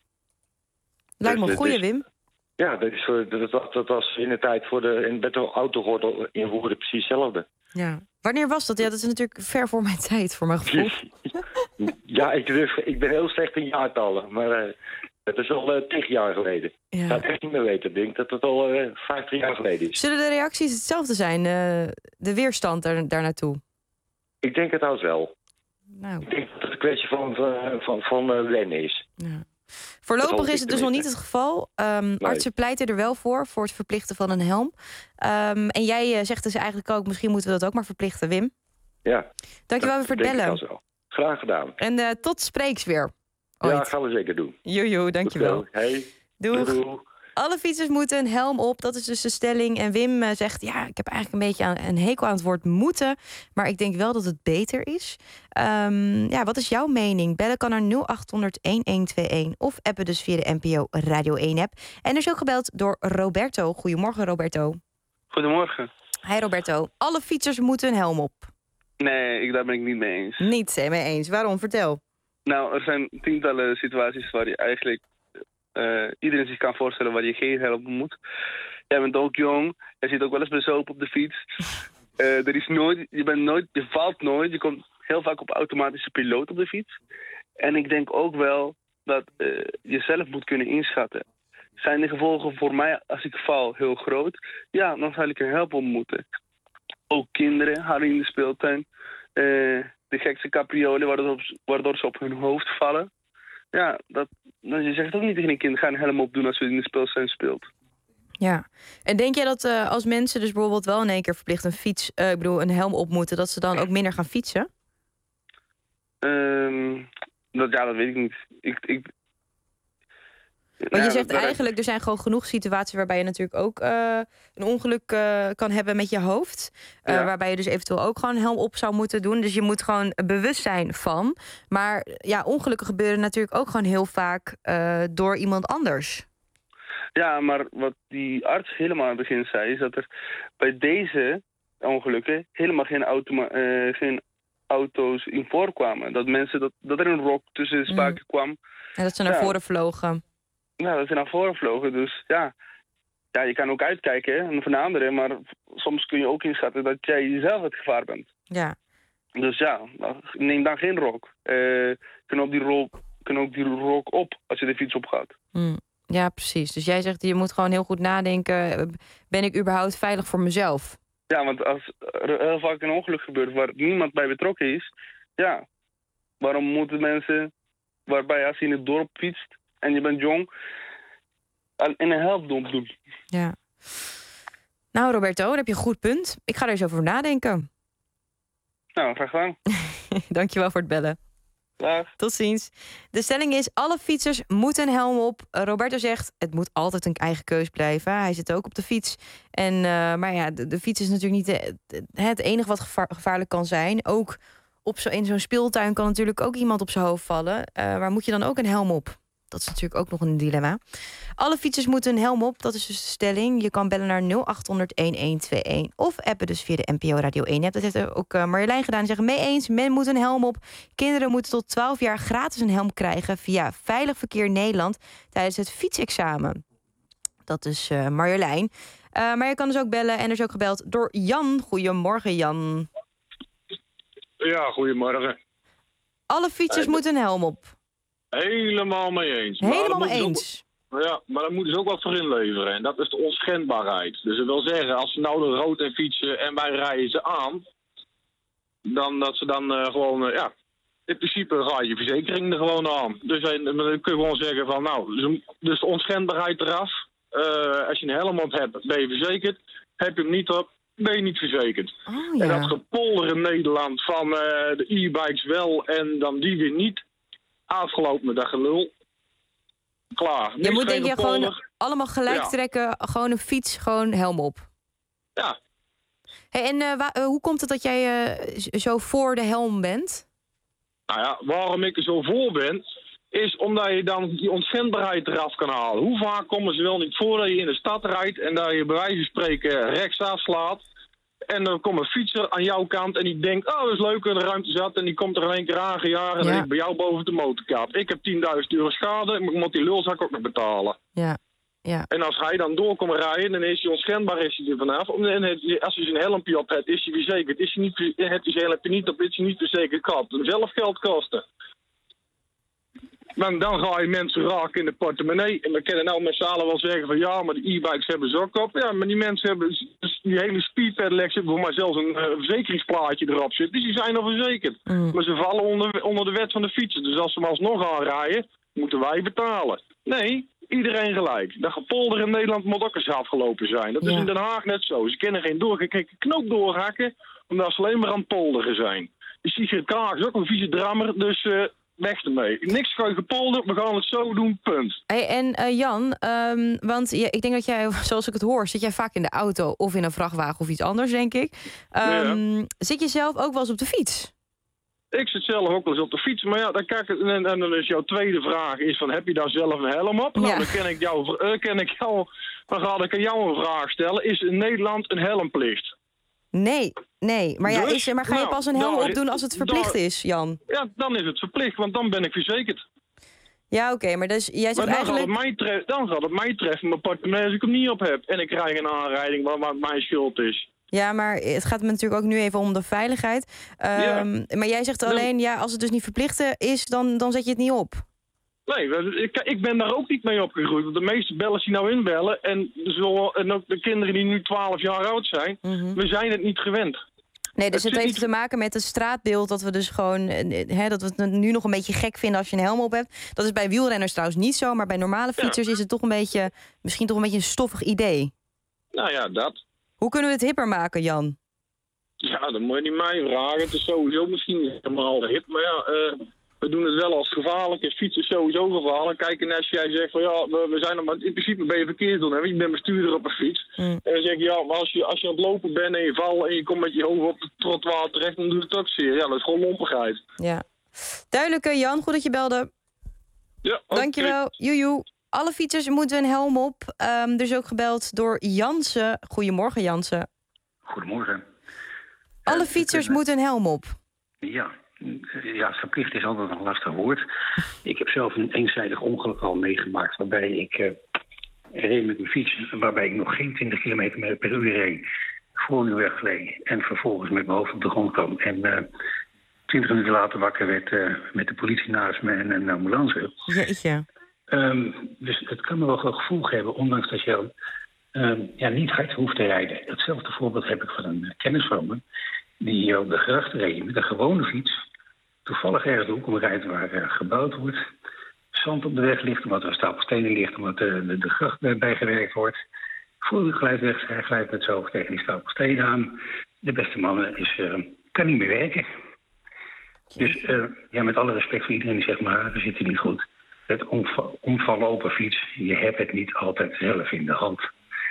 Lijkt me
dus,
een goeie,
dus,
Wim.
Ja, dat, is voor, dat, dat was in de tijd voor de, in, met de autogordel invoeren precies hetzelfde.
Ja. Wanneer was dat? Ja, dat is natuurlijk ver voor mijn tijd, voor mijn gevoel.
Ja, ik, ik ben heel slecht in jaartallen, maar uh, het is al uh, tig jaar geleden. Ja. Ik ga het echt niet meer weten. Ik denk dat het al uh, vijftig jaar geleden is.
Zullen de reacties hetzelfde zijn? Uh, de weerstand daar, daar naartoe?
Ik denk het trouwens wel.
Nou.
Ik denk dat het een kwestie van, van, van, van uh, wennen is.
Ja. Voorlopig is het dus nog niet het geval. Um, nee. Artsen pleiten er wel voor, voor het verplichten van een helm. Um, en jij uh, zegt dus eigenlijk ook, misschien moeten we dat ook maar verplichten, Wim.
Ja.
Dankjewel weer voor het bellen.
Graag gedaan.
En uh, tot spreeks weer. Ooit.
Ja, gaan we zeker doen.
Jojo, dankjewel.
Hey.
Doeg.
Doeg.
Alle fietsers moeten een helm op, dat is dus de stelling. En Wim uh, zegt, ja, ik heb eigenlijk een beetje aan, een hekel aan het woord moeten. Maar ik denk wel dat het beter is. Um, ja, wat is jouw mening? Bellen kan naar nul acht honderd, een een twee een of appen dus via de N P O Radio één app. En er is ook gebeld door Roberto. Goedemorgen, Roberto.
Goedemorgen.
Hi, Roberto. Alle fietsers moeten een helm op.
Nee, ik, daar ben ik niet mee eens.
Niet mee eens. Waarom? Vertel.
Nou, er zijn tientallen situaties waar je eigenlijk... Uh, iedereen zich kan voorstellen waar je geen helm moet. Jij bent ook jong. Je zit ook wel eens bezopen op de fiets. Uh, er is nooit, je, bent nooit, je valt nooit. Je komt heel vaak op automatische piloot op de fiets. En ik denk ook wel dat uh, je zelf moet kunnen inschatten. Zijn de gevolgen voor mij als ik val heel groot? Ja, dan zal ik een helm op moeten. Ook kinderen hadden in de speeltuin uh, de gekste capriolen waardoor, waardoor ze op hun hoofd vallen. Ja, dat, nou, je zegt ook niet tegen een kind, ga een helm opdoen als je in de speeltuin speelt.
Ja, en denk jij dat uh, als mensen dus bijvoorbeeld wel in één keer verplicht een fiets, uh, ik bedoel een helm op moeten, dat ze dan ook minder gaan fietsen?
Um, dat, ja, dat weet ik niet. Ik, ik,
Want je zegt eigenlijk, er zijn gewoon genoeg situaties waarbij je natuurlijk ook uh, een ongeluk uh, kan hebben met je hoofd. Uh, ja. Waarbij je dus eventueel ook gewoon een helm op zou moeten doen. Dus je moet gewoon bewust zijn van. Maar ja, ongelukken gebeuren natuurlijk ook gewoon heel vaak uh, door iemand anders.
Ja, maar wat die arts helemaal aan het begin zei, is dat er bij deze ongelukken helemaal geen, automa- uh, geen auto's in voorkwamen. Dat mensen, dat, dat er een rok tussen de spaken mm. kwam.
En dat ze naar ja. voren vlogen.
Ja, dat ze naar voren vlogen. Dus ja, ja je kan ook uitkijken hè, van de anderen. Maar soms kun je ook inschatten dat jij zelf het gevaar bent.
Ja.
Dus ja, neem dan geen rok. Uh, kun ook die rok, kun ook die rok op als je de fiets op gaat.
Mm. Ja, precies. Dus jij zegt, je moet gewoon heel goed nadenken. Ben ik überhaupt veilig voor mezelf?
Ja, want als er heel vaak een ongeluk gebeurt waar niemand bij betrokken is... Ja, waarom moeten mensen... Waarbij als je in het dorp fietst en je bent jong... in een helpdomp doen.
Ja. Nou, Roberto, dan heb je een goed punt. Ik ga er eens over nadenken.
Nou, graag gedaan.
Dankjewel voor het bellen.
Dag.
Tot ziens. De stelling is, alle fietsers moeten een helm op. Roberto zegt, het moet altijd een eigen keus blijven. Hij zit ook op de fiets. En, uh, maar ja, de, de fiets is natuurlijk niet de, de, het enige wat gevaar, gevaarlijk kan zijn. Ook op zo, in zo'n speeltuin kan natuurlijk ook iemand op zijn hoofd vallen. Uh, waar moet je dan ook een helm op? Dat is natuurlijk ook nog een dilemma. Alle fietsers moeten een helm op, dat is dus de stelling. Je kan bellen naar nul acht honderd, een een twee een of appen dus via de N P O Radio één app. Dat heeft ook uh, Marjolein gedaan. Ze zeggen mee eens, men moet een helm op. Kinderen moeten tot twaalf jaar gratis een helm krijgen via Veilig Verkeer Nederland tijdens het fietsexamen. Dat is uh, Marjolein. Uh, maar je kan dus ook bellen en er is ook gebeld door Jan. Goedemorgen, Jan.
Ja, goedemorgen.
Alle fietsers uh, moeten een helm op.
Helemaal mee eens.
Helemaal mee eens?
Ook, ja, maar daar moeten ze ook wat voor inleveren. En dat is de onschendbaarheid. Dus dat wil zeggen, als ze nou de rood en fietsen en wij rijden ze aan... dan dat ze dan uh, gewoon, uh, ja... In principe ga je verzekering er gewoon aan. Dus uh, dan kun je gewoon zeggen van, nou... Dus, dus de onschendbaarheid eraf. Uh, als je een helm op hebt, ben je verzekerd. Heb je hem niet op, ben je niet verzekerd.
Oh, ja.
En dat gepolder in Nederland van uh, de e-bikes wel en dan die weer niet... Afgelopen met dat gelul. Klaar.
Je moet denk je gewoon allemaal gelijk
ja.
trekken. Gewoon een fiets, gewoon helm op.
Ja.
Hey, en uh, wa- uh, hoe komt het dat jij uh, zo voor de helm bent?
Nou ja, waarom ik er zo voor ben... is omdat je dan die onschendbaarheid eraf kan halen. Hoe vaak komen ze wel niet voor dat je in de stad rijdt... en dat je bij wijze van spreken rechtsaf slaat... En dan komt een fietser aan jouw kant en die denkt... oh, dat is leuk, in de ruimte zat. En die komt er in één keer aangejaagd en ja. dan ik bij jou boven de motorkap. Ik heb tienduizend euro schade en ik moet die lulzak ook nog betalen.
Ja. Ja.
En als hij dan door komt rijden, dan is hij onschendbaar is hij er vanaf. En als hij zijn helmpje op heeft, is hij verzekerd. Is hij niet, heeft hij zijn helmpje niet op, is hij niet verzekerd. Kan het hem zelf geld kosten. Maar dan ga je mensen raken in de portemonnee. En we kunnen nou met z'n allen wel zeggen van ja, maar de e-bikes hebben ze ook op. Ja, maar die mensen hebben die hele speedpedelec zit voor mij zelfs een uh, verzekeringsplaatje erop zit. Dus die zijn al verzekerd. Mm. Maar ze vallen onder, onder de wet van de fietsen. Dus als ze maar alsnog aanrijden, moeten wij betalen. Nee, iedereen gelijk. Dat gepolder in Nederland moet ook eens afgelopen zijn. Dat ja. is in Den Haag net zo. Ze kunnen geen doorgekeken knoop doorhakken, omdat ze alleen maar aan het polderen zijn. Die Sigrid Kaag is ook een vieze drammer, dus... Uh, weg ermee. Niks ga je gepolderd, we gaan het zo doen, punt.
Hey, en uh, Jan, um, want ja, ik denk dat jij, zoals ik het hoor... zit jij vaak in de auto of in een vrachtwagen of iets anders, denk ik. Um, ja. Zit je zelf ook wel eens op de fiets?
Ik zit zelf ook wel eens op de fiets, maar ja, dan kijk ik, en, en dan is jouw tweede vraag is van, heb je daar zelf een helm op? Ja. Nou, dan ken ik jou, uh, ken ik jou, dan ga ik aan jou een vraag stellen. Is in Nederland een helmplicht?
Nee, nee. Maar, ja,
dus,
is, maar ga je nou, pas een helm daar, opdoen als het verplicht
daar,
is, Jan?
Ja, dan is het verplicht, want dan ben ik verzekerd.
Ja, oké, okay, maar dus jij zegt
maar dan
eigenlijk...
Gaat het mij tref, dan gaat het mij treffen, mijn portemonnee als ik hem niet op heb. En ik krijg een aanrijding waar, waar mijn schuld is.
Ja, maar het gaat me natuurlijk ook nu even om de veiligheid. Um, ja. Maar jij zegt alleen, ja, als het dus niet verplicht is, dan, dan zet je het niet op.
Nee, ik, ik ben daar ook niet mee opgegroeid. Want de meeste bellers die nou inbellen... En, zo, en ook de kinderen die nu twaalf jaar oud zijn... Mm-hmm. We zijn het niet gewend.
Nee, dus het, het heeft
niet...
te maken met het straatbeeld... dat we dus gewoon... Hè, dat we het nu nog een beetje gek vinden als je een helm op hebt. Dat is bij wielrenners trouwens niet zo... maar bij normale fietsers ja. is het toch een beetje... misschien toch een beetje een stoffig idee.
Nou ja, dat.
Hoe kunnen we het hipper maken, Jan?
Ja, dat moet je niet mij vragen. Het is sowieso misschien niet helemaal hip, maar ja... Uh... We doen het wel als gevaarlijk. En fietsen is sowieso gevaarlijk. Kijk, en als jij zegt van ja, we, we zijn er, maar in principe ben je verkeersdoener. Je bent bestuurder op een fiets. Mm. En dan zeg je ja, maar als je, als je aan het lopen bent en je valt en je komt met je hoofd op het trottoir terecht, dan doet het ook zeer. Ja, dat is gewoon lompigheid.
Ja. Duidelijk, Jan. Goed dat je belde.
Ja, okay.
Dankjewel. Joejoe. Alle fietsers moeten een helm op. Um, er is ook gebeld door Jansen. Goedemorgen, Jansen.
Goedemorgen.
Alle fietsers uh, moeten een helm op.
Ja. Ja, verplicht is altijd een lastig woord. Ik heb zelf een eenzijdig ongeluk al meegemaakt... waarbij ik uh, reed met mijn fiets... waarbij ik nog geen twintig kilometer per uur reed... voor nu wegreed en vervolgens met mijn hoofd op de grond kwam. En uh, twintig minuten later wakker werd uh, met de politie naast me en een ambulance.
Jeetje.
Um, dus het kan me wel een gevoel geven, ondanks dat je um, ja, niet hard hoeft te rijden. Hetzelfde voorbeeld heb ik van een uh, kennis van me... die op de gracht reed met een gewone fiets... toevallig ergens de hoek omrijdt waar uh, gebouwd wordt. Zand op de weg ligt, omdat er een stapel stenen ligt... omdat uh, de, de gracht bij, bijgewerkt wordt. Voor u glijdt weg, hij glijdt met zijn hoofd tegen die stapel stenen aan. De beste man is, uh, kan niet meer werken. Dus uh, ja, met alle respect voor iedereen die zegt... maar we zitten niet goed. Het omval, omvallen op een fiets, je hebt het niet altijd zelf in de hand.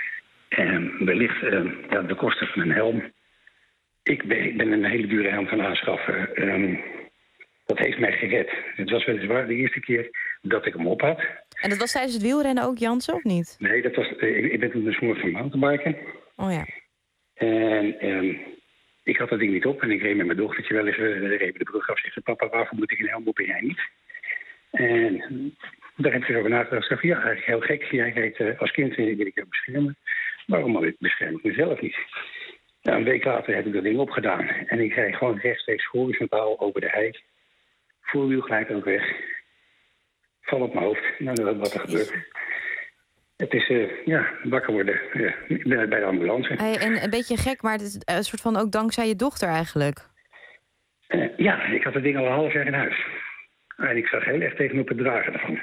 En wellicht uh, ja, de kosten van een helm... Ik ben, ik ben een hele dure helm gaan aanschaffen. Um, dat heeft mij gered. Het was weliswaar de eerste keer dat ik hem op had.
En dat was tijdens het wielrennen ook, Jansen, of niet?
Nee, dat was, ik, ik ben toen de smoor van mountainbiken.
Oh ja.
En um, ik had dat ding niet op en ik reed met mijn dochtertje wel eens uh, even de brug af. Zegt papa, waarvoor moet ik een helm op en jij niet? En daar heb ik erover nagedacht. Zeg, ja, eigenlijk heel gek. Jij rijdt uh, als kind wil ik jou beschermen. Waarom bescherm ik mezelf niet? Nou, een week later heb ik dat ding opgedaan. En ik rijd gewoon rechtstreeks horizontaal over de hei. Voorwiel glijdt ook weg. val op mijn hoofd. Nou, dat wat er gebeurt. Het is, uh, ja, wakker worden uh, bij de ambulance.
Hey, en een beetje gek, maar het is een soort van ook dankzij je dochter eigenlijk.
Uh, ja, ik had het ding al een half jaar in huis. En ik zag heel erg tegenop het dragen ervan.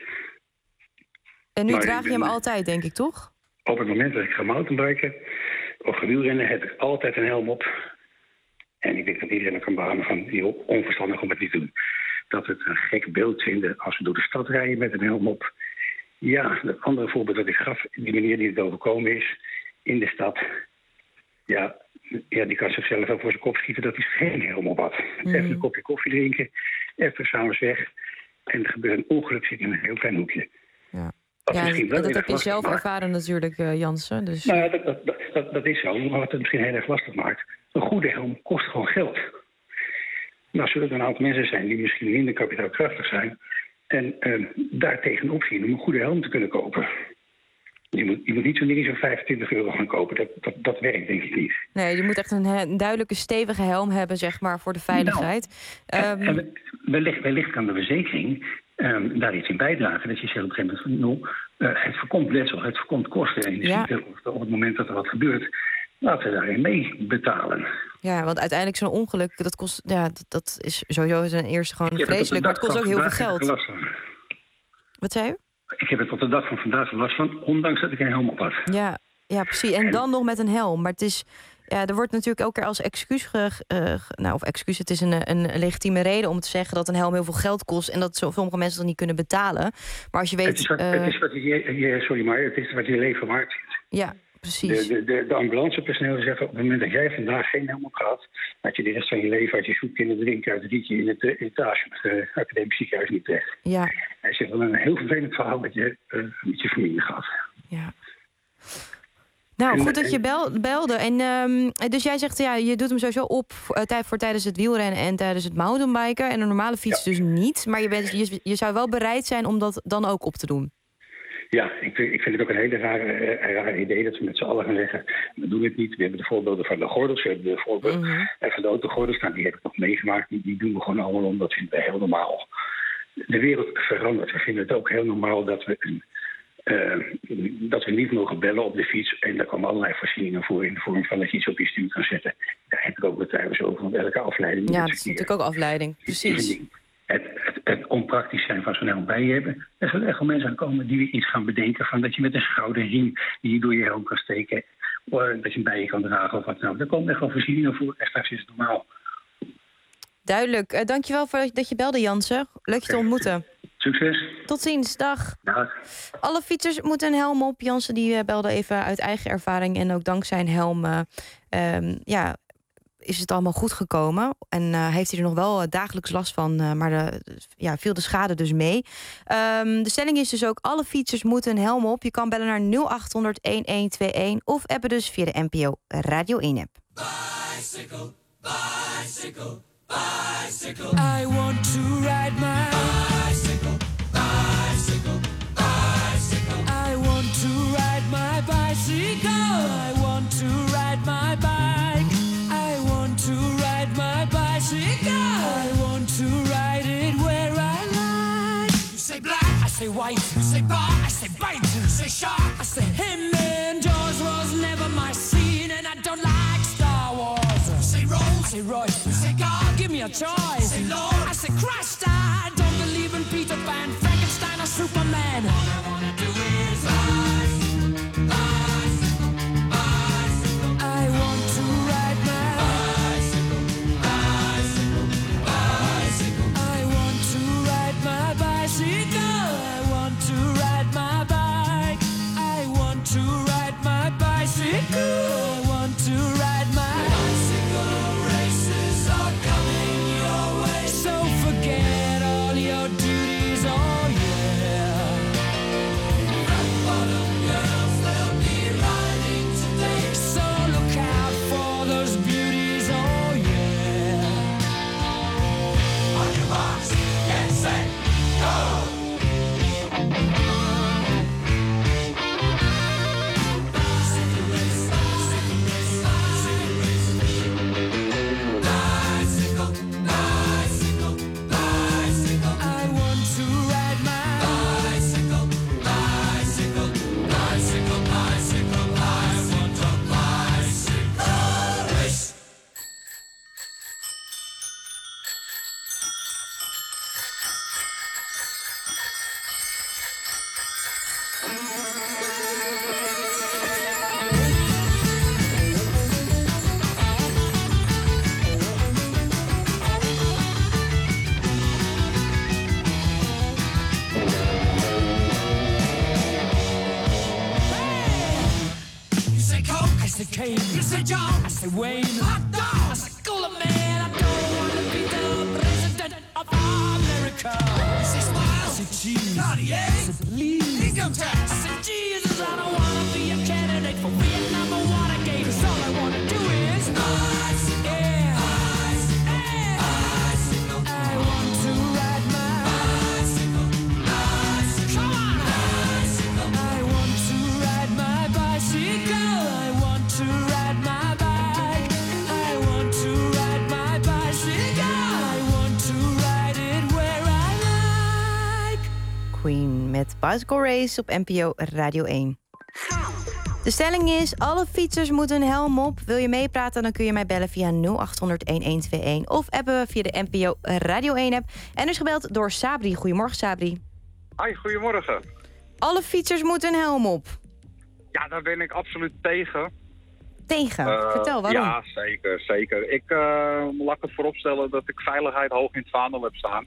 En nu
maar
draag je
ben,
hem altijd, denk ik, toch?
Op het moment dat ik ga mountainbiken of ga wielrennen, heb ik altijd een helm op. En ik denk dat iedereen kan beamen van die onverstandig om het niet te doen. Dat we het een gek beeld vinden als we door de stad rijden met een helm op. Ja, het andere voorbeeld dat ik gaf, die meneer die het overkomen is in de stad. Ja, ja die kan zichzelf ook voor zijn kop schieten dat hij geen helm op had. Mm. Even een kopje koffie drinken, even s'avonds weg. En er gebeurt een ongeluk, zit in een heel klein hoekje.
Ja.
Dat,
ja,
misschien wel
dat heb je
lastig
zelf
maakt.
ervaren natuurlijk, uh, Jansen. Dus...
Nou, dat, dat, dat, dat, dat is zo, maar wat het misschien heel erg lastig maakt. Een goede helm kost gewoon geld. Nou, zullen er een aantal mensen zijn die misschien minder kapitaalkrachtig zijn en uh, daar tegenop zien om een goede helm te kunnen kopen. Je moet, je moet niet zo'n ding voor vijfentwintig euro gaan kopen. Dat, dat, dat werkt denk ik niet.
Nee, je moet echt een, een duidelijke stevige helm hebben, zeg maar, voor de veiligheid.
Nou,
um...
en, en wellicht, wellicht kan de verzekering um, daar iets in bijdragen. Dat je zegt op een gegeven moment van, nou, uh, het voorkomt letsel, het voorkomt kosten. En je
ja.
ziet op het moment dat er wat gebeurt, laten we daarin mee betalen.
Ja, want uiteindelijk zo'n ongeluk, dat kost, ja, dat, dat is sowieso ten eerste gewoon vreselijk, maar het kost ook heel veel geld. Wat zei u?
Ik heb het tot de dag van vandaag last van, ondanks dat ik een helm op had.
Ja, ja, precies. En dan nog met een helm. Maar het is, ja, er wordt natuurlijk elke keer als excuus, ge, uh, nou, of excuus, het is een, een legitieme reden om te zeggen dat een helm heel veel geld kost en dat sommige mensen dat niet kunnen betalen. Maar als je weet,
het is wat, uh, het is wat je, je, sorry, maar het is wat je leven waard is.
Ja. Precies.
De, de, de, de ambulancepersoneel zegt op het moment dat jij vandaag geen helm op gehad, dat je de rest van je leven uit je zoetkinderen drinken uit het rietje in het uh, etage met het uh, academisch ziekenhuis niet terecht.
Ja.
Hij zegt wel een heel vervelend verhaal dat je uh, met je familie gaat.
Ja. Nou, goed dat je bel, belde. En, um, dus jij zegt, ja, je doet hem sowieso op voor, uh, voor tijdens het wielrennen en tijdens het mountainbiken. En een normale fiets ja. dus niet. Maar je, bent, je, je zou wel bereid zijn om dat dan ook op te doen.
Ja, ik, ik vind het ook een hele rare, uh, rare idee dat we met z'n allen gaan zeggen, we doen het niet. We hebben de voorbeelden van de gordels, we hebben de voorbeelden mm-hmm. van de autogordels. Nou, die heb ik nog meegemaakt. Die, die doen we gewoon allemaal om. Dat vinden we heel normaal. De wereld verandert. We vinden het ook heel normaal dat we, een, uh, dat we niet mogen bellen op de fiets. En daar komen allerlei voorzieningen voor in de vorm van dat je iets op je stuur kan zetten. Daar heb ik ook bedrijven over van welke afleiding.
Ja, dat is natuurlijk ook afleiding. Precies.
Het, het, het onpraktisch zijn van zo'n helm bij je hebben. Er zullen echt wel mensen aankomen die iets gaan bedenken van dat je met een schouderriem die je door je helm kan steken, of dat je hem bij je kan dragen of wat nou. Daar komen echt wel voorzieningen voor en straks is het normaal.
Duidelijk. Uh, dankjewel voor dat je belde, Jansen. Leuk je te ontmoeten.
Succes.
Tot ziens. Dag.
Dag.
Alle fietsers moeten een helm op. Jansen die uh, belde even uit eigen ervaring en ook dankzij een helm uh, um, ja, is het allemaal goed gekomen. En uh, heeft hij er nog wel uh, dagelijks last van, uh, maar de, ja, viel de schade dus mee. Um, de stelling is dus ook, alle fietsers moeten een helm op. Je kan bellen naar nul acht honderd, een een twee een of appen dus via de N P O Radio één app.
Bicycle, bicycle, bicycle. I want to ride my bicycle, bicycle, bicycle. I want to ride my bicycle. I want to ride my bike. I want to ride my bicycle. I want to ride it where I like. You say black, I say white. You say bar, I say bite. You say shark, I say him. And Jaws was never my scene, and I don't like Star Wars. You say Rose, I say Royce. You say God, give me a choice. You say Lord, I say Christ. I don't believe in Peter Pan, Frankenstein, or Superman. All I wanna do is rise, rise, bicycle. I want to ride my bicycle, bicycle, bicycle. I want to ride my bicycle. I want to ride my bike. I want to ride my bicycle. I want to ride my bicycle. Races are coming your way, so forget all your duties. Oh yeah.
pain. You say John, I say Wayne, hot dog, I say cooler man. I don't want to be the president of America. I say smile, I say cheese, Cartier, I say please, income tax. I say Jesus, I don't want to be a candidate for Vietnam or Watergate. 'Cause all I want to do is ice, yeah, ice, yeah, icicle. I want to ride my bicycle, bicycle, come on, bicycle. I want to ride my bicycle. I want to ride my bike. I want to ride my bicycle. I want to ride it where I like.
Queen met Bicycle Race op N P O Radio één. De stelling is, alle fietsers moeten een helm op. Wil je meepraten, dan kun je mij bellen via nul acht honderd, een een twee een... of appen via de N P O Radio één-app. En is gebeld door Sabri. Goedemorgen, Sabri.
Hoi, goedemorgen.
Alle fietsers moeten een helm op.
Ja, daar ben ik absoluut tegen.
Tegen?
Uh,
Vertel, waarom?
Ja, zeker, zeker. Ik uh, laat het vooropstellen dat ik veiligheid hoog in het vaandel heb staan.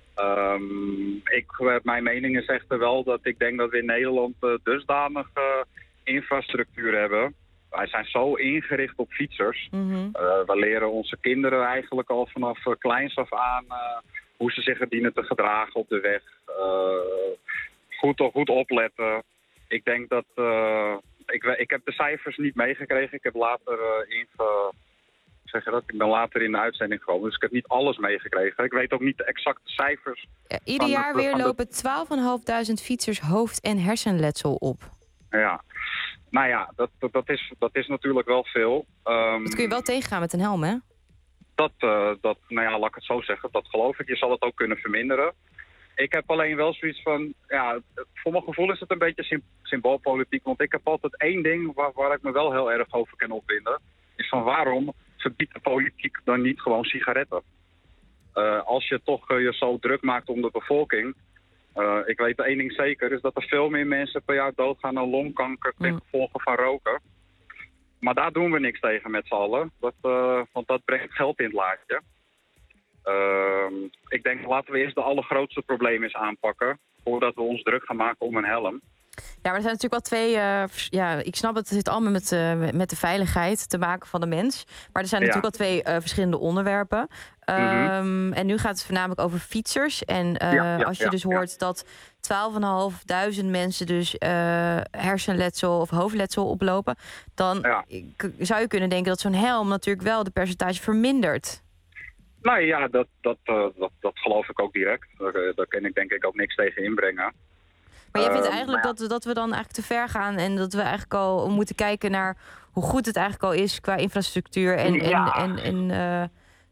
Um, ik, mijn mening is echter wel dat ik denk dat we in Nederland uh, dusdanig uh, infrastructuur hebben. Wij zijn zo ingericht op fietsers.
Mm-hmm.
Uh, we leren onze kinderen eigenlijk al vanaf uh, kleins af aan uh, hoe ze zich dienen te gedragen op de weg. Uh, goed, goed opletten. Ik denk dat... Uh, ik, ik heb de cijfers niet meegekregen. Ik heb later uh, inge... Zeg je dat? Ik ben later in de uitzending gekomen, dus ik heb niet alles meegekregen. Ik weet ook niet de exacte cijfers.
Ja, ieder
van
jaar
de,
weer
van de...
lopen twaalfduizend vijfhonderd fietsers hoofd- en hersenletsel op.
Ja, nou ja, dat, dat, dat, is, dat is natuurlijk wel veel. Um,
dat kun je wel tegengaan met een helm, hè?
Dat, uh, dat, nou ja, laat ik het zo zeggen, dat geloof ik. Je zal het ook kunnen verminderen. Ik heb alleen wel zoiets van, ja, voor mijn gevoel is het een beetje symboolpolitiek. Want ik heb altijd één ding waar, waar ik me wel heel erg over kan opwinden. Is van waarom verbiedt de politiek dan niet gewoon sigaretten? Uh, als je toch uh, je zo druk maakt om de bevolking. Uh, ik weet één ding zeker, is dat er veel meer mensen per jaar doodgaan aan longkanker ten gevolge van roken. Maar daar doen we niks tegen met z'n allen. Dat, uh, want dat brengt geld in het laadje. Uh, ik denk, laten we eerst de allergrootste probleem eens aanpakken, voordat we ons druk gaan maken om een helm.
Ja, maar er zijn natuurlijk wel twee... Uh, ja, ik snap het, het zit allemaal met, uh, met de veiligheid te maken van de mens. Maar er zijn natuurlijk ja. wel twee uh, verschillende onderwerpen. Um, mm-hmm. En nu gaat het voornamelijk over fietsers. En uh, ja, ja, als je ja, dus hoort ja. dat twaalfduizendvijfhonderd mensen dus uh, hersenletsel of hoofdletsel oplopen, dan ja. k- zou je kunnen denken dat zo'n helm natuurlijk wel de percentage vermindert.
Nou ja, dat, dat, uh, dat, dat geloof ik ook direct. Daar, daar kan ik denk ik ook niks tegen inbrengen.
Maar jij vindt
uh,
eigenlijk
ja.
dat, dat we dan eigenlijk te ver gaan en dat we eigenlijk al moeten kijken naar hoe goed het eigenlijk al is qua infrastructuur en...
Ja.
en, en, en uh...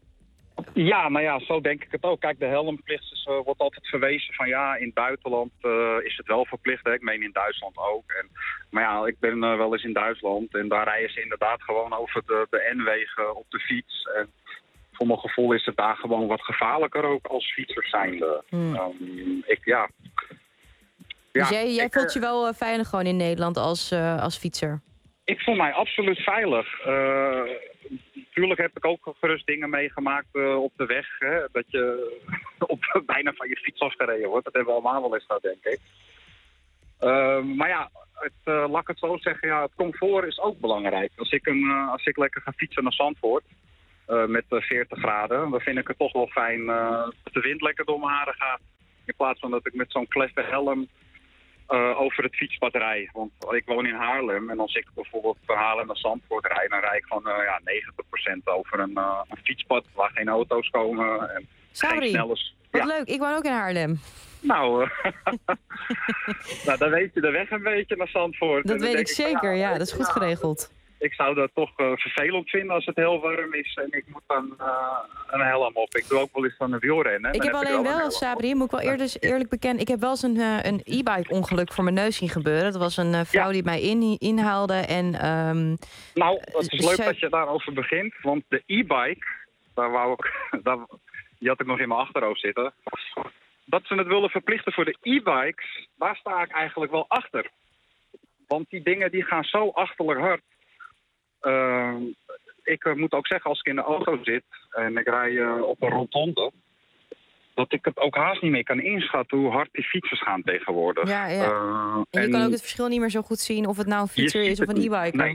Ja, nou ja, zo denk ik het ook. Kijk, de helmplicht is, uh, wordt altijd verwezen van ja, in het buitenland uh, is het wel verplicht. Hè? Ik meen in Duitsland ook. En, maar ja, ik ben uh, wel eens in Duitsland en daar rijden ze inderdaad gewoon over de, de N-wegen op de fiets. En voor mijn gevoel is het daar gewoon wat gevaarlijker ook als fietsers zijnde. Hmm. Um, ik, ja...
Dus ja, jij, jij
ik,
voelt je wel uh, veilig gewoon in Nederland als, uh, als fietser?
Ik voel mij absoluut veilig. Uh, Natuurlijk heb ik ook gerust dingen meegemaakt uh, op de weg. Hè, dat je op, bijna van je fiets afgereden wordt. Dat hebben we allemaal wel eens gehad, denk ik. Uh, maar ja, het, uh, laat ik het zo zeggen. Ja, het comfort is ook belangrijk. Als ik, een, uh, als ik lekker ga fietsen naar Zandvoort uh, met uh, veertig graden, dan vind ik het toch wel fijn uh, dat de wind lekker door mijn haren gaat. In plaats van dat ik met zo'n kleffe helm Uh, over het fietspad rij. Want ik woon in Haarlem en als ik bijvoorbeeld van Haarlem naar Zandvoort rijd, dan rijd ik van uh, ja, negentig procent over een, uh, een fietspad waar geen auto's komen en
Sorry.
geen snellers.
Wat
ja.
leuk, ik woon ook in Haarlem.
Nou, uh, nou, dan weet je de weg een beetje naar Zandvoort.
Dat weet ik, ik zeker, van, ja, ja, dat is goed ja, geregeld.
Ik zou dat toch uh, vervelend vinden als het heel warm is en ik moet dan uh, een helm op. Ik doe ook wel eens van een wielrennen.
Ik heb alleen ik wel, wel Sabri, moet ik wel eerder eerlijk bekennen, ik heb wel eens een, uh, een e-bike ongeluk voor mijn neus zien gebeuren. Dat was een uh, vrouw ja. die mij in, inhaalde en... Um,
nou, het is leuk ze... dat je daarover begint, want de e-bike, daar wou ik, daar, die had ik nog in mijn achterhoofd zitten. Dat ze het willen verplichten voor de e-bikes, daar sta ik eigenlijk wel achter. Want die dingen die gaan zo achterlijk hard. Uh, ik uh, moet ook zeggen, als ik in de auto zit en ik rij uh, op een rotonde, dat ik het ook haast niet meer kan inschatten hoe hard die fietsers gaan tegenwoordig.
Ja, ja. Uh, en je en kan ook het verschil niet meer zo goed zien of het nou een fietser is of een e-bike.
Nee,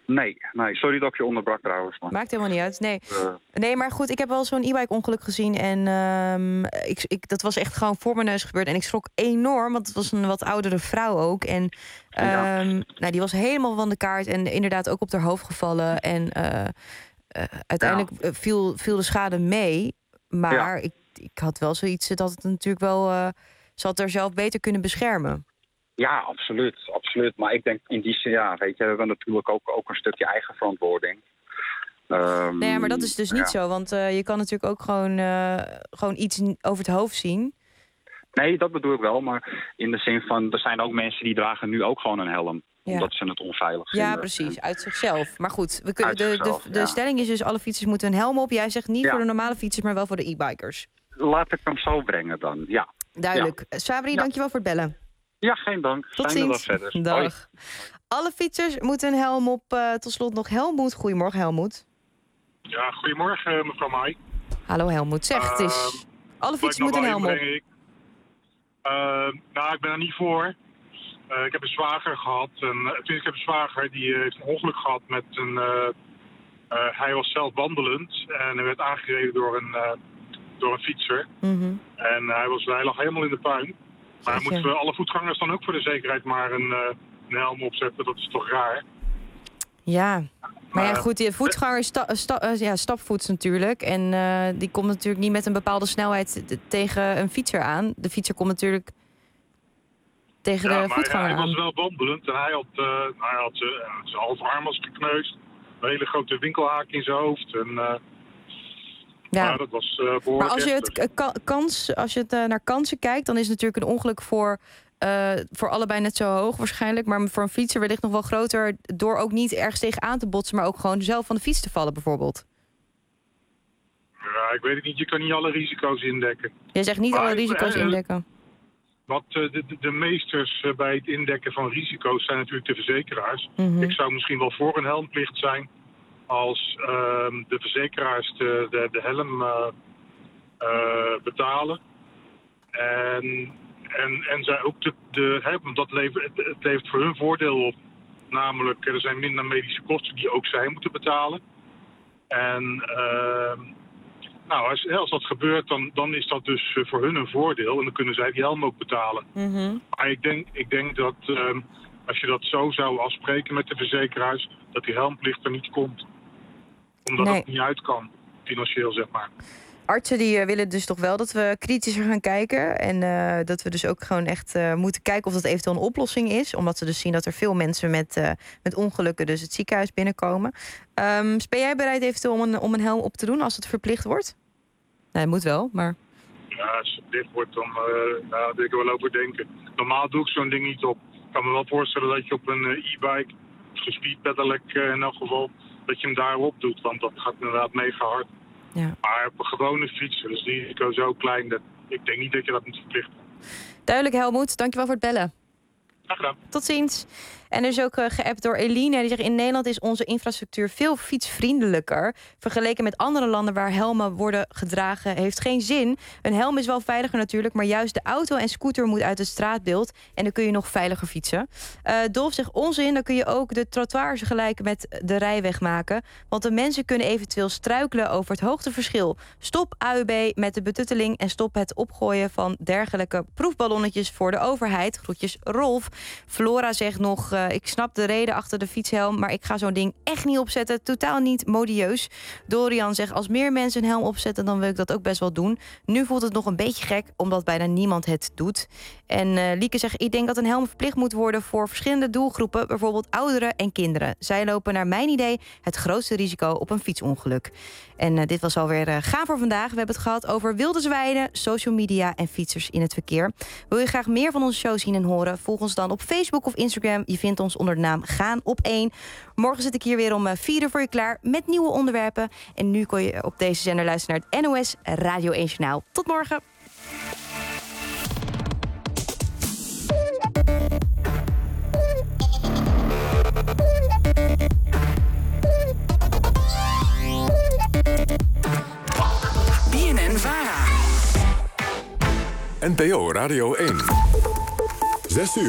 Nee, nee, sorry dat ik je onderbrak trouwens. Maar...
Maakt helemaal niet uit, nee.
Uh,
Nee, maar goed, ik heb wel zo'n e-bike ongeluk gezien. En um, ik, ik, dat was echt gewoon voor mijn neus gebeurd. En ik schrok enorm, want het was een wat oudere vrouw ook. En um, ja. nou, die was helemaal van de kaart en inderdaad ook op haar hoofd gevallen. En uh, uh, uiteindelijk ja. viel, viel de schade mee. Maar ja. ik, ik had wel zoiets dat het natuurlijk wel... Uh, ze had er zelf beter kunnen beschermen.
Ja, absoluut, absoluut. Maar ik denk in die zin, ja, weet je, we hebben natuurlijk ook, ook een stukje eigen verantwoording. Um,
nee, maar dat is dus niet ja. zo, want uh, je kan natuurlijk ook gewoon, uh, gewoon iets over het hoofd zien.
Nee, dat bedoel ik wel, maar in de zin van, er zijn ook mensen die dragen nu ook gewoon een helm. Ja. Omdat ze het onveilig vinden.
Ja, precies, uit zichzelf. Maar goed, we kunnen, de,
zichzelf,
de, de
ja.
stelling is dus, alle fietsers moeten een helm op. Jij zegt niet ja. voor de normale fietsers, maar wel voor de e-bikers.
Laat ik hem zo brengen dan, ja.
Duidelijk. Ja. Sabri, ja. dankjewel voor het bellen.
Ja, geen dank.
Tot
Fijne
ziens.
dag verder.
Dag.
Hoi.
Alle fietsers moeten een helm op. Uh, tot slot nog Helmoet. Goedemorgen, Helmoet.
Ja, goedemorgen, mevrouw Mai.
Hallo Helmoet. Zeg, het is... Uh, alle fietsers moeten een helm op.
Ik. Uh, nou, ik ben er niet voor. Uh, ik heb een zwager gehad. En, uh, ik heb een zwager die uh, heeft een ongeluk gehad met een... Uh, uh, hij was zelf wandelend en hij werd aangereden door een, uh, door een fietser.
Mm-hmm.
En uh, hij, was, hij lag helemaal in de puin. Maar
Zeg,
moeten we alle voetgangers dan ook voor de zekerheid maar een, uh, een helm opzetten? Dat is toch raar?
Ja, maar ja goed, die voetganger is sta, sta, uh, ja, stapvoets natuurlijk. En uh, die komt natuurlijk niet met een bepaalde snelheid t- tegen een fietser aan. De fietser komt natuurlijk tegen
ja,
de
maar
voetganger
hij
aan.
was wel wandelend en hij had, uh, hij had uh, zijn halve arm was gekneusd. Een hele grote winkelhaak in zijn hoofd. En, uh,
ja.
Maar dat was uh, behoorlijk
Maar als je, het
heftig.
ka- kans, als je het uh, naar kansen kijkt, dan is het natuurlijk een ongeluk voor... Uh, voor allebei net zo hoog waarschijnlijk. Maar voor een fietser wellicht nog wel groter... door ook niet ergens tegenaan te botsen... maar ook gewoon zelf van de fiets te vallen bijvoorbeeld.
Ja, ik weet het niet. Je kan niet alle risico's indekken.
Jij zegt niet
maar,
alle risico's
uh,
indekken.
Wat uh, de, de, de meesters uh, bij het indekken van risico's zijn natuurlijk de verzekeraars.
Mm-hmm.
Ik zou misschien wel voor een helmplicht zijn... als uh, de verzekeraars de, de, de helm uh, uh, betalen. En... En, en zij ook de, de, hè, dat levert, het levert voor hun voordeel op. Namelijk, er zijn minder medische kosten die ook zij moeten betalen. En uh, nou, als, als dat gebeurt, dan, dan is dat dus voor hun een voordeel. En dan kunnen zij die helm ook betalen.
Mm-hmm.
Maar ik denk, ik denk dat uh, als je dat zo zou afspreken met de verzekeraars... dat die helmplicht er niet komt. Omdat
nee.
het niet uit kan, financieel zeg maar.
Artsen die uh, willen dus toch wel dat we kritischer gaan kijken. En uh, dat we dus ook gewoon echt uh, moeten kijken of dat eventueel een oplossing is. Omdat ze dus zien dat er veel mensen met, uh, met ongelukken dus het ziekenhuis binnenkomen. Um, ben jij bereid eventueel om een, om een helm op te doen als het verplicht wordt? Nee, moet wel, maar...
Ja, als het verplicht wordt, dan uh, nou, wil ik er wel over denken. Normaal doe ik zo'n ding niet op. Ik kan me wel voorstellen dat je op een uh, e-bike, of een speedpedelec uh, in elk geval, dat je hem daarop doet. Want dat gaat inderdaad mega hard.
Ja.
Maar op een gewone fiets is het risico zo klein dat ik denk niet dat je dat moet verplichten.
Duidelijk, Helmoet. Dankjewel voor het bellen.
Graag gedaan.
Tot ziens. En er is ook uh, geappt door Eline. Die zegt, in Nederland is onze infrastructuur veel fietsvriendelijker. Vergeleken met andere landen waar helmen worden gedragen, heeft geen zin. Een helm is wel veiliger natuurlijk, maar juist de auto en scooter moet uit het straatbeeld. En dan kun je nog veiliger fietsen. Uh, Dolf zegt, onzin, dan kun je ook de trottoirs gelijk met de rijweg maken. Want de mensen kunnen eventueel struikelen over het hoogteverschil. Stop A U B met de betutteling en stop het opgooien van dergelijke proefballonnetjes voor de overheid. Groetjes Rolf. Flora zegt nog, uh, ik snap de reden achter de fietshelm, maar ik ga zo'n ding echt niet opzetten. Totaal niet modieus. Dorian zegt, als meer mensen een helm opzetten, dan wil ik dat ook best wel doen. Nu voelt het nog een beetje gek, omdat bijna niemand het doet. En uh, Lieke zegt, ik denk dat een helm verplicht moet worden voor verschillende doelgroepen, bijvoorbeeld ouderen en kinderen. Zij lopen naar mijn idee het grootste risico op een fietsongeluk. En uh, dit was alweer uh, Gaan voor vandaag. We hebben het gehad over wilde zwijnen, social media en fietsers in het verkeer. Wil je graag meer van onze show zien en horen? Volg ons dan op Facebook of Instagram. Je vindt ons onder de naam Gaan op één. Morgen zit ik hier weer om vier uur voor je klaar met nieuwe onderwerpen. En nu kon je op deze zender luisteren naar het N O S Radio één Journaal. Tot morgen.
B N N-Vara.
N P O Radio één. Zes uur.